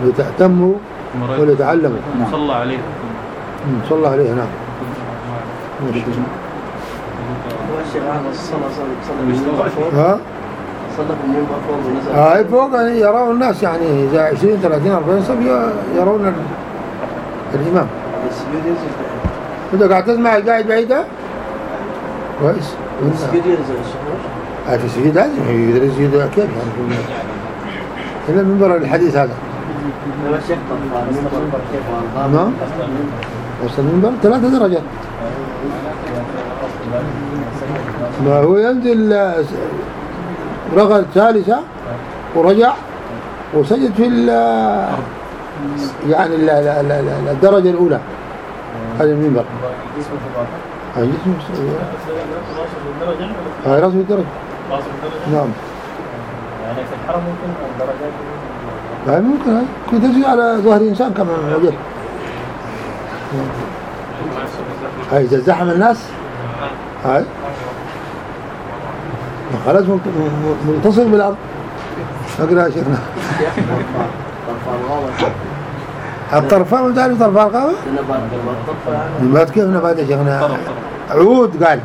لتأتموا ولتعلموا صلى عليه صلى عليه نعم هو الشيخ هذا الصلاة صلى فوق ها؟ صلى في المنبر فوق ونزل هاي فوق يعني يرون الناس يعني إذا عشرين ثلاثين أربعين صف يرون ال- الإمام. السجود ينزل إذا قاعد تسمع قاعد بعيدة كويس. السجود ينزل الشيخ هاي في السجود لازم يقدر يسجد كيف يعني إلا المنبر الحديث هذا. هو الشيخ طبعا المنبر كيف نعم. وصل المنبر ثلاثة درجات. ما هو ينزل رغى الثالثة ورجع وسجد في ال يعني ال ال ال الدرجة الأولى هذا المنبر. هاي جسم هاي رأس الدرجة. نعم. يعني في الحرم ممكن الدرجات هاي ممكن هاي كنت تجي على ظهر إنسان كما وجد. هاي إذا زحم الناس هاي خلاص متصل بالأرض. أقرأ يا شيخنا. الطرفان ما تعرف طرفان القهوة؟ نبات كيف نبات يا شيخنا؟ عود قال.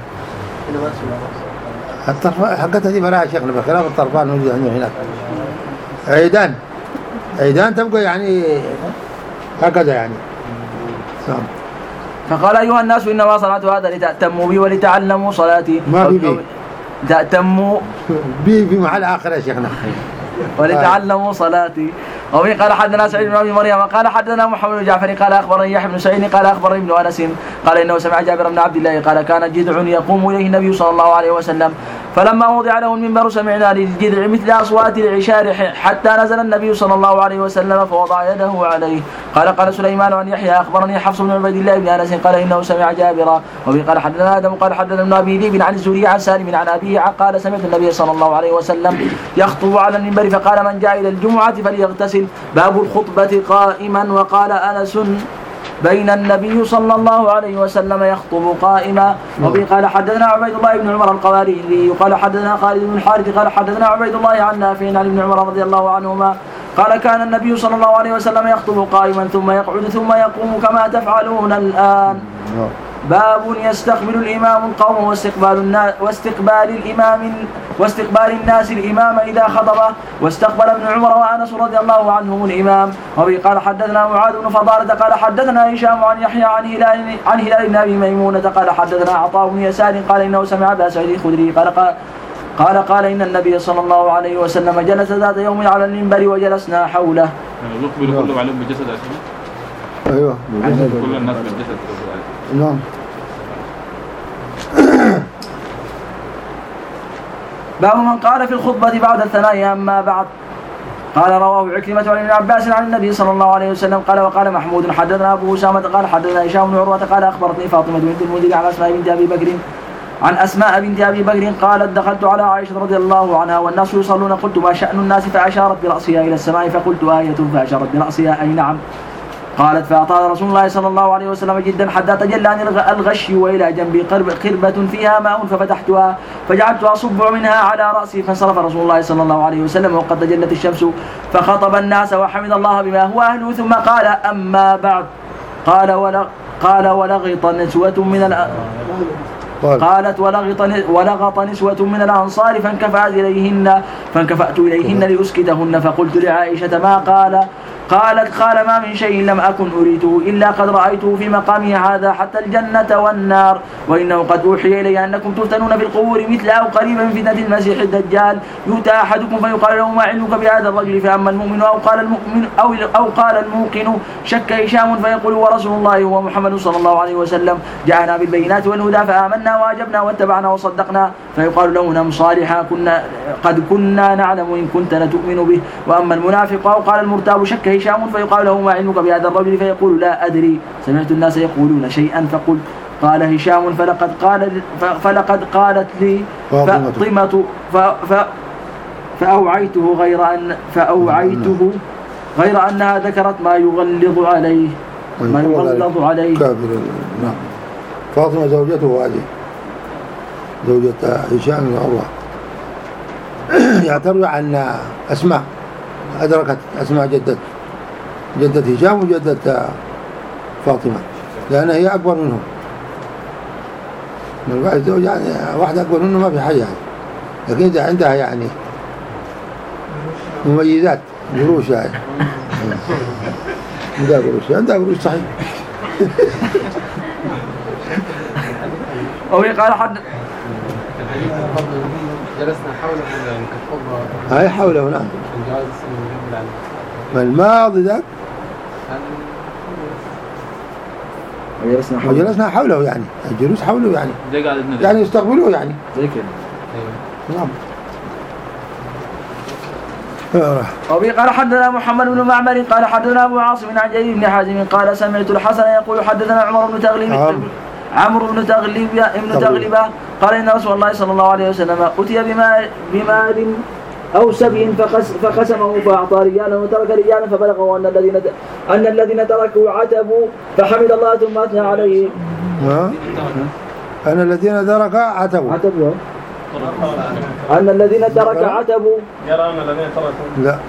الطرفان حقتها دي براها شيخنا بخلاف الطرفان موجود عندنا هناك. عيدان. عيدان تبقى يعني هكذا يعني. نعم. فقال أيها الناس إنما صنعت هذا لتأتموا بي ولتعلموا صلاتي. ما في بي. تأتموا بي في محل آخر يا شيخنا. ولتعلموا صلاتي. وفي قال حدثنا سعيد بن ابي مريم قال حدثنا محمد بن جعفر قال اخبرني يحيى بن سعيد قال اخبرني ابن انس قال انه سمع جابر بن عبد الله قال كان جذع يقوم اليه النبي صلى الله عليه وسلم فلما وضع له المنبر سمعنا للجذع مثل اصوات العشار حتى نزل النبي صلى الله عليه وسلم فوضع يده عليه. قال قال سليمان عن يحيى اخبرني حفص بن عبيد الله بن انس قال انه سمع جابرا. وفي قال حدثنا ادم قال حدثنا ابن ابي ذئب عن الزهري عن سالم عن ابيه قال سمعت النبي صلى الله عليه وسلم يخطب على المنبر فقال من جاء الى الجمعه فليغتسل. باب الخطبه قائما. وقال انس بين النبي صلى الله عليه وسلم يخطب قائما. وبه قال حدثنا عبيد الله بن عمر القواريري قال حدثنا خالد بن الحارث قال حدثنا عبيد الله عن نافع عن ابن عمر رضي الله عنهما قال كان النبي صلى الله عليه وسلم يخطب قائما ثم يقعد ثم يقوم كما تفعلون الآن. باب يستقبل الإمام القوم واستقبال الناس واستقبال الإمام واستقبال الناس الإمام إذا خطبه. واستقبل ابن عمر وأنس رضي الله عنهم الإمام. وبه قال حدثنا معاذ بن فضالة قال حدثنا هشام عن يحيى عن هلال عن هلال بن أبي ميمونة قال حدثنا عطاء بن يسار قال إنه سمع أبا سعيد الخدري قال قال قال قال إن النبي صلى الله عليه وسلم جلس ذات يوم على المنبر وجلسنا حوله. يقبل كلهم عليهم بالجسد عشان أيوه كل الناس بالجسد. نعم. باب من قال في الخطبة بعد الثناء أما بعد. قال رواه عكرمة عن ابن عباس عن النبي صلى الله عليه وسلم قال وقال محمود حدثنا أبو أسامة قال حدثنا هشام بن عروة قال أخبرتني فاطمة بنت المنذر عن أسماء بنت أبي بكر عن أسماء بنت أبي بكر قالت دخلت على عائشة رضي الله عنها والناس يصلون قلت ما شأن الناس فأشارت برأسها إلى السماء فقلت آية فأشارت برأسها أي نعم. قالت فأطال رسول الله صلى الله عليه وسلم جدا حتى تجلى عن الغش وإلى جنبي قربة فيها ماء ففتحتها فجعلت أصب منها على رأسي فانصرف رسول الله صلى الله عليه وسلم وقد تجلت الشمس فخطب الناس وحمد الله بما هو أهله ثم قال أما بعد. قال ولغ قال ولغط نسوة من الأ... قالت ولغط ولغط نسوة من الأنصار فانكفأت إليهن فانكفأت إليهن لأسكتهن فقلت لعائشة ما قال. قالت قال ما من شيء لم أكن أريده إلا قد رأيته في مقامي هذا حتى الجنة والنار وإنه قد أوحي إلي أنكم تفتنون في القبور مثل أو قريبا من فتنة المسيح الدجال يؤتى أحدكم فيقال له ما علمك بهذا الرجل فأما المؤمن أو قال المؤمن أو, أو قال الموقن شك هشام فيقول ورسول الله هو محمد صلى الله عليه وسلم جاءنا بالبينات والهدى فآمنا وأجبنا واتبعنا وصدقنا فيقال له نم صالحا كنا قد كنا نعلم إن كنت لتؤمن به. وأما المنافق أو قال المرتاب شك هشام فيقال له ما علمك بهذا الرجل فيقول لا أدري سمعت الناس يقولون شيئا فقلت قال هشام فلقد قال فلقد قالت لي فاطمة فأوعيته غير أن فأوعيته غير أنها ذكرت ما يغلظ عليه ما يغلظ عليه. نعم. فاطمة زوجته هذه زوجة هشام بن عروة يعتبر عن أسماء أدركت أسماء جدة جدة هشام وجدة فاطمة لأنها هي أكبر منهم من بعد زوج يعني واحدة أكبر منه ما في حاجة يعني. لكن إذا عندها يعني مميزات قروش يعني عندها قروش عندها قروش صحيح. وهي قال حد جلسنا حوله كالخبرة هاي حوله نعم الماضي ذاك وجلسنا وجلسنا حوله يعني الجلوس حوله يعني يعني يستقبلوه يعني زي كده. نعم. وبه قال حدثنا محمد بن معمر قال حدثنا ابو عاصم عن جرير بن حازم قال سمعت الحسن يقول حدثنا عمر بن تغلب عمرو بن تغلب ابن تغلب قال ان رسول الله صلى الله عليه وسلم اتي بمال بمال او سبي فخس فخسمه فاعطى رجالا وترك رجالا فبلغوا ان الذين ان الذين تركوا عتبوا فحمد الله ثم اثنى عليه. ان الذين ترك عتبوا عتبوا أن الذين ترك عتبوا يرى أن الذين تركوا لا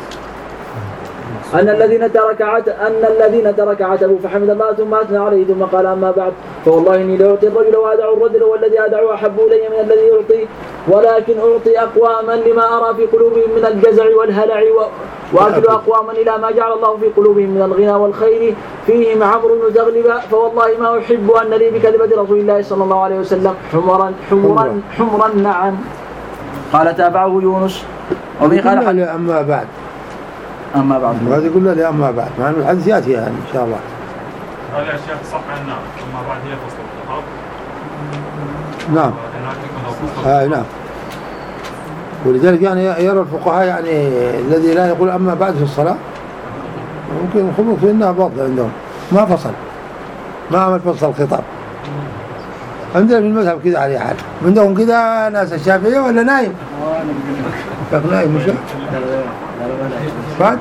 أن الذين ترك عت أن الذين ترك عتبوا فحمد الله ثم أثنى عليه ثم قال أما بعد فوالله إني لأعطي الرجل وأدعو الرجل والذي أدعو أحب إلي من الذي يعطي ولكن أعطي أقواما لما أرى في قلوبهم من الجزع والهلع وأكل أقواما إلى ما جعل الله في قلوبهم من الغنى والخير فيهم عمرو بن تغلب فوالله ما أحب أن لي بكلمة رسول الله صلى الله عليه وسلم حمرا حمرا حمرا نعم. قال تابعه يونس وبه قال حل أما بعد أما بعد وهذا يقول له أما بعد مع أن الحديث يأتي يعني إن شاء الله. هذه أشياء صح عنا أما بعد هي فصل الخطاب. نعم آه نعم. ولذلك يعني يرى الفقهاء يعني الذي لا يقول أما بعد في الصلاة ممكن يخبط في إنها باطلة عندهم ما فصل ما عمل فصل الخطاب. عندنا في المذهب كذا عليه حال عندهم كذا ناس الشافعية ولا نايم كيف نايم مش بعد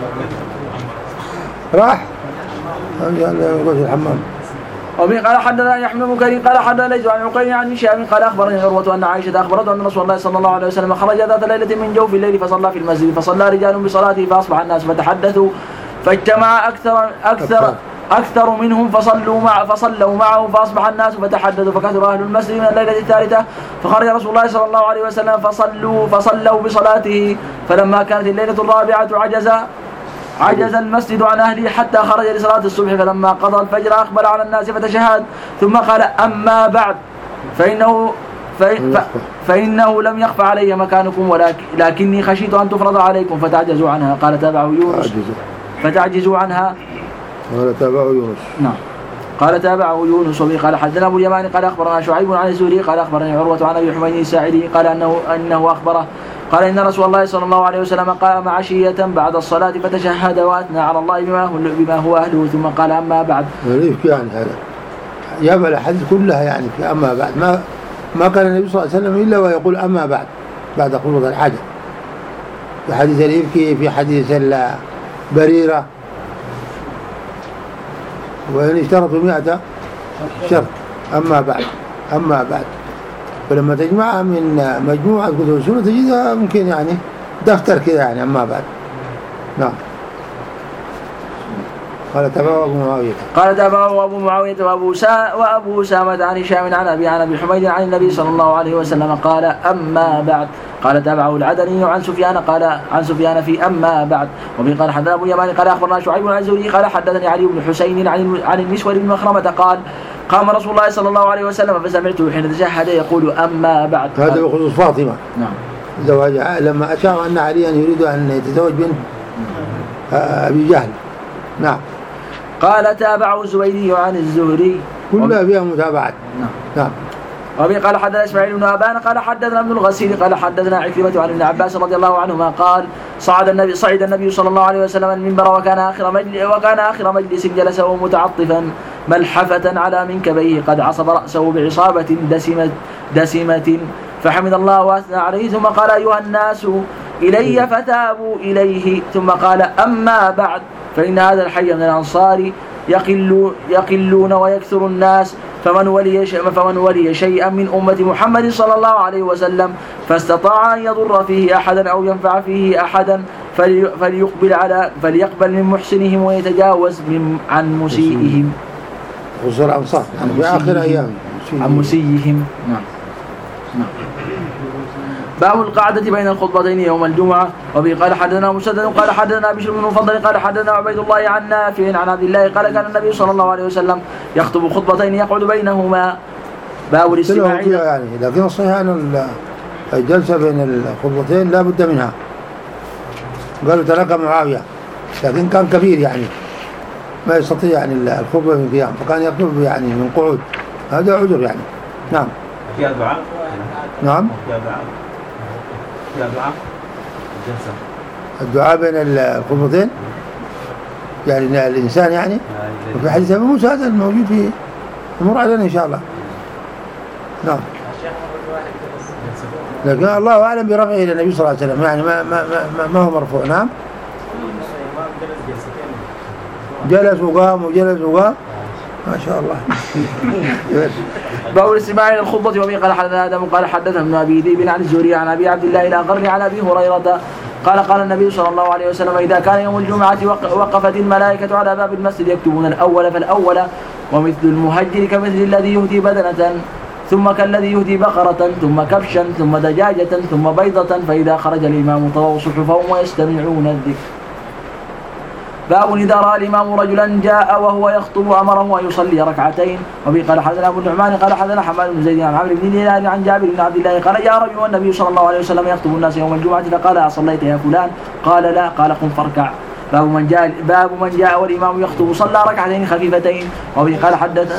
راح يقول الحمام. وبه قال حدثنا يحيى بن بكير قال حدثنا ليس عن عقيل عن هشام قال اخبرني عروة ان عائشة اخبرته ان رسول الله صلى الله عليه وسلم خرج ذات ليلة من جوف الليل فصلى في المسجد فصلى رجال بصلاته فاصبح الناس فتحدثوا فاجتمع اكثر اكثر اكثر منهم فصلوا مع فصلوا معه فاصبح الناس فتحدثوا فكثر اهل المسجد من الليلة الثالثة فخرج رسول الله صلى الله عليه وسلم فصلوا فصلوا بصلاته فلما كانت الليلة الرابعة عجز عجز المسجد عن أهله حتى خرج لصلاة الصبح فلما قضى الفجر أقبل على الناس فتشهد ثم قال أما بعد فإنه فإنه لم يخف علي مكانكم ولكني خشيت أن تفرض عليكم فتعجزوا عنها. قال تابعه يونس فتعجزوا عنها. قال تابعه يونس نعم. قال تابعه يونس وبه قال حدثنا أبو اليمان قال أخبرنا شعيب عن الزهري قال أخبرني عروة عن أبي حميد الساعدي قال أنه أنه أخبره قال إن رسول الله صلى الله عليه وسلم قام عشية بعد الصلاة فتشهد وأثنى على الله بما هو, بما هو أهله ثم قال أما بعد. غريب يعني هذا جاب الأحاديث كلها يعني في أما بعد ما ما كان النبي صلى الله عليه وسلم إلا ويقول أما بعد بعد قبض الحاجة في حديث الإفك في حديث البريرة وإن اشترطوا مئة شرط أما بعد أما بعد فلما تجمعها من مجموعة كتب السنة تجدها ممكن يعني دفتر كذا يعني أما بعد. نعم. قال تابعه أبو معاوية قال تابعه أبو معاوية وأبو سا وأبو سامة عن هشام عن أبي عن أبي حميد عن النبي صلى الله عليه وسلم قال أما بعد. قال تابعه العدني عن سفيان قال عن سفيان في أما بعد. وبه قال حدثنا أبو اليمان قال أخبرنا شعيب عن الزهري قال حدثني علي بن حسين عن عن المسور بن مخرمة قال قام رسول الله صلى الله عليه وسلم فسمعته حين تشهد يقول أما بعد. هذا بخصوص فاطمة. نعم. زواجها لما أشار أن عليا يريد أن يتزوج بنت أبي جهل. نعم. قال تابعه الزبيدي عن الزهري كلها فيها متابعات. نعم. نعم. وبه قال حدثنا إسماعيل بن أبان قال حدثنا ابن الغسيل قال حدثنا عكرمة عن ابن عباس رضي الله عنهما قال صعد النبي صعد النبي صلى الله عليه وسلم المنبر وكان آخر مجلس وكان آخر مجلس جلسه متعطفا ملحفة على منكبيه قد عصب رأسه بعصابة دسمة دسمة فحمد الله وأثنى عليه ثم قال أيها الناس إلي فتابوا إليه ثم قال أما بعد فإن هذا الحي من الأنصار يقل يقلون ويكثر الناس فمن ولي فمن ولي شيئا من أمة محمد صلى الله عليه وسلم فاستطاع أن يضر فيه أحدا أو ينفع فيه أحدا فليقبل على فليقبل من محسنهم ويتجاوز من عن مسيئهم. خصوصا الأنصار يعني في آخر أيام عن مسيهم. نعم. نعم. باب القعدة بين الخطبتين يوم الجمعة. وبه قال حدثنا مسدد قال حدثنا بشر بن المفضل قال حدثنا عبيد الله عن نافع عن عبد الله قال كان النبي صلى الله عليه وسلم يخطب خطبتين يقعد بينهما. باب الاستماع يعني. لكن الصحيح أن الجلسة بين الخطبتين لا بد منها. قالوا ترك معاوية لكن كان كبير يعني ما يستطيع يعني الخطبة من قيام فكان يخطب يعني من قعود. هذا عذر يعني. نعم. فيها دعاء. نعم. فيها دعاء. فيها دعاء. الجلسة. الدعاء بين الخطبتين يعني الإنسان يعني. وفي حديث أبي موسى هذا الموجود في المر علينا إن شاء الله. نعم. لكن الله أعلم برفعه إلى النبي صلى الله عليه وسلم يعني ما ما ما, ما هو مرفوع. نعم. جلس وقام وجلس وقام ما شاء الله. باب الاستماع الى الخطبه. وبه قال حدثنا ادم قال حدثنا ابن ابي ذئب عن الزهري عن ابي عبد الله الى قرن عن ابي هريره قال قال النبي صلى الله عليه وسلم اذا كان يوم الجمعه وقفت الملائكه على باب المسجد يكتبون الاول فالاول ومثل المهجر كمثل الذي يهدي بدنه ثم كالذي يهدي بقرة ثم كبشا ثم دجاجة ثم بيضة فإذا خرج الإمام طووا صحفهم ويستمعون الذكر. باب إذا رأى الإمام رجلا جاء وهو يخطب أمره أن يصلي ركعتين. وبه قال حدثنا أبو النعمان قال حدثنا حماد بن زيد عن عمرو بن دينار عن جابر بن عبد الله قال جاء رجل والنبي صلى الله عليه وسلم يخطب الناس يوم الجمعة فقال أصليت يا فلان؟ قال لا. قال قم فاركع. باب من جاء باب من جاء والإمام يخطب صلى ركعتين خفيفتين. وبه قال حدثنا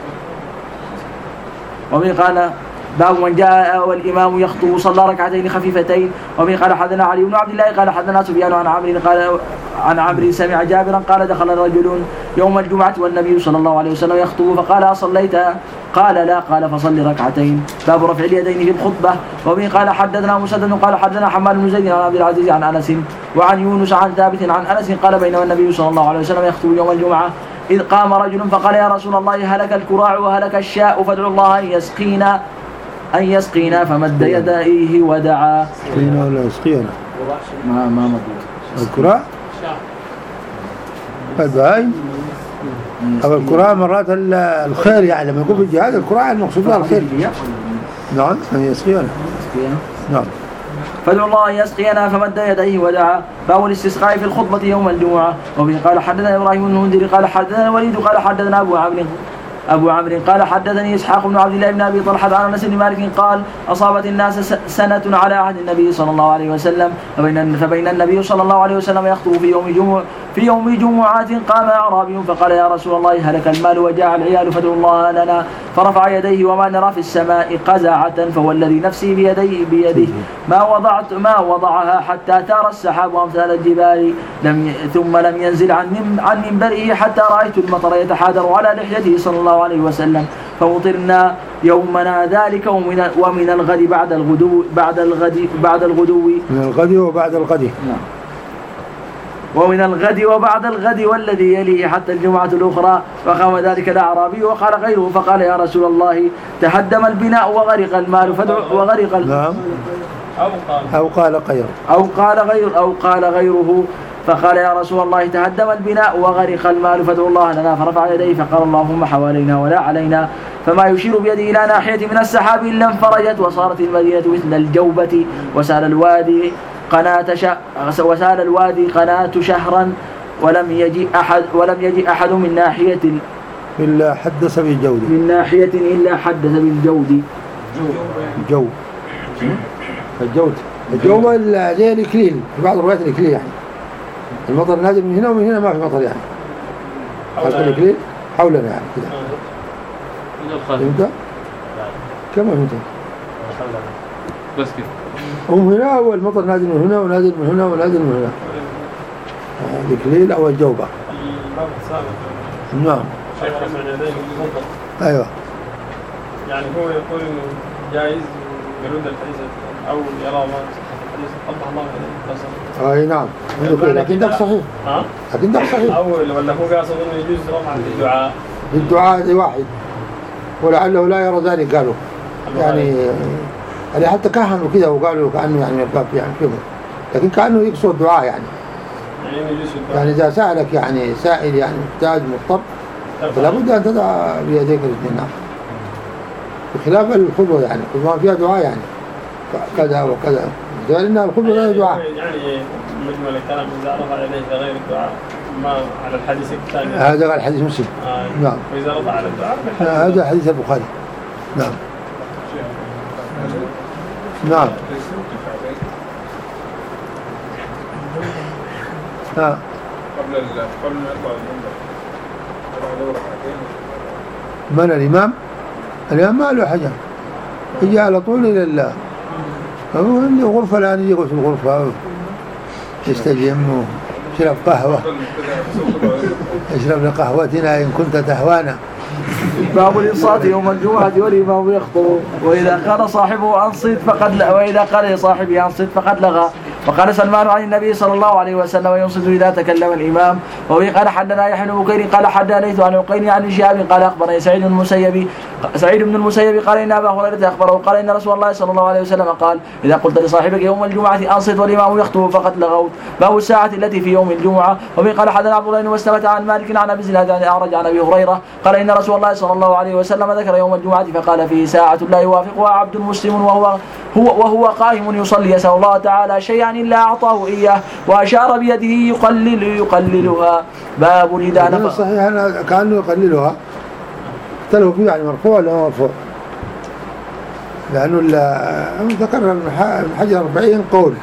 وبه قال باب من جاء والإمام يخطب صلى ركعتين خفيفتين. وبه قال حدثنا علي بن عبد الله قال حدثنا سفيان عن عمرو قال عن عمرو سمع جابرا قال دخل رجل يوم الجمعة والنبي صلى الله عليه وسلم يخطب فقال أصليت؟ قال لا. قال فصل ركعتين. باب رفع اليدين في الخطبة. وبه قال حدثنا مسدد قال حدثنا حماد بن زيد عن عبد العزيز عن أنس وعن يونس عن ثابت عن أنس قال بينما النبي صلى الله عليه وسلم يخطب يوم الجمعة إذ قام رجل فقال يا رسول الله هلك الكراع وهلك الشاء فادعوا الله أن يسقينا أن يسقينا فمد يديه ودعا. يسقينا ولا يسقينا؟ ما ما مد الكراع البهايم أو الكراع مرات الخير يعني لما يكون في الجهاد الكراع المقصود بها الخير. نعم أن يسقينا. نعم. فادعوا الله أن يسقينا فمد يديه ودعا. باب الاستسقاء في الخطبة يوم الجمعة. وبه قال حدثنا إبراهيم بن المنذر قال حدثنا الوليد قال حدثنا أبو عمرو أبو عمرو قال حدثني إسحاق بن عبد الله بن أبي طلحة عن أنس بن مالك قال أصابت الناس سنة على عهد النبي صلى الله عليه وسلم فبين, فبين النبي صلى الله عليه وسلم يخطب في يوم جمعة في يوم جمعات قام أعرابي فقال يا رسول الله هلك المال وجاع العيال فادعوا الله لنا فرفع يديه وما نرى في السماء قزعة فوالذي نفسي بيديه بيده ما وضعت ما وضعها حتى ثار السحاب أمثال الجبال لم ثم لم ينزل عن عن منبره حتى رأيت المطر يتحادر على لحيته صلى الله عليه وسلم فمطرنا يومنا ذلك ومن ومن الغد بعد الغدو بعد الغد بعد الغدو من الغد وبعد الغد نعم ومن الغد وبعد الغد والذي يليه حتى الجمعة الأخرى فقام ذلك الأعرابي وقال غيره فقال يا رسول الله تهدم البناء وغرق المال فادعوا وغرق نعم أو قال غيره أو قال غير أو قال غيره فقال يا رسول الله تهدم البناء وغرق المال فادعوا الله لنا فرفع يديه فقال اللهم حوالينا ولا علينا فما يشير بيده إلى ناحية من السحاب إلا انفرجت وصارت المدينة مثل الجوبة وسال الوادي قناة ش... وسال الوادي قناة شهرا ولم يجي أحد ولم يجي أحد من ناحية إلا حدث بالجود من ناحية إلا حدث بالجود جو الجود الجو زي الإكليل في بعض الروايات الإكليل يعني المطر نازل من هنا ومن هنا ما في مطر يعني حول الإكليل حولنا يعني كذا فهمت؟ كما فهمت؟ بس كده ومن هنا والمطر نازل من هنا ونازل من هنا ونازل من هنا الإكليل أو الجوبة. نعم أيوة يعني هو يقول إنه جائز يرد الحديث أو يرى ما الحديث قبح الله عليه. أي نعم لكن ده صحيح ها لكن ده صحيح أول ولا هو قاصد إنه يجوز رفع الدعاء الدعاء دي واحد ولعله لا يرى ذلك قالوا يعني يعني حتى كهنوا كده وقالوا كأنه يعني الباب يعني كده لكن كأنه يقصد الدعاء يعني يعني إذا سألك يعني سائل يعني محتاج مضطر فلا بد أن تدعى بيديك الاثنين. بخلاف الخطبة يعني الخطبة فيها دعاء يعني كذا وكذا لأن الخطبة فيها دعاء يعني مجمل الكلام إذا رفع يديه غير الدعاء ما على الحديث الثاني هذا على الحديث مسلم آه. نعم وإذا رفع على الدعاء هذا حديث البخاري نعم نعم ها قبل ال قبل ما يطلع المنبر من الإمام؟ الإمام ما له حاجة يجي على طول إلى الله هو عنده غرفة الآن يجي في الغرفة يستجم ويشرب قهوة يشرب قهوتنا إن كنت تهوانا. باب الإنصات يوم الجمعة والإمام يخطب وإذا قال صاحبه أنصت فقد ل... وإذا قال لصاحبه أنصت فقد لغى. وقال سلمان عن النبي صلى الله عليه وسلم ينصت إذا تكلم الإمام. وبه قال حدنا يحيى بن بكير قال حدنا ليث عن عقيل عن شهاب قال أخبرني سعيد بن المسيب سعيد بن المسيب قال إن أبا هريرة أخبره قال إن رسول الله صلى الله عليه وسلم قال إذا قلت لصاحبك يوم الجمعة أنصت والإمام يخطب فقد لغوت. باب الساعة التي في يوم الجمعة. وبه قال حدنا عبد الله بن مسلمة عن مالك عن أبي زناد عن أعرج عن أبي هريرة قال إن رسول الله صلى الله عليه وسلم ذكر يوم الجمعة فقال فيه ساعة لا يوافقها عبد مسلم وهو هو وهو قائم يصلي يسأل الله تعالى شيئا إلا أعطاه إياه وأشار بيده يقلل يقللها. باب إذا نفخ. صحيح أنا كأنه يقللها اختلفوا فيه يعني مرفوع ولا مرفوع لأنه ذكر ابن حجر أربعين قول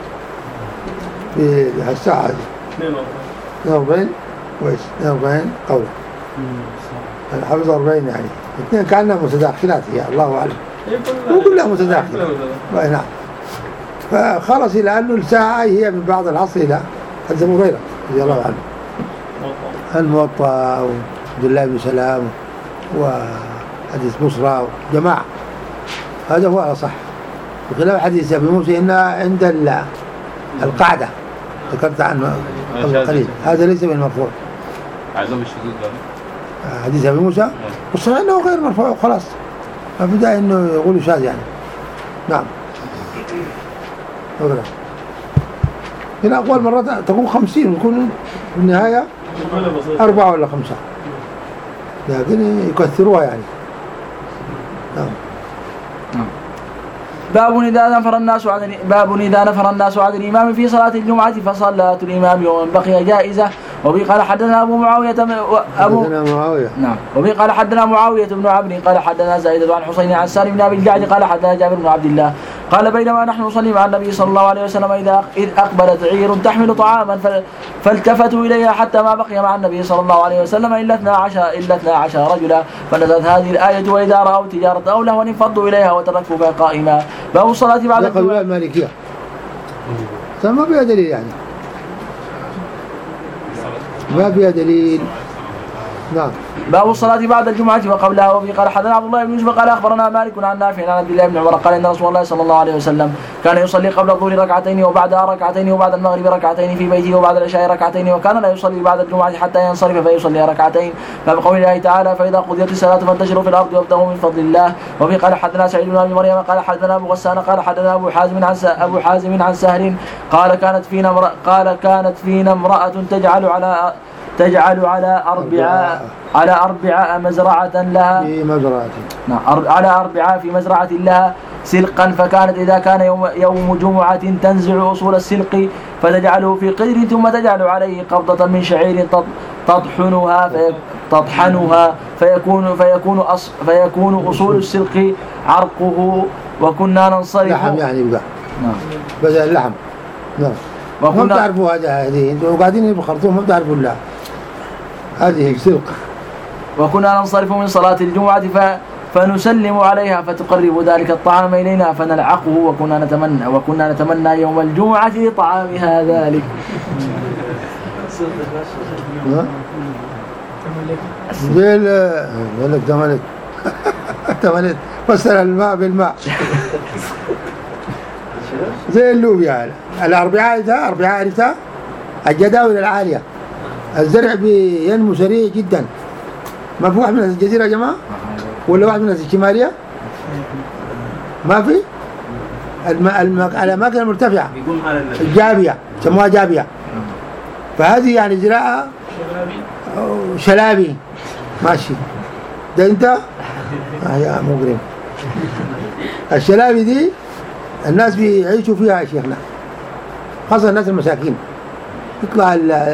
في الساعة هذه اثنين وأربعين كويس اثنين وأربعين قول أنا حافظ أربعين يعني اثنين كأنها متداخلات هي الله أعلم وكلها متداخلة نعم. فخلص إلى أنه الساعة هي من بعض العصر إلى حديث أبي هريرة رضي الله عنه الموطأ وعبد الله بن سلام وحديث بصرى جماعة هذا هو الأصح. بخلاف حديث أبي موسى إنها عند القاعدة ذكرت عنه قبل قليل هذا ليس بالمرفوع عزم الشذوذ حديث أبي موسى والصحيح أنه غير مرفوع وخلاص ما في داعي إنه يقولوا شاذ يعني. نعم هنا أقوال مرات تكون خمسين ويكون في النهاية أربعة ولا خمسة لكن يكثروها يعني. نعم. باب إذا نفر الناس عن باب إذا نفر الناس عن الإمام في صلاة الجمعة فصلاة الإمام يوم بقي جائزة. وبه قال حدثنا أبو معاوية أبو حدثنا معاوية نعم. وبه قال حدثنا معاوية بن عمرو قال حدثنا زائدة عن حسين عن سالم بن أبي الجعد قال حدثنا جابر بن عبد الله قال بينما نحن نصلي مع النبي صلى الله عليه وسلم إذا إذ أقبلت عير تحمل طعاما فالتفتوا إليها حتى ما بقي مع النبي صلى الله عليه وسلم إلا اثنا عشر إلا اثنا عشر رجلا فنزلت هذه الآية وإذا رأوا تجارة أو لهوا انفضوا إليها وتركوها قائما. باب الصلاة بعد الجمعة المالكية ما فيها دليل يعني ما فيها دليل. نعم. باب الصلاة بعد الجمعة وقبلها. وفي قال حدثنا عبد الله بن يوسف قال أخبرنا مالك عن نافع عن عبد الله بن عمر قال إن رسول الله صلى الله عليه وسلم كان يصلي قبل الظهر ركعتين وبعدها ركعتين وبعد المغرب ركعتين في بيته وبعد العشاء ركعتين وكان لا يصلي بعد الجمعة حتى ينصرف فيصلي ركعتين. باب قول الله تعالى فإذا قضيت الصلاة فانتشروا في الأرض وابتغوا من فضل الله. وفي قال حدثنا سعيد بن أبي مريم قال حدثنا أبو غسان قال حدثنا أبو حازم عن أبو حازم عن سهل قال كانت فينا امرأة قال كانت فينا امرأة تجعل على تجعل على أربعاء على أربعاء مزرعة لها في مزرعة نعم على أربعاء في مزرعة لها سلقا فكانت إذا كان يوم, يوم جمعة تنزع أصول السلق فتجعله في قدر ثم تجعل عليه قبضة من شعير تطحنها في تطحنها فيكون فيكون أص فيكون أصول السلق عرقه وكنا ننصرف لحم يعني بقى نعم بدل اللحم نعم ما بتعرفوا هذا هذه انتوا قاعدين بخرطوم ما بتعرفوا لا هذه سلق. وكنا ننصرف من صلاة الجمعة ف... فنسلم عليها فتقرب ذلك الطعام إلينا فنلعقه وكنا نتمنى وكنا نتمنى يوم الجمعة طعامها ذلك. زي ال ولك تملك تملك فسر الماء بالماء زي اللوبيا الأربعاء ده أربعاء ده الجداول العالية الزرع بينمو سريع جدا. ما في واحد من الجزيرة يا جماعة ولا واحد من الشمالية ما في الأماكن المرتفعة الجابية سموها جابية فهذه يعني زراعة شلابي ماشي ده انت آه يا مجرم الشلابي دي الناس بيعيشوا فيها يا شيخنا، خاصة الناس المساكين. يطلع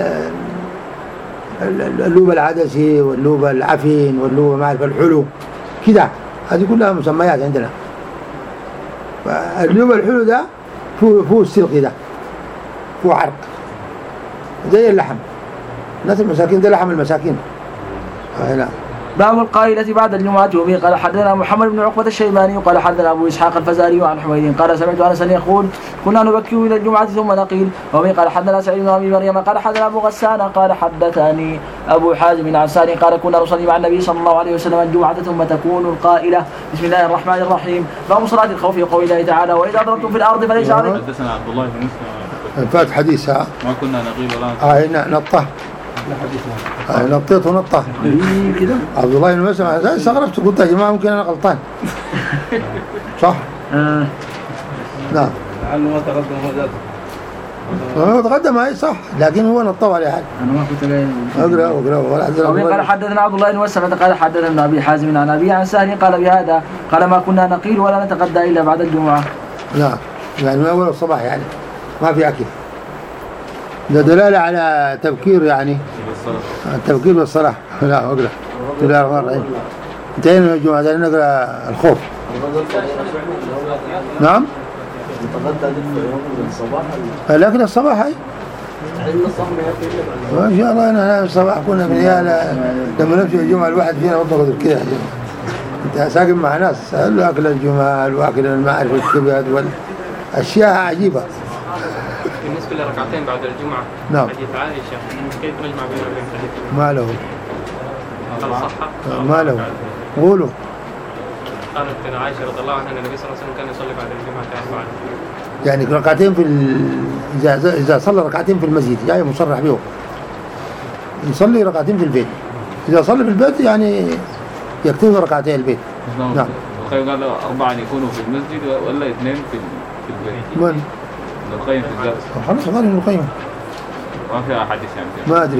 اللوبة العدسي واللوبة العفين واللوبة ما أعرف الحلو كده، هذه كلها مسميات عندنا. فاللوبة الحلو ده فوق فوق السلق ده، فوق عرق زي اللحم. الناس المساكين ده لحم المساكين. هنا باب القائلة بعد الجمعة. وبه قال حدثنا محمد بن عقبة الشيباني قال حدثنا أبو إسحاق الفزاري عن حميد قال سمعت أنسا يقول كنا نبكي إلى الجمعة ثم نقيل. وبه قال حدثنا سعيد بن أبي مريم قال حدثنا أبو غسان قال حدثني أبو حازم عن سالم قال كنا نصلي مع النبي صلى الله عليه وسلم الجمعة ثم تكون القائلة. بسم الله الرحمن الرحيم. باب صلاة الخوف وقول الله تعالى وإذا ضربتم في الأرض فليس عليكم. حدثنا عبد الله بن مسلم فات حديث ها ما كنا نقيل ولا اه نطه آه نطيت ونطه كده. عبد الله بن مسلم استغربت قلت يا جماعه ممكن انا غلطان صح؟ آه. نعم لعله ما تقدم هو ذاته. هو تقدم هاي صح لكن هو نطه على حال. انا ما كنت قايل. اقرا اقرا ولا حدثنا. ومن قال حدثنا عبد الله بن مسلم قال حدثنا ابن ابي حازم عن ابي عن سهل قال بهذا قال ما كنا نقيل ولا نتغدى الا بعد الجمعه. نعم يعني من اول الصباح يعني ما في اكل. ده دلاله على تبكير يعني التبكير بالصلاه. لا اقرا بسم الله الرحمن الرحيم. انتهينا من الجمعه ده نقرا الخوف. نعم لكن الصباح هاي ما شاء الله انا الصباح كنا من يالا لما نمشي الجمعه الواحد فينا وضغط كده انت ساكن مع ناس قال له اكل الجمال واكل المعرفه الكبد والاشياء عجيبه. بالنسبة لركعتين بعد الجمعة نعم حديث عائشة كيف نجمع بين الحديثين؟ ما له هل صح؟ ما له قولوا. قالت عائشة رضي الله عنها أن النبي صلى الله عليه وسلم كان يصلي بعد الجمعة أربعا. يعني ركعتين في ال... إذا إذا صلى ركعتين في المسجد جاي مصرح به يصلي ركعتين في البيت. إذا صلى في البيت يعني يكتب ركعتين البيت. نعم. الخير قال أربعة يكونوا في المسجد ولا اثنين في في البيت. من؟ القيم في الذات. خلاص قال ابن القيم. ما في أحاديث يعني. ما أدري.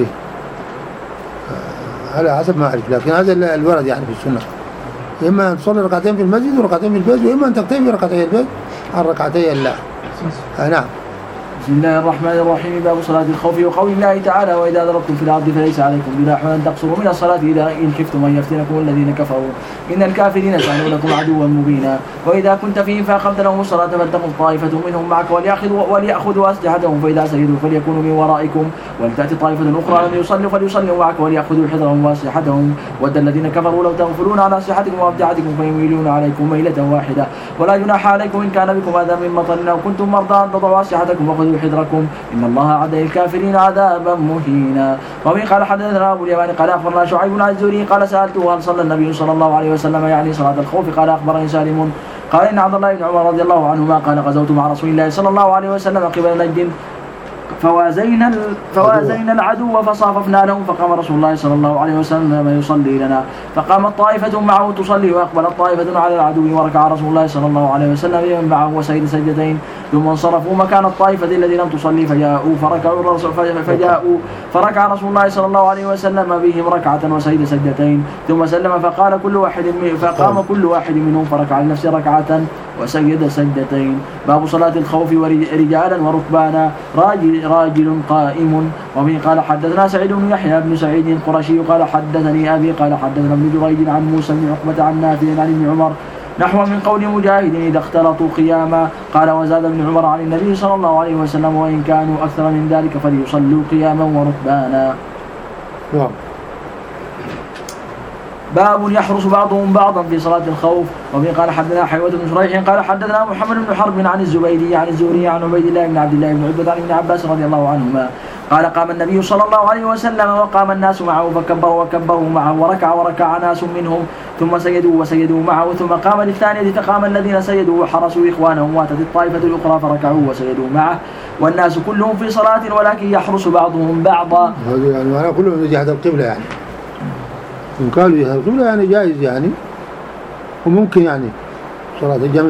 على حسب ما أعرف لكن هذا الورد يعني في السنة. إما أن تصلي ركعتين في المسجد وركعتين في البيت وإما أن تكتفي بركعتين البيت عن ركعتين الله. آه نعم. بسم الله الرحمن الرحيم. باب صلاة الخوف وقول الله تعالى وإذا ضربتم في الأرض فليس عليكم جناح أن تقصروا من الصلاة إذا إن خفتم أن يفتنكم الذين كفروا إن الكافرين كانوا لكم عدوا مبينا. وإذا كنت فيهم فأقمت لهم الصلاة فلتقم طائفة منهم معك وليأخذوا وليأخذوا أسلحتهم فإذا سجدوا فليكونوا من ورائكم ولتأتي طائفة أخرى لم يصلوا فليصلوا معك وليأخذوا حذرهم وأسلحتهم ود الذين كفروا لو تغفلون عن أسلحتكم وأمتعتكم فيميلون عليكم ميلة واحدة ولا جناح عليكم إن كان بكم أذى من مطر أو كنتم مرضى أن تضعوا أسلحتكم وخذوا حذركم إن الله أعد للكافرين عذابا مهينا. ومن قال حدثنا أبو اليمان قال أخبرنا شعيب عن الزهري قال سألته هل صلى النبي صلى الله عليه وسلم يعني صلاة الخوف قال أخبرني سالم قال إن عبد الله بن عمر رضي الله عنهما قال غزوت مع رسول الله صلى الله عليه وسلم قبل نجد فوازينا فوازينا العدو فصاففنا لهم فقام رسول الله صلى الله عليه وسلم يصلي لنا فقامت طائفة معه تصلي وأقبلت طائفة على العدو وركع رسول الله صلى الله عليه وسلم معه وسجد سجدتين ثم انصرفوا مكان الطائفة الذين لم تصلي فجاءوا فركعوا فجاءوا فركع رسول الله صلى الله عليه وسلم بهم ركعة وسجد سجدتين ثم سلم فقال كل واحد فقام كل واحد منهم فركع لنفسه ركعة وسجد سجدتين. باب صلاة الخوف ورجالا وركبانا راجل, راجل قائم. ومن قال حدثنا سعيد بن يحيى بن سعيد القرشي قال حدثني أبي قال حدثنا ابن جريج عن موسى بن عقبة عن نافع عن ابن عمر نحو من قول مجاهد إذا اختلطوا قياما قال وزاد ابن عمر عن النبي صلى الله عليه وسلم وإن كانوا أكثر من ذلك فليصلوا قياما وركبانا. نعم. باب يحرس بعضهم بعضا في صلاة الخوف. وبه قال حدثنا حيوة بن شريح قال حدثنا محمد بن حرب عن الزبيدي عن الزهري عن عبيد الله بن عبد الله بن عتبة عن ابن عباس رضي الله عنهما قال قام النبي صلى الله عليه وسلم وقام الناس معه فكبروا وكبروا معه وركع وركع ناس منهم ثم سجدوا وسجدوا معه ثم قام للثانية فقام الذين سجدوا وحرسوا إخوانهم واتت الطائفة الأخرى فركعوا وسجدوا معه والناس كلهم في صلاة ولكن يحرس بعضهم بعضا. هذا يعني معناه كلهم من جهة القبلة يعني إن قالوا جهة القبلة يعني جائز يعني وممكن يعني صلاة الجميع.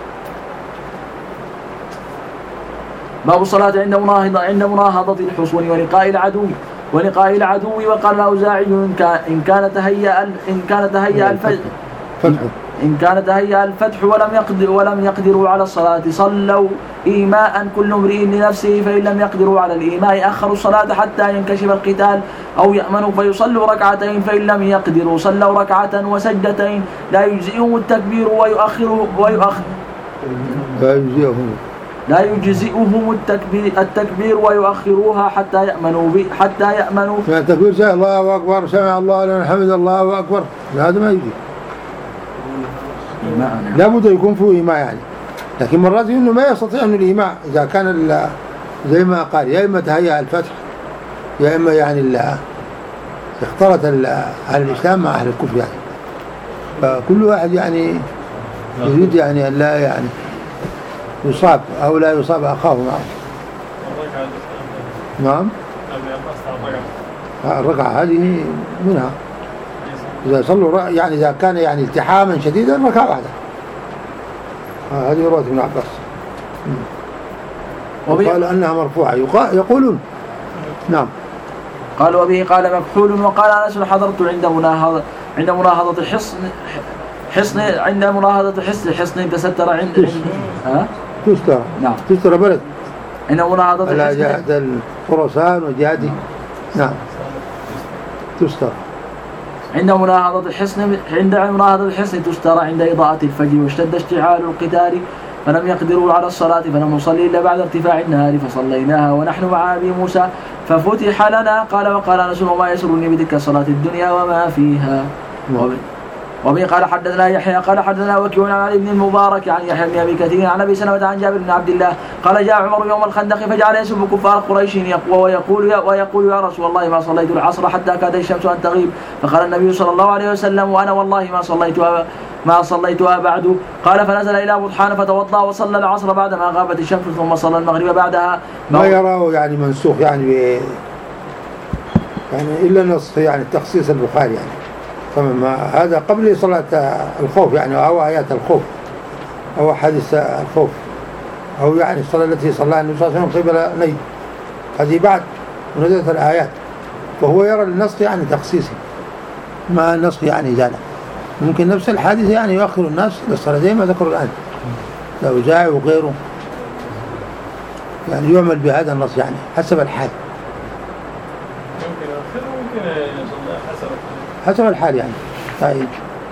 باب الصلاة عند مناهضة عند مناهضة الحصون ولقاء العدو ولقاء العدو. وقال الأوزاعي إن كان إن كان تهيأ إن كان تهيأ الفجر الفتح إن كانت هي الفتح ولم يقدر ولم يقدروا على الصلاة صلوا إيماء كل امرئ لنفسه، فإن لم يقدروا على الإيماء أخروا الصلاة حتى ينكشف القتال أو يأمنوا فيصلوا ركعتين، فإن لم يقدروا صلوا ركعة وسجدتين لا يجزئهم التكبير ويؤخره ويؤخر لا يجزئهم لا يجزئهم التكبير التكبير ويؤخروها حتى يأمنوا بي حتى يأمنوا يعني التكبير سمع الله أكبر سمع الله لمن حمد الله أكبر هذا ما يجي لا بد يكون فيه إيماء يعني، لكن مرات إنه ما يستطيع أن الإيماء إذا كان زي ما قال يا إما تهيأ الفتح يا إما يعني اختلط أهل الإسلام مع أهل الكفر يعني، فكل واحد يعني يريد يعني أن لا يعني يصاب أو لا يصاب أخاه معه. نعم الركعة هذه منها إذا صلوا يعني إذا كان يعني التحاما شديدا ركعة واحدة. هذه رواية ابن عباس وقال أنها مرفوعة يقولون. نعم قال وبه قال مكحول وقال أنس حضرت عند مناهضة عند مناهضة حصن حصن عند مناهضة حصن حصن تستر عند ها تستر نعم تستر بلد عند مناهضة على جهة الخراسان وجهة نعم تستر عند مناهضة الحصن عند مناهضة الحصن تستر عند إضاءة الفجر واشتد اشتعال القتال فلم يقدروا على الصلاة فلم نصلي إلا بعد ارتفاع النهار فصليناها ونحن مع أبي موسى ففتح لنا. قال وقال أنس وما يسرني بتلك صلاة الدنيا وما فيها. وبه قال حدثنا يحيى قال حدثنا وكيع عن علي بن المبارك عن يحيى بن أبي كثير عن أبي سلمة عن جابر بن عبد الله قال جاء عمر يوم الخندق فجعل يسب كفار قريش ويقول يا ويقول يا رسول الله ما صليت العصر حتى كاد الشمس أن تغيب. فقال النبي صلى الله عليه وسلم وأنا والله ما صليتها ما صليتها بعد. قال فنزل إلى بطحان فتوضأ وصلى العصر بعدما غابت الشمس ثم صلى المغرب بعدها. ما يراه يعني منسوخ يعني يعني إلا نص يعني التخصيص البخاري يعني فما هذا قبل صلاة الخوف يعني أو آيات الخوف أو حديث الخوف أو يعني الصلاة التي صلاها النبي صلى الله عليه وسلم قبل نيل هذه بعد ونزلت الآيات وهو يرى النص يعني تخصيصي ما النص يعني إزالة. ممكن نفس الحادث يعني يؤخر الناس للصلاة زي ما ذكروا الآن لو جاء وغيره يعني يعمل بهذا النص يعني حسب الحال ممكن يؤخر وممكن يصلي حسب حسب الحال يعني. طيب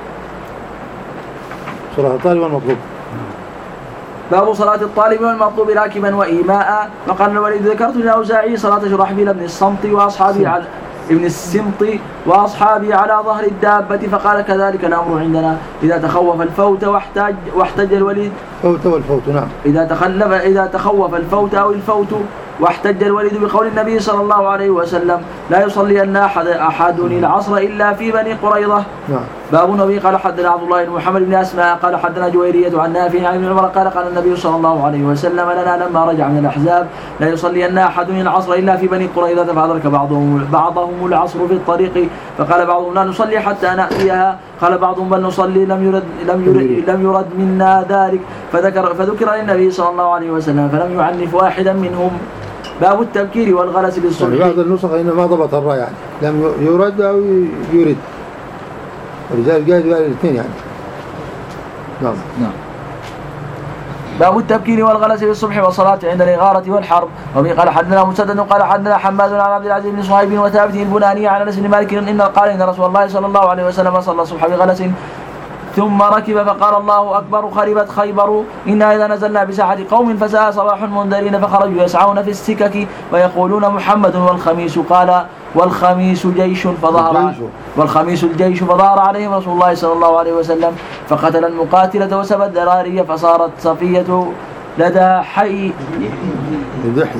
صلاة الطالب والمطلوب. باب صلاة الطالب والمطلوب راكبا وإيماء. وقال الوليد ذكرت للأوزاعي صلاة شرحبيل بن الصمت وأصحابه على ابن السمط وأصحابه على ظهر الدابة فقال كذلك الأمر عندنا إذا تخوف الفوت واحتاج واحتج الوليد فوت والفوت نعم إذا تخلف إذا تخوف الفوت أو الفوت واحتج الوليد بقول النبي صلى الله عليه وسلم لا يصلين أحد أحد العصر إلا في بني قريظة. نعم. باب النبي قال حدثنا عبد الله بن محمد بن أسماء قال حدثنا جويرية عن نافع عن ابن عمر قال قال النبي صلى الله عليه وسلم لنا لما رجع من الأحزاب لا يصلين أحد العصر إلا في بني قريظة فأدرك بعضهم بعضهم العصر في الطريق فقال بعضهم لا نصلي حتى نأتيها قال بعضهم بل نصلي لم يرد لم يرد لم يرد منا ذلك فذكر فذكر للنبي صلى الله عليه وسلم فلم يعنف واحدا منهم. باب التبكير والغلس بالصبح. يعني بعض النسخ إنما ضبط الراء يعني لم يرد أو يرد ولذلك جاء الاثنين يعني. نعم. نعم. باب التبكير والغلس بالصبح والصلاة عند الإغارة والحرب. وبه قال حدثنا مسدد قال حدثنا حماد عن عبد العزيز بن صهيب وثابت البناني عن أنس بن مالك إن قال إن رسول الله صلى الله عليه وسلم صلى الصبح بغلس ثم ركب فقال الله أكبر خربت خيبر إنا إذا نزلنا بساحة قوم فساء صباح منذرين فخرجوا يسعون في السكك ويقولون محمد والخميس قال والخميس جيش فظهر والخميس الجيش فظهر عليهم رسول الله صلى الله عليه وسلم فقتل المقاتلة وسبى الذرارية فصارت صفية لدى حي الدحية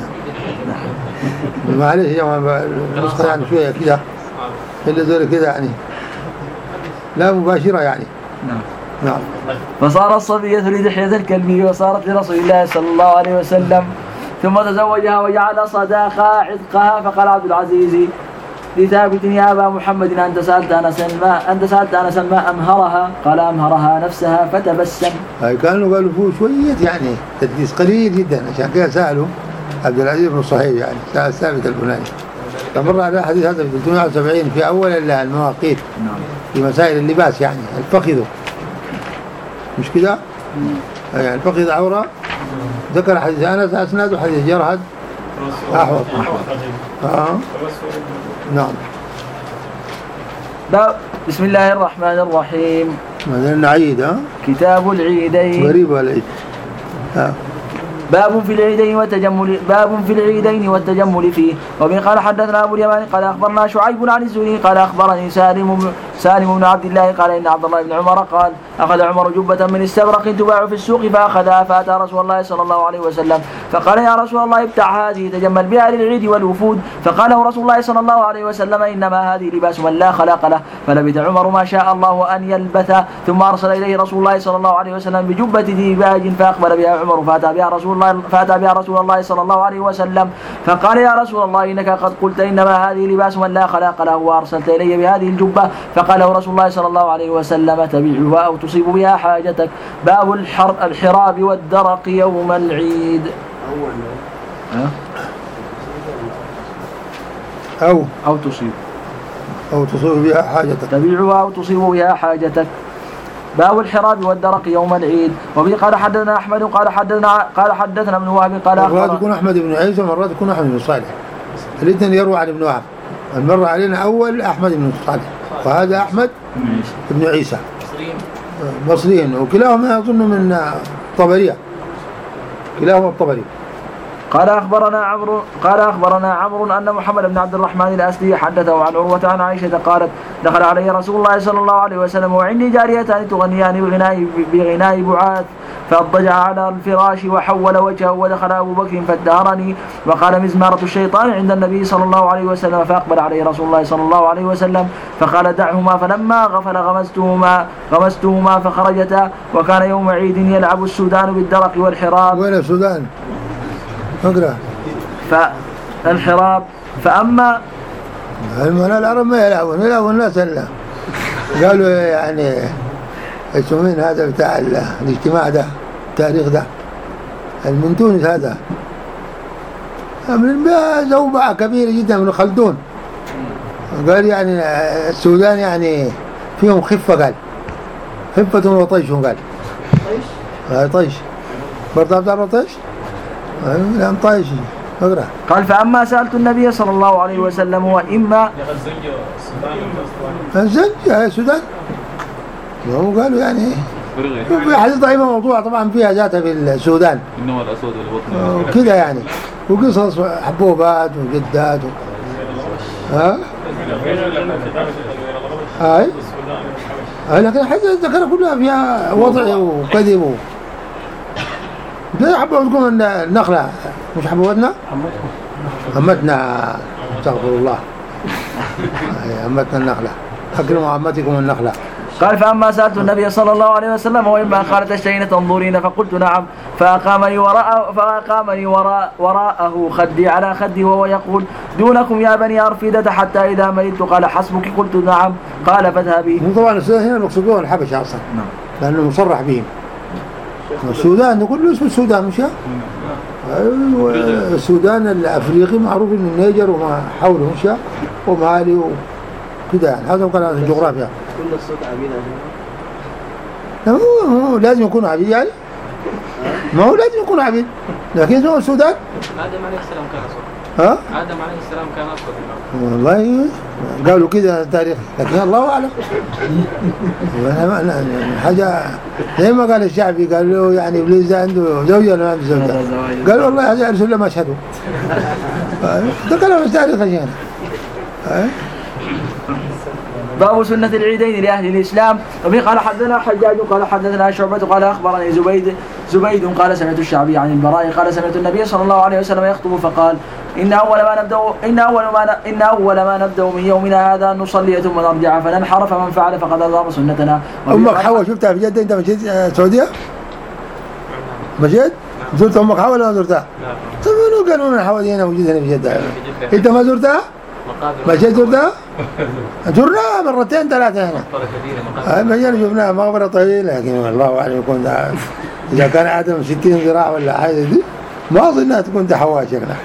معلش يا النسخة يعني شوية كده إلا ذلك كده يعني لا مباشرة يعني. نعم. نعم. فصارت صفية لدحية الكلبي وصارت لرسول الله صلى الله عليه وسلم ثم تزوجها وجعل صداقها عتقها فقال عبد العزيز لثابت يا أبا محمد أنت سألت أنسا ما أنت سألت أنسا ما أمهرها قال أمهرها نفسها فتبسم. هاي كانوا قالوا فيه شوية يعني تدليس قليل جدا عشان كذا سألوا عبد العزيز بن صهيب يعني سأل ثابت البناني فمر على حديث هذا في ثلاثمائة وسبعين في أول المواقيت في مسائل اللباس يعني الفخذ مش كده؟ يعني الفخذ عورة. ذكر حديث أنس أسند وحديث جرهد أحوط. آه. نعم. بسم الله الرحمن الرحيم. مثلا نعيد ها؟ كتاب العيدين. غريب العيد. آه. باب في العيدين والتجمل باب في العيدين والتجمل فيه. وبه قال حدثنا ابو اليمان قال اخبرنا شعيب عن الزهري قال اخبرني سالم سالم بن عبد الله قال ان عبد الله بن عمر قال اخذ عمر جبة من استبرق تباع في السوق فاخذها فاتى رسول الله صلى الله عليه وسلم فقال يا رسول الله ابتع هذه تجمل بها للعيد والوفود. فقال له رسول الله صلى الله عليه وسلم انما هذه لباس من لا خلاق له. فلبث عمر ما شاء الله ان يلبث ثم ارسل اليه رسول الله صلى الله عليه وسلم بجبة ديباج فاقبل بها عمر فاتى بها رسول الله فاتى بها رسول الله صلى الله عليه وسلم فقال يا رسول الله انك قد قلت انما هذه لباس من لا خلاق له وارسلت الي بهذه الجبة. فقال له رسول الله صلى الله عليه وسلم تبيعها او تصيب بها حاجتك. باب الحراب والدرق يوم العيد. أو أو تصيب أو تصيب بها حاجتك تبيعها أو تصيب بها حاجتك. باب الحراب والدرق يوم العيد. وبه قال حدثنا أحمد قال حدثنا قال حدثنا ابن وهب قال مرات يكون أحمد بن عيسى ومرات يكون أحمد بن صالح. الاثنين يروى عن ابن وهب. المر علينا أول أحمد بن صالح وهذا أحمد بن عيسى مصريين وكلاهما أظن من طبرية كلاهما الطبري. قال أخبرنا عمرو قال أخبرنا عمرو أن محمد بن عبد الرحمن الأسدي حدثه عن عروة عن عائشة قالت دخل علي رسول الله صلى الله عليه وسلم وعندي جاريتان تغنيان بغناء بغناء بعاث فاضطجع على الفراش وحول وجهه ودخل أبو بكر فادهرني وقال مزمارة الشيطان عند النبي صلى الله عليه وسلم. فأقبل عليه رسول الله صلى الله عليه وسلم فقال دعهما فلما غفل غمزتهما غمزتهما فخرجتا. وكان يوم عيد يلعب السودان بالدرق والحراب. وين السودان؟ اقرأ. فالحراب فأما العرب ما يلعبون يلعبون الناس إلا قالوا يعني يسمون هذا بتاع الاجتماع ده التاريخ ده من تونس هذا من زوبعة كبيرة جدا من خلدون قال يعني السودان يعني فيهم خفة قال خفة وطيش قال طيش طيش برضه بتعرف طيش لا طيش اقرأ. قال فأما سألت النبي صلى الله عليه وسلم وإما الزنج يا السودان وهو قالوا يعني في حديث ضعيفة موضوع طبعا فيها ذاتها في السودان إنما الأسود الوطني كده يعني وقصص حبوبات وجدات و... ها هاي هاي لكن حتى الذكرى كلها فيها وضع وكذب و... ده حبوبة تكون النخلة مش حبوبتنا أمتنا استغفر الله أمتنا النخلة أكرموا عمتكم النخلة. قال فأما سألت النبي صلى الله عليه وسلم وإما قالت اشتهين تنظرين فقلت نعم. فأقامني وراء فأقامني وراء وراءه خدي على خدي وهو يقول دونكم يا بني أرفيدة حتى إذا مللت قال حسبك قلت نعم. قال فاذهبي. طبعا السودان هنا المقصودون الحبشة أصلا لأنه مصرح بهم. السودان كله اسم السودان مش أيوة السودان الأفريقي معروف إنه النيجر وما حوله مش ومالي وكذا يعني هذا كان الجغرافيا. كل الصوت عبيد لا هو, هو لازم يكون عبيد يعني ما هو لازم يكون عبيد لكن اسمه السودان. آدم عليه السلام كان أسود. ها؟ آدم عليه السلام كان أسود. والله قالوا كذا التاريخ لكن الله أعلم. حاجة زي ما قال الشعبي قال له يعني إبليس عنده زوجة ولا ما عنده زوجة قال والله هذا أرسل له مشهده ده كلام التاريخ عشان. باب سنة العيدين لأهل الإسلام. وبه قال حدثنا حجاج قال حدثنا شعبة قال أخبرني زبيد زبيد قال سمعت الشعبي عن البراء قال سمعت النبي صلى الله عليه وسلم يخطب فقال إن أول ما نبدأ إن أول ما إن أول ما نبدأ من يومنا هذا أن نصلي ثم نرجع فننحر فمن فعل فقد أضاف سنتنا. أمك حواء شفتها في جدة أنت مشيت السعودية؟ مشيت؟ زرت أمك حواء ولا ما زرتها؟ طيب قالوا من حواء هنا موجودة هنا في جدة أنت ما زرتها؟ مشيت زرتها؟ زرناها مرتين ثلاثة هنا. هاي مجال شفناها مقبرة طويلة لكن الله أعلم يكون إذا كان عدم ستين ذراع ولا حاجة دي ما أظنها تكون تحواء شكلها.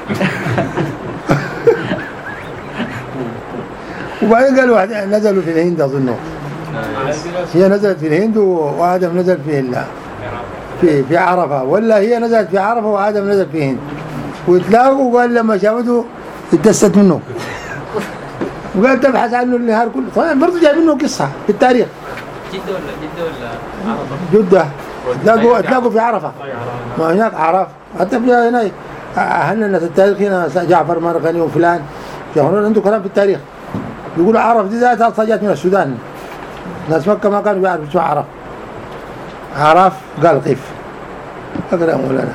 وبعدين قالوا نزلوا في الهند أظنه هي نزلت في الهند وآدم نزل في ال... في في عرفة، ولا هي نزلت في عرفة وآدم نزل في الهند ويتلاقوا، وقال لما شافته اتدست منه وقال تبحث عنه النهار كله. طبعا برضه جايب منه قصة في التاريخ. جدة ولا جدة ولا عرفة؟ جدة تلاقوا تلاقوا في عرفة، ما هناك عرف حتى في هناك أهلنا الناس التاريخ هنا جعفر مرغني وفلان يقولون عنده كلام في التاريخ يقولوا عرف دي ذاتها أصلا جات من السودان. ناس مكة ما كانوا بيعرفوا شو عرف. عرف قال قف أقرأ مولانا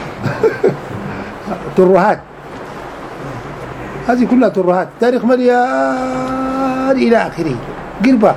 ترهات، هذه كلها ترهات، تاريخ مليان إلى آخره قربة.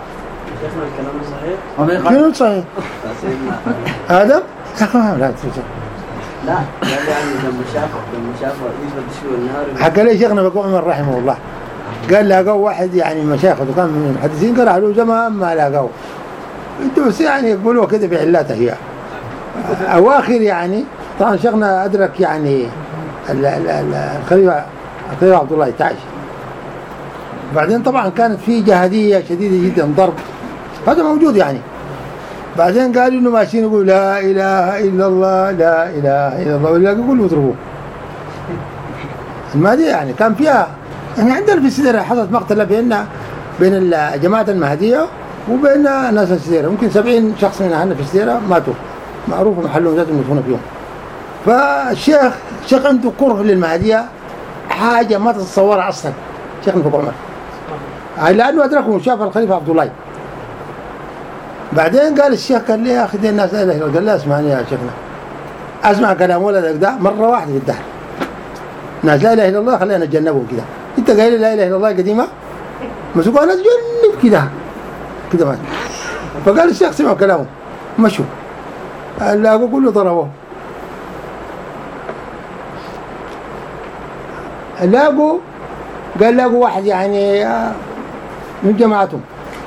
الكلام صحيح؟ كيف صحيح؟ هذا؟ لا لا لا يعني لما شافه لما شافه يثبت شو النهار حكى لي شيخنا بقى عمر رحمه الله، قال لاقوا واحد يعني مشايخ وكان من المحدثين قال له جماعة ما لاقوا انتوا بس يعني يقولوا كده بعلاته هي اواخر يعني. طبعا شيخنا ادرك يعني الخليفه الخليفه عبد الله التاج. بعدين طبعا كانت في جهاديه شديده جدا ضرب، هذا موجود يعني. بعدين قالوا انه ماشيين يقول لا اله الا الله لا اله الا الله، ولا يقولوا يضربوه. المهدي يعني كان فيها يعني عندنا في السديرة حصلت مقتلة بين بين الجماعة المهدية وبين ناس السديرة، ممكن سبعين شخص من أهلنا في السديرة ماتوا، معروف محلهم ذاتهم يدفنون فيهم. فالشيخ شيخ عنده كره للمهدية حاجة ما تتصورها أصلا شيخنا فوق عمر، لأنه أدركه شاف الخليفة عبد الله. بعدين قال الشيخ قال لي يا أخي دي الناس لا إله إلا الله، قال لا اسمعني يا شيخنا أسمع كلام ولدك ده مرة واحدة في الدهر، ناس لا إله إلا الله خلينا نتجنبهم كده. انت قايل لا اله الا الله قديمه مسكوا انا تجنب كده كده ما. فقال الشيخ سمعوا كلامه مشوا، لاقوا كله ضربوه، لاقوا قال لاقوا واحد يعني من جماعتهم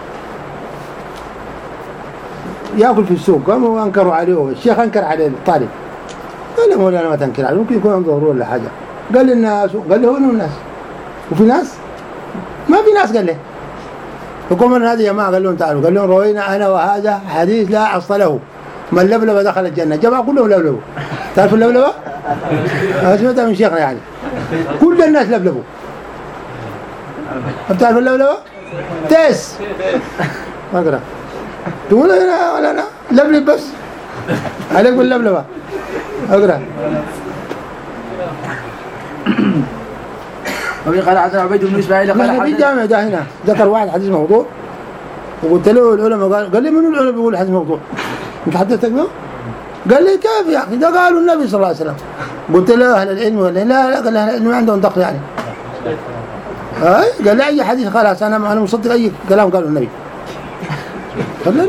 ياكل في السوق، قاموا انكروا عليه، الشيخ انكر عليه الطالب قال له مولانا ما تنكر عليه ممكن يكون عنده ضرورة ولا حاجه. قال للناس، قال له انه الناس وفي ناس ما في ناس، قال له فقوم من هذه يا جماعه قال لهم تعالوا، قال لهم روينا انا وهذا حديث لا اصل له، من لبلبه دخل الجنه، جماعه كلهم لبلبوا. تعرف اللبلبه؟ سمعتها من شيخنا يعني كل الناس لبلبوا. بتعرف اللبلبه؟ تيس ما اقرا تقول لا ولا لا لبلب بس عليك باللبلبه اقرا. وفي قال حدثنا عبيد بن اسماعيل قال حدثنا في الجامع ده هنا ذكر واحد حديث موضوع وقلت له العلماء قال قال لي من العلماء بيقول حديث موضوع انت حدثتك به؟ قال لي كيف يا اخي ده قالوا النبي صلى الله عليه وسلم. قلت له اهل العلم ولا لا؟ لا قال اهل العلم ما عندهم دخل يعني. اي قال لي اي حديث خلاص انا انا مصدق اي كلام قاله النبي. قال لا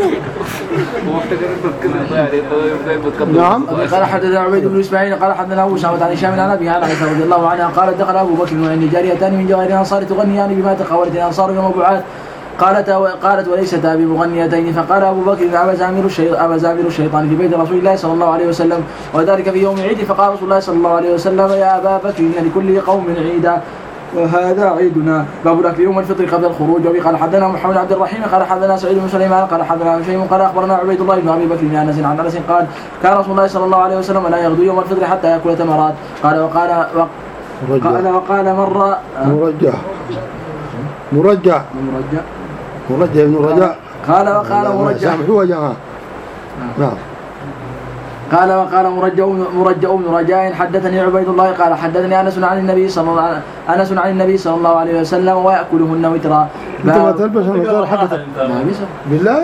نعم. قال حدثنا عبيد بن اسماعيل قال حدثنا ابو اسامه عن هشام عن ابي عائشه رضي الله عنها قالت دخل ابو بكر وعند جاريتان من جواري الانصار تغنيان بما تقولت الانصار يوم بعاث، قالت قالت وليستا بمغنيتين، فقال ابو بكر ابا زامر الشيطان ابا زامر الشيطان في بيت رسول الله صلى الله عليه وسلم وذلك في يوم عيد، فقال رسول الله صلى الله عليه وسلم يا ابا بكر ان لكل قوم عيدا وهذا عيدنا. باب الاكل يوم الفطر قبل الخروج. وبه قال حدثنا محمد عبد الرحيم قال حدثنا سعيد بن سليمان قال حدثنا هشيم قال اخبرنا عبيد الله بن ابي بكر بن انس عن انس قال كان رسول الله صلى الله عليه وسلم لا يغدو يوم الفطر حتى ياكل تمرات. قال وقال قال وقال مره مرجع مرجع مرجع مرجع ابن رجاء قال وقال مرجع سامحوه يا جماعه. نعم. قال وقال مرجع مرجع بن رجاء حدثني عبيد الله قال حدثني انس عن النبي صلى الله عليه انس عن النبي صلى الله عليه وسلم وياكلهن وترا. انت ما تلبس النظاره حقتك بالله؟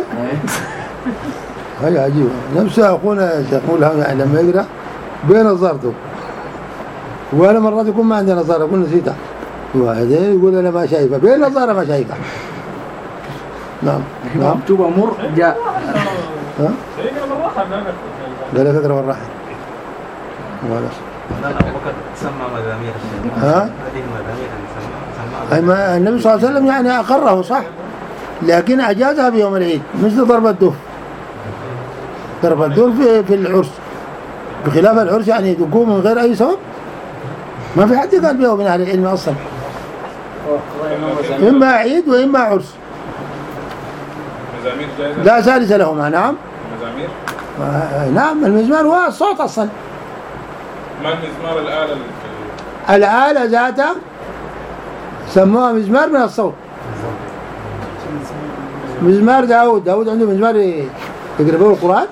هي عجيبه نفسها اخونا يقول يعني لما يقرا بين نظارته وانا مرات يكون ما عندي نظاره اقول نسيتها وبعدين يقول انا ما شايفه بين نظاره ما شايفه. نعم نعم مكتوبه مرجع ها؟ قال لك اقرا بالراحه. سمى مزامير ها؟ هذه المزامير سمى النبي صلى الله عليه وسلم يعني اقره صح لكن اجازها بيوم العيد مثل ضرب الدف. ضرب الدف في, في العرس بخلاف العرس يعني تقوم من غير اي سبب ما في حد قال بيه من اهل العلم اصلا. اما عيد واما عرس. المزامير جائزة؟ لا ثالث لهما. نعم. المزامير؟ آه نعم المزمار هو الصوت أصلا. ما المزمار الآلة؟ الآلة ذاتها سموها مزمار من الصوت. مزمار داود، داود عنده مزمار يقربوه القرآن،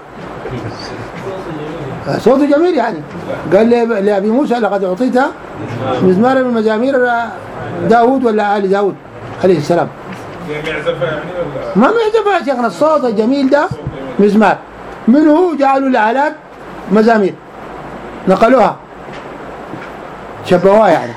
صوته جميل يعني. قال لأبي موسى لقد أعطيت مزمار من مزامير داود ولا آل داود عليه السلام. معزفة يعني ولا؟ ما معزفة يا شيخنا، الصوت الجميل ده مزمار. منه جعلوا الآلات مزامير، نقلوها شبهوها يعني.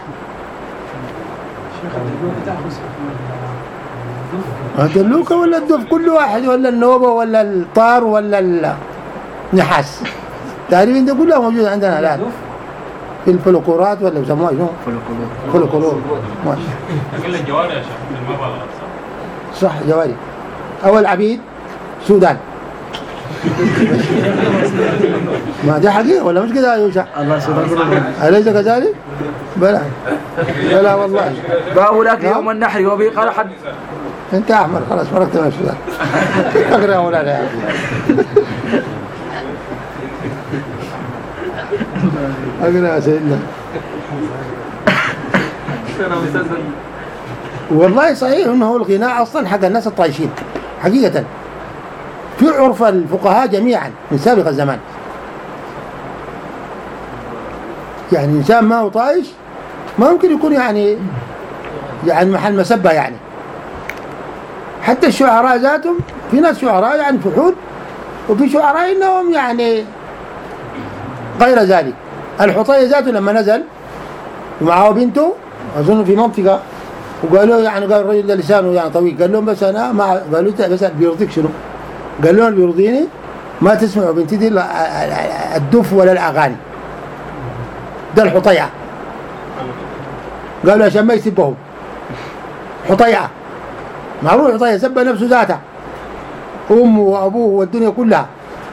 الدلوكة ولا الدف كل واحد، ولا النوبة ولا الطار ولا النحاس، تقريبا ده كلها موجودة عندنا الآن في الفلكلورات ولا بيسموها شنو؟ فلكلور. فلكلور ماشي. أقل الجواري يا شيخ المبالغ صح جواري. أول عبيد سودان. ما دي حقيقة ولا مش كده يا يوشع؟ الله سبحانه. أليس كذلك؟ بلى بلى والله. باب الأكل يوم النحر. وبه قال حد أنت أحمر خلاص فرقت من السودان. أقرأ يا مولانا يا أخي. أقرأ يا سيدنا. والله صحيح أنه الغناء أصلا حق الناس الطايشين حقيقة، في عرف الفقهاء جميعا من سابق الزمان. يعني إنسان ما هو طايش ما ممكن يكون يعني يعني محل مسبة يعني. حتى الشعراء ذاتهم، في ناس شعراء يعني فحول، وفي شعراء إنهم يعني غير ذلك. الحطية ذاته لما نزل ومعه بنته أظن في منطقة، وقالوا يعني قال الرجل ده لسانه يعني طويل، قال لهم بس أنا ما قالوا بس بيرضيك شنو؟ قال لهم بيرضيني ما تسمعوا بنتي دي الدف ولا الأغاني. ده الحطيعة. قالوا عشان ما يسبهم حطيعة. معروف حطيعة سب نفسه ذاته، أمه وأبوه والدنيا كلها.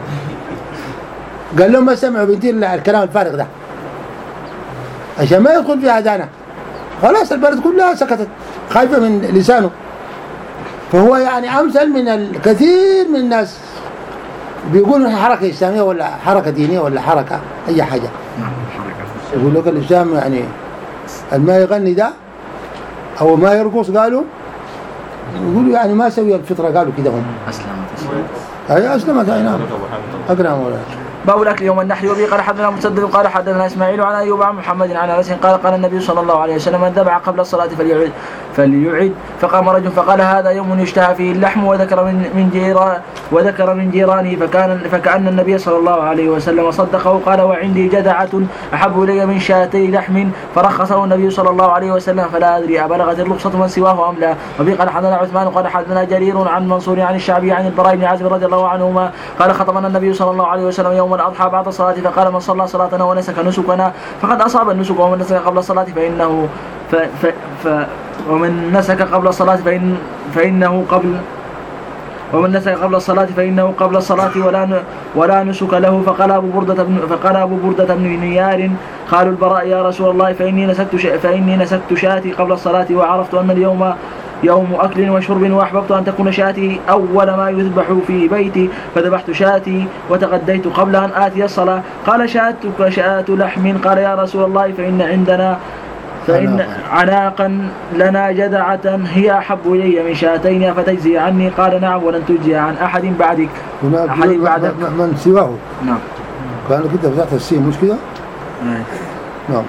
قال لهم ما سمعوا بنتي الكلام الفارغ ده عشان ما يدخل في أذانه. خلاص البلد كلها سكتت خايفة من لسانه. فهو يعني أمثل من الكثير من الناس بيقولوا حركة إسلامية ولا حركة دينية ولا حركة أي حاجة. يقول لك الإسلام يعني ما يغني ده أو ما يرقص، قالوا يقولوا يعني ما سوي الفطرة، قالوا كده هم أسلمت. أي أسلمت. أي نعم. أقرأ مولانا. باب الأكل يوم النحر. وبه قال حدثنا مسدد قال حدثنا إسماعيل عن أيوب عن محمد عن أنس قال قال النبي صلى الله عليه وسلم من ذبح قبل الصلاة فليعد فليعد فقام رجل فقال هذا يوم يشتهى فيه اللحم، وذكر من من جيران وذكر من جيرانه فكان فكأن النبي صلى الله عليه وسلم صدقه. قال وعندي جدعة أحب إلي من شاتي لحم، فرخصه النبي صلى الله عليه وسلم، فلا أدري أبلغت الرخصة من سواه أم لا. وبه قال حدثنا عثمان قال حدثنا جرير عن منصور عن الشعبي عن البراء بن عازب رضي الله عنهما قال خطبنا النبي صلى الله عليه وسلم يوم الأضحى بعد الصلاة فقال من صلى صلاتنا ونسك نسكنا فقد أصاب النسك، ومن نسك قبل الصلاة فإنه ف ف ف ومن نسك قبل الصلاة فإن فإنه قبل ومن نسك قبل الصلاة فإنه قبل الصلاة ولا ولا نسك له. فقال أبو بردة بن فقال أبو بردة بن نيار قالوا البراء يا رسول الله فإني نسكت فإني نسكت شاتي قبل الصلاة وعرفت أن اليوم يوم أكل وشرب، وأحببت أن تكون شاتي أول ما يذبح في بيتي، فذبحت شاتي وتغديت قبل أن آتي الصلاة. قال شاتك شاة لحم. قال يا رسول الله فإن عندنا فإن عناقا لنا جدعة هي أحب إلي من شاتين فتجزي عني. قال نعم ولن تجزي عن أحد بعدك أحد بعدك من سواه. نعم. كان كده بتاعت السين مش كده؟ نعم.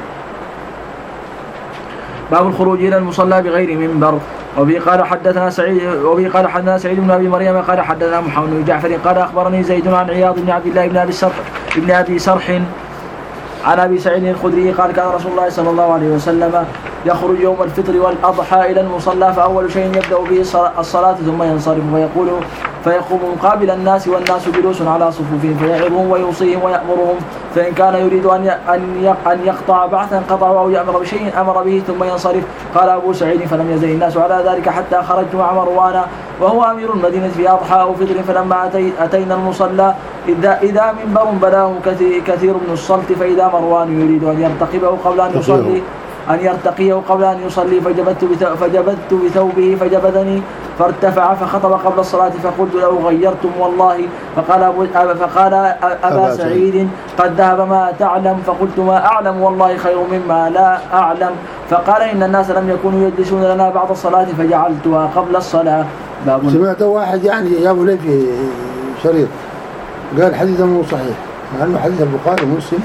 باب الخروج إلى المصلى بغير منبر. وبه قال حدثنا سعيد وبه قال حدثنا سعيد بن ابي مريم قال حدثنا محمد بن جعفر قال اخبرني زيد عن عياض بن عبد الله بن ابي سرح ابن ابي سرح عن ابي سعيد الخدري قال كان رسول الله صلى الله عليه وسلم يخرج يوم الفطر والاضحى الى المصلى، فاول شيء يبدا به الصلاه ثم ينصرف فيقول فيقوم مقابل الناس والناس جلوس على صفوفهم فيعظهم ويوصيهم ويامرهم، فان كان يريد ان ان يقطع بعثا قطعه او يامر بشيء امر به ثم ينصرف. قال ابو سعيد فلم يزل الناس على ذلك حتى خرجت مع مروان وهو امير المدينه في اضحى او فطر، فلما اتينا المصلى اذا اذا منبر بلاه كثير من الصلت، فاذا مروان يريد ان يرتقبه قبل ان يصلي أن يرتقيه قبل أن يصلي فجبت فجبت بثوبه فجبدني فارتفع فخطب قبل الصلاة فقلت له غيرتم والله. فقال أبو فقال أبا سعيد قد ذهب ما تعلم. فقلت ما أعلم والله خير مما لا أعلم. فقال إن الناس لم يكونوا يجلسون لنا بعد الصلاة فجعلتها قبل الصلاة. سمعت واحد يعني جابوا لي في شريط قال حديثه مو صحيح مع أنه حديث البخاري ومسلم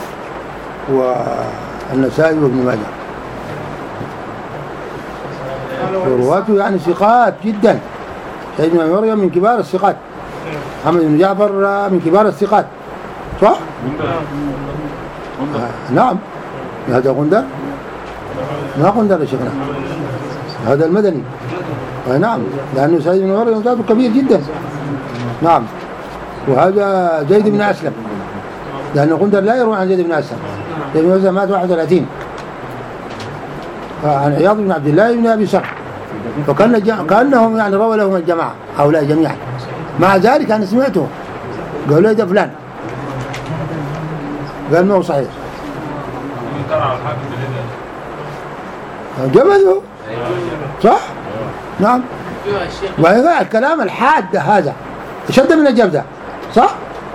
والنسائي وابن ماجه ورواته يعني ثقات جدا. سيدنا مريم من كبار الثقات، محمد بن جعفر من كبار الثقات صح؟ آه نعم. هذا غندر؟ ما غندر يا شيخنا، هذا المدني. آه نعم، لأنه سيدنا مريم ذاته كبير جدا. نعم. وهذا زيد بن أسلم، لأن غندر لا يروي عن زيد بن أسلم. زيد بن أسلم مات واحد وثلاثين. عن عياض بن عبد الله بن أبي سرح، وكان كأنهم يعني روى لهم الجماعة هؤلاء جميعا. مع ذلك أنا سمعته قالوا لي ده فلان، قال ما هو صحيح. جمده صح؟ نعم. وهذا الكلام الحاد هذا شد من الجبدة صح؟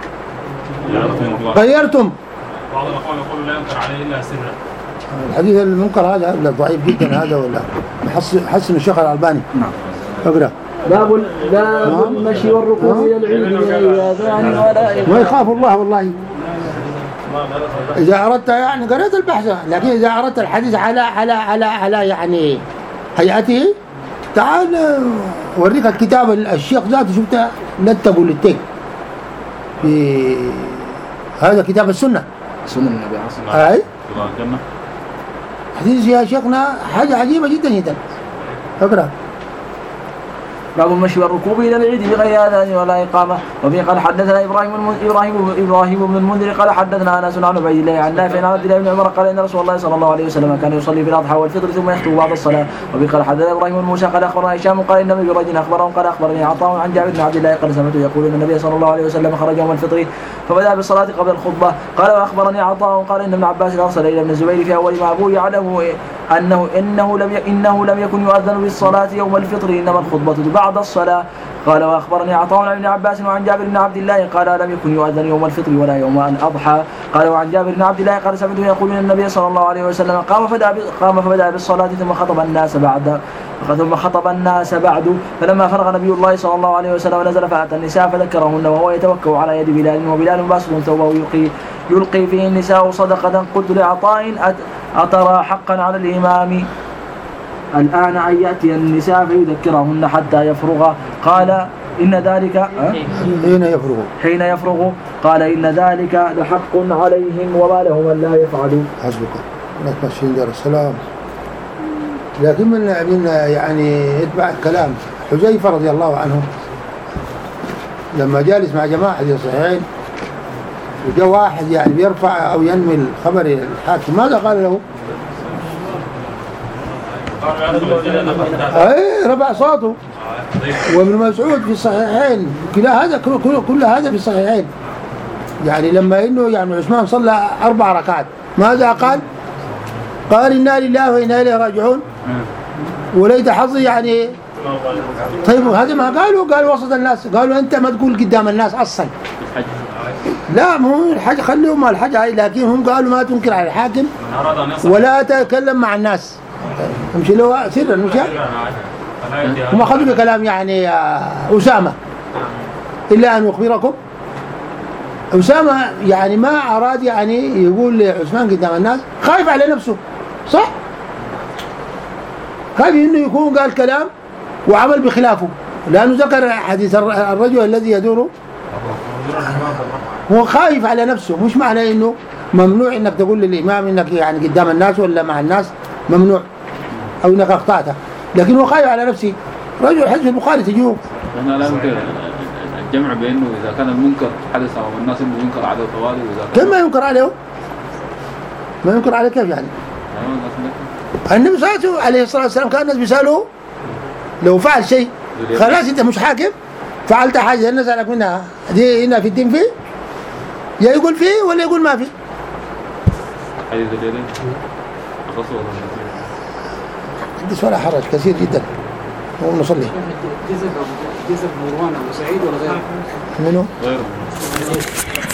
غيرتم. بعض الأخوان يقولوا لا ينكر عليه إلا سرا. الحديث المنكر هذا ضعيف جدا هذا، ولا حسن الشيخ الألباني. نعم. اقرأ. باب باب المشي والركوب إلى العيد ما يخاف الله والله. إذا أردت يعني قرأت البحث، لكن إذا أردت الحديث على على على على يعني هيئته تعال وريك الكتاب الشيخ ذاته شفته نتبه للتك في هذا كتاب السنة. سنة النبي عليه الصلاة أي حديث يا شيخنا حاجة عجيبة جدا جدا. اقرأ. باب المشي والركوب إلى العيد بغير آذان ولا إقامة. وفي قال حدثنا إبراهيم إبراهيم إبراهيم بن المنذر قال حدثنا أنس عن عبيد الله عن نافع عن عبد الله بن عمر قال إن رسول الله صلى الله عليه وسلم كان يصلي في الأضحى والفطر ثم يخطب بعد الصلاة. وفي قال حدثنا إبراهيم بن موسى قال أخبرنا هشام قال إن برجل أخبرهم قال أخبرني عطاء عن جابر بن عبد الله قال سمعته يقول إن النبي صلى الله عليه وسلم خرج يوم الفطر فبدأ بالصلاة قبل الخطبة. قال وأخبرني عطاء قال إن ابن عباس أرسل إلى ابن الزبير في أول ما أبوه يعلم أنه إنه لم إنه لم يكن يؤذن بالصلاة يوم الفطر إنما الخطبة بعد الصلاة. قال وأخبرني عطاء عن ابن عباس وعن جابر بن عبد الله قال لم يكن يؤذن يوم الفطر ولا يوم الأضحى. قال وعن جابر بن عبد الله قال سمعته يقول إن النبي صلى الله عليه وسلم قام فبدأ قام فبدأ بالصلاة ثم خطب الناس بعد ثم خطب الناس بعد. فلما فرغ نبي الله صلى الله عليه وسلم نزل فأتى النساء فذكرهن وهو يتوكل على يد بلال وبلال باسط ثوبه يلقي يلقي فيه النساء صدقة. قلت لعطاء أترى حقا على الإمام الآن أن يأتي النساء فيذكرهن حتى يفرغ؟ قال إن ذلك حين يفرغ حين يفرغ قال إن ذلك لحق عليهم وما لهم أن لا يفعلوا. حسبك لا تمشين دار السلام. لكن من من يعني يتبع الكلام حذيفة رضي الله عنه لما جالس مع جماعة حديث صحيحين وجاء واحد يعني بيرفع أو ينمي الخبر إلى الحاكم ماذا قال له؟ اي رفع صوته. وابن مسعود في الصحيحين كل هذا كل, كل هذا في الصحيحين. يعني لما انه يعني عثمان صلى اربع ركعات ماذا قال؟ قال انا لله وانا اليه راجعون وليت حظي يعني. طيب هذا ما قالوا قالوا وسط الناس قالوا انت ما تقول قدام الناس اصلا. لا مو الحج خليهم مع الحج لكن هم قالوا ما تنكر على الحاكم ولا تتكلم مع الناس. امشي له سرا مش هم اخذوا بكلام يعني أسامة. إلا أن أخبركم أسامة يعني ما أراد يعني يقول لعثمان قدام الناس خايف على نفسه صح؟ خايف إنه يكون قال كلام وعمل بخلافه لأنه ذكر حديث الرجل الذي يدور هو خايف على نفسه. مش معنى إنه ممنوع إنك تقول للإمام إنك يعني قدام الناس ولا مع الناس ممنوع أو إنك أخطأت لكن هو خايف على نفسه. رجل حديث البخاري تجوه أنا لا يمكن الجمع بأنه إذا كان المنكر حدث أو الناس إنه ينكر عليه طوالي كيف ما ينكر عليه؟ ما ينكر عليه كيف يعني؟ النبي صلى الله عليه وسلم كان الناس بيسألوه لو فعل شيء خلاص أنت مش حاكم فعلت حاجة الناس سألك منها دي هنا في الدين فيه يا يقول فيه ولا يقول ما فيه. حديث الليلين أقصه حدث ولا حرج كثير جدا نقوم نصلي. جذب جذب مروان أبو سعيد ولا غيره؟ منو؟ غيره.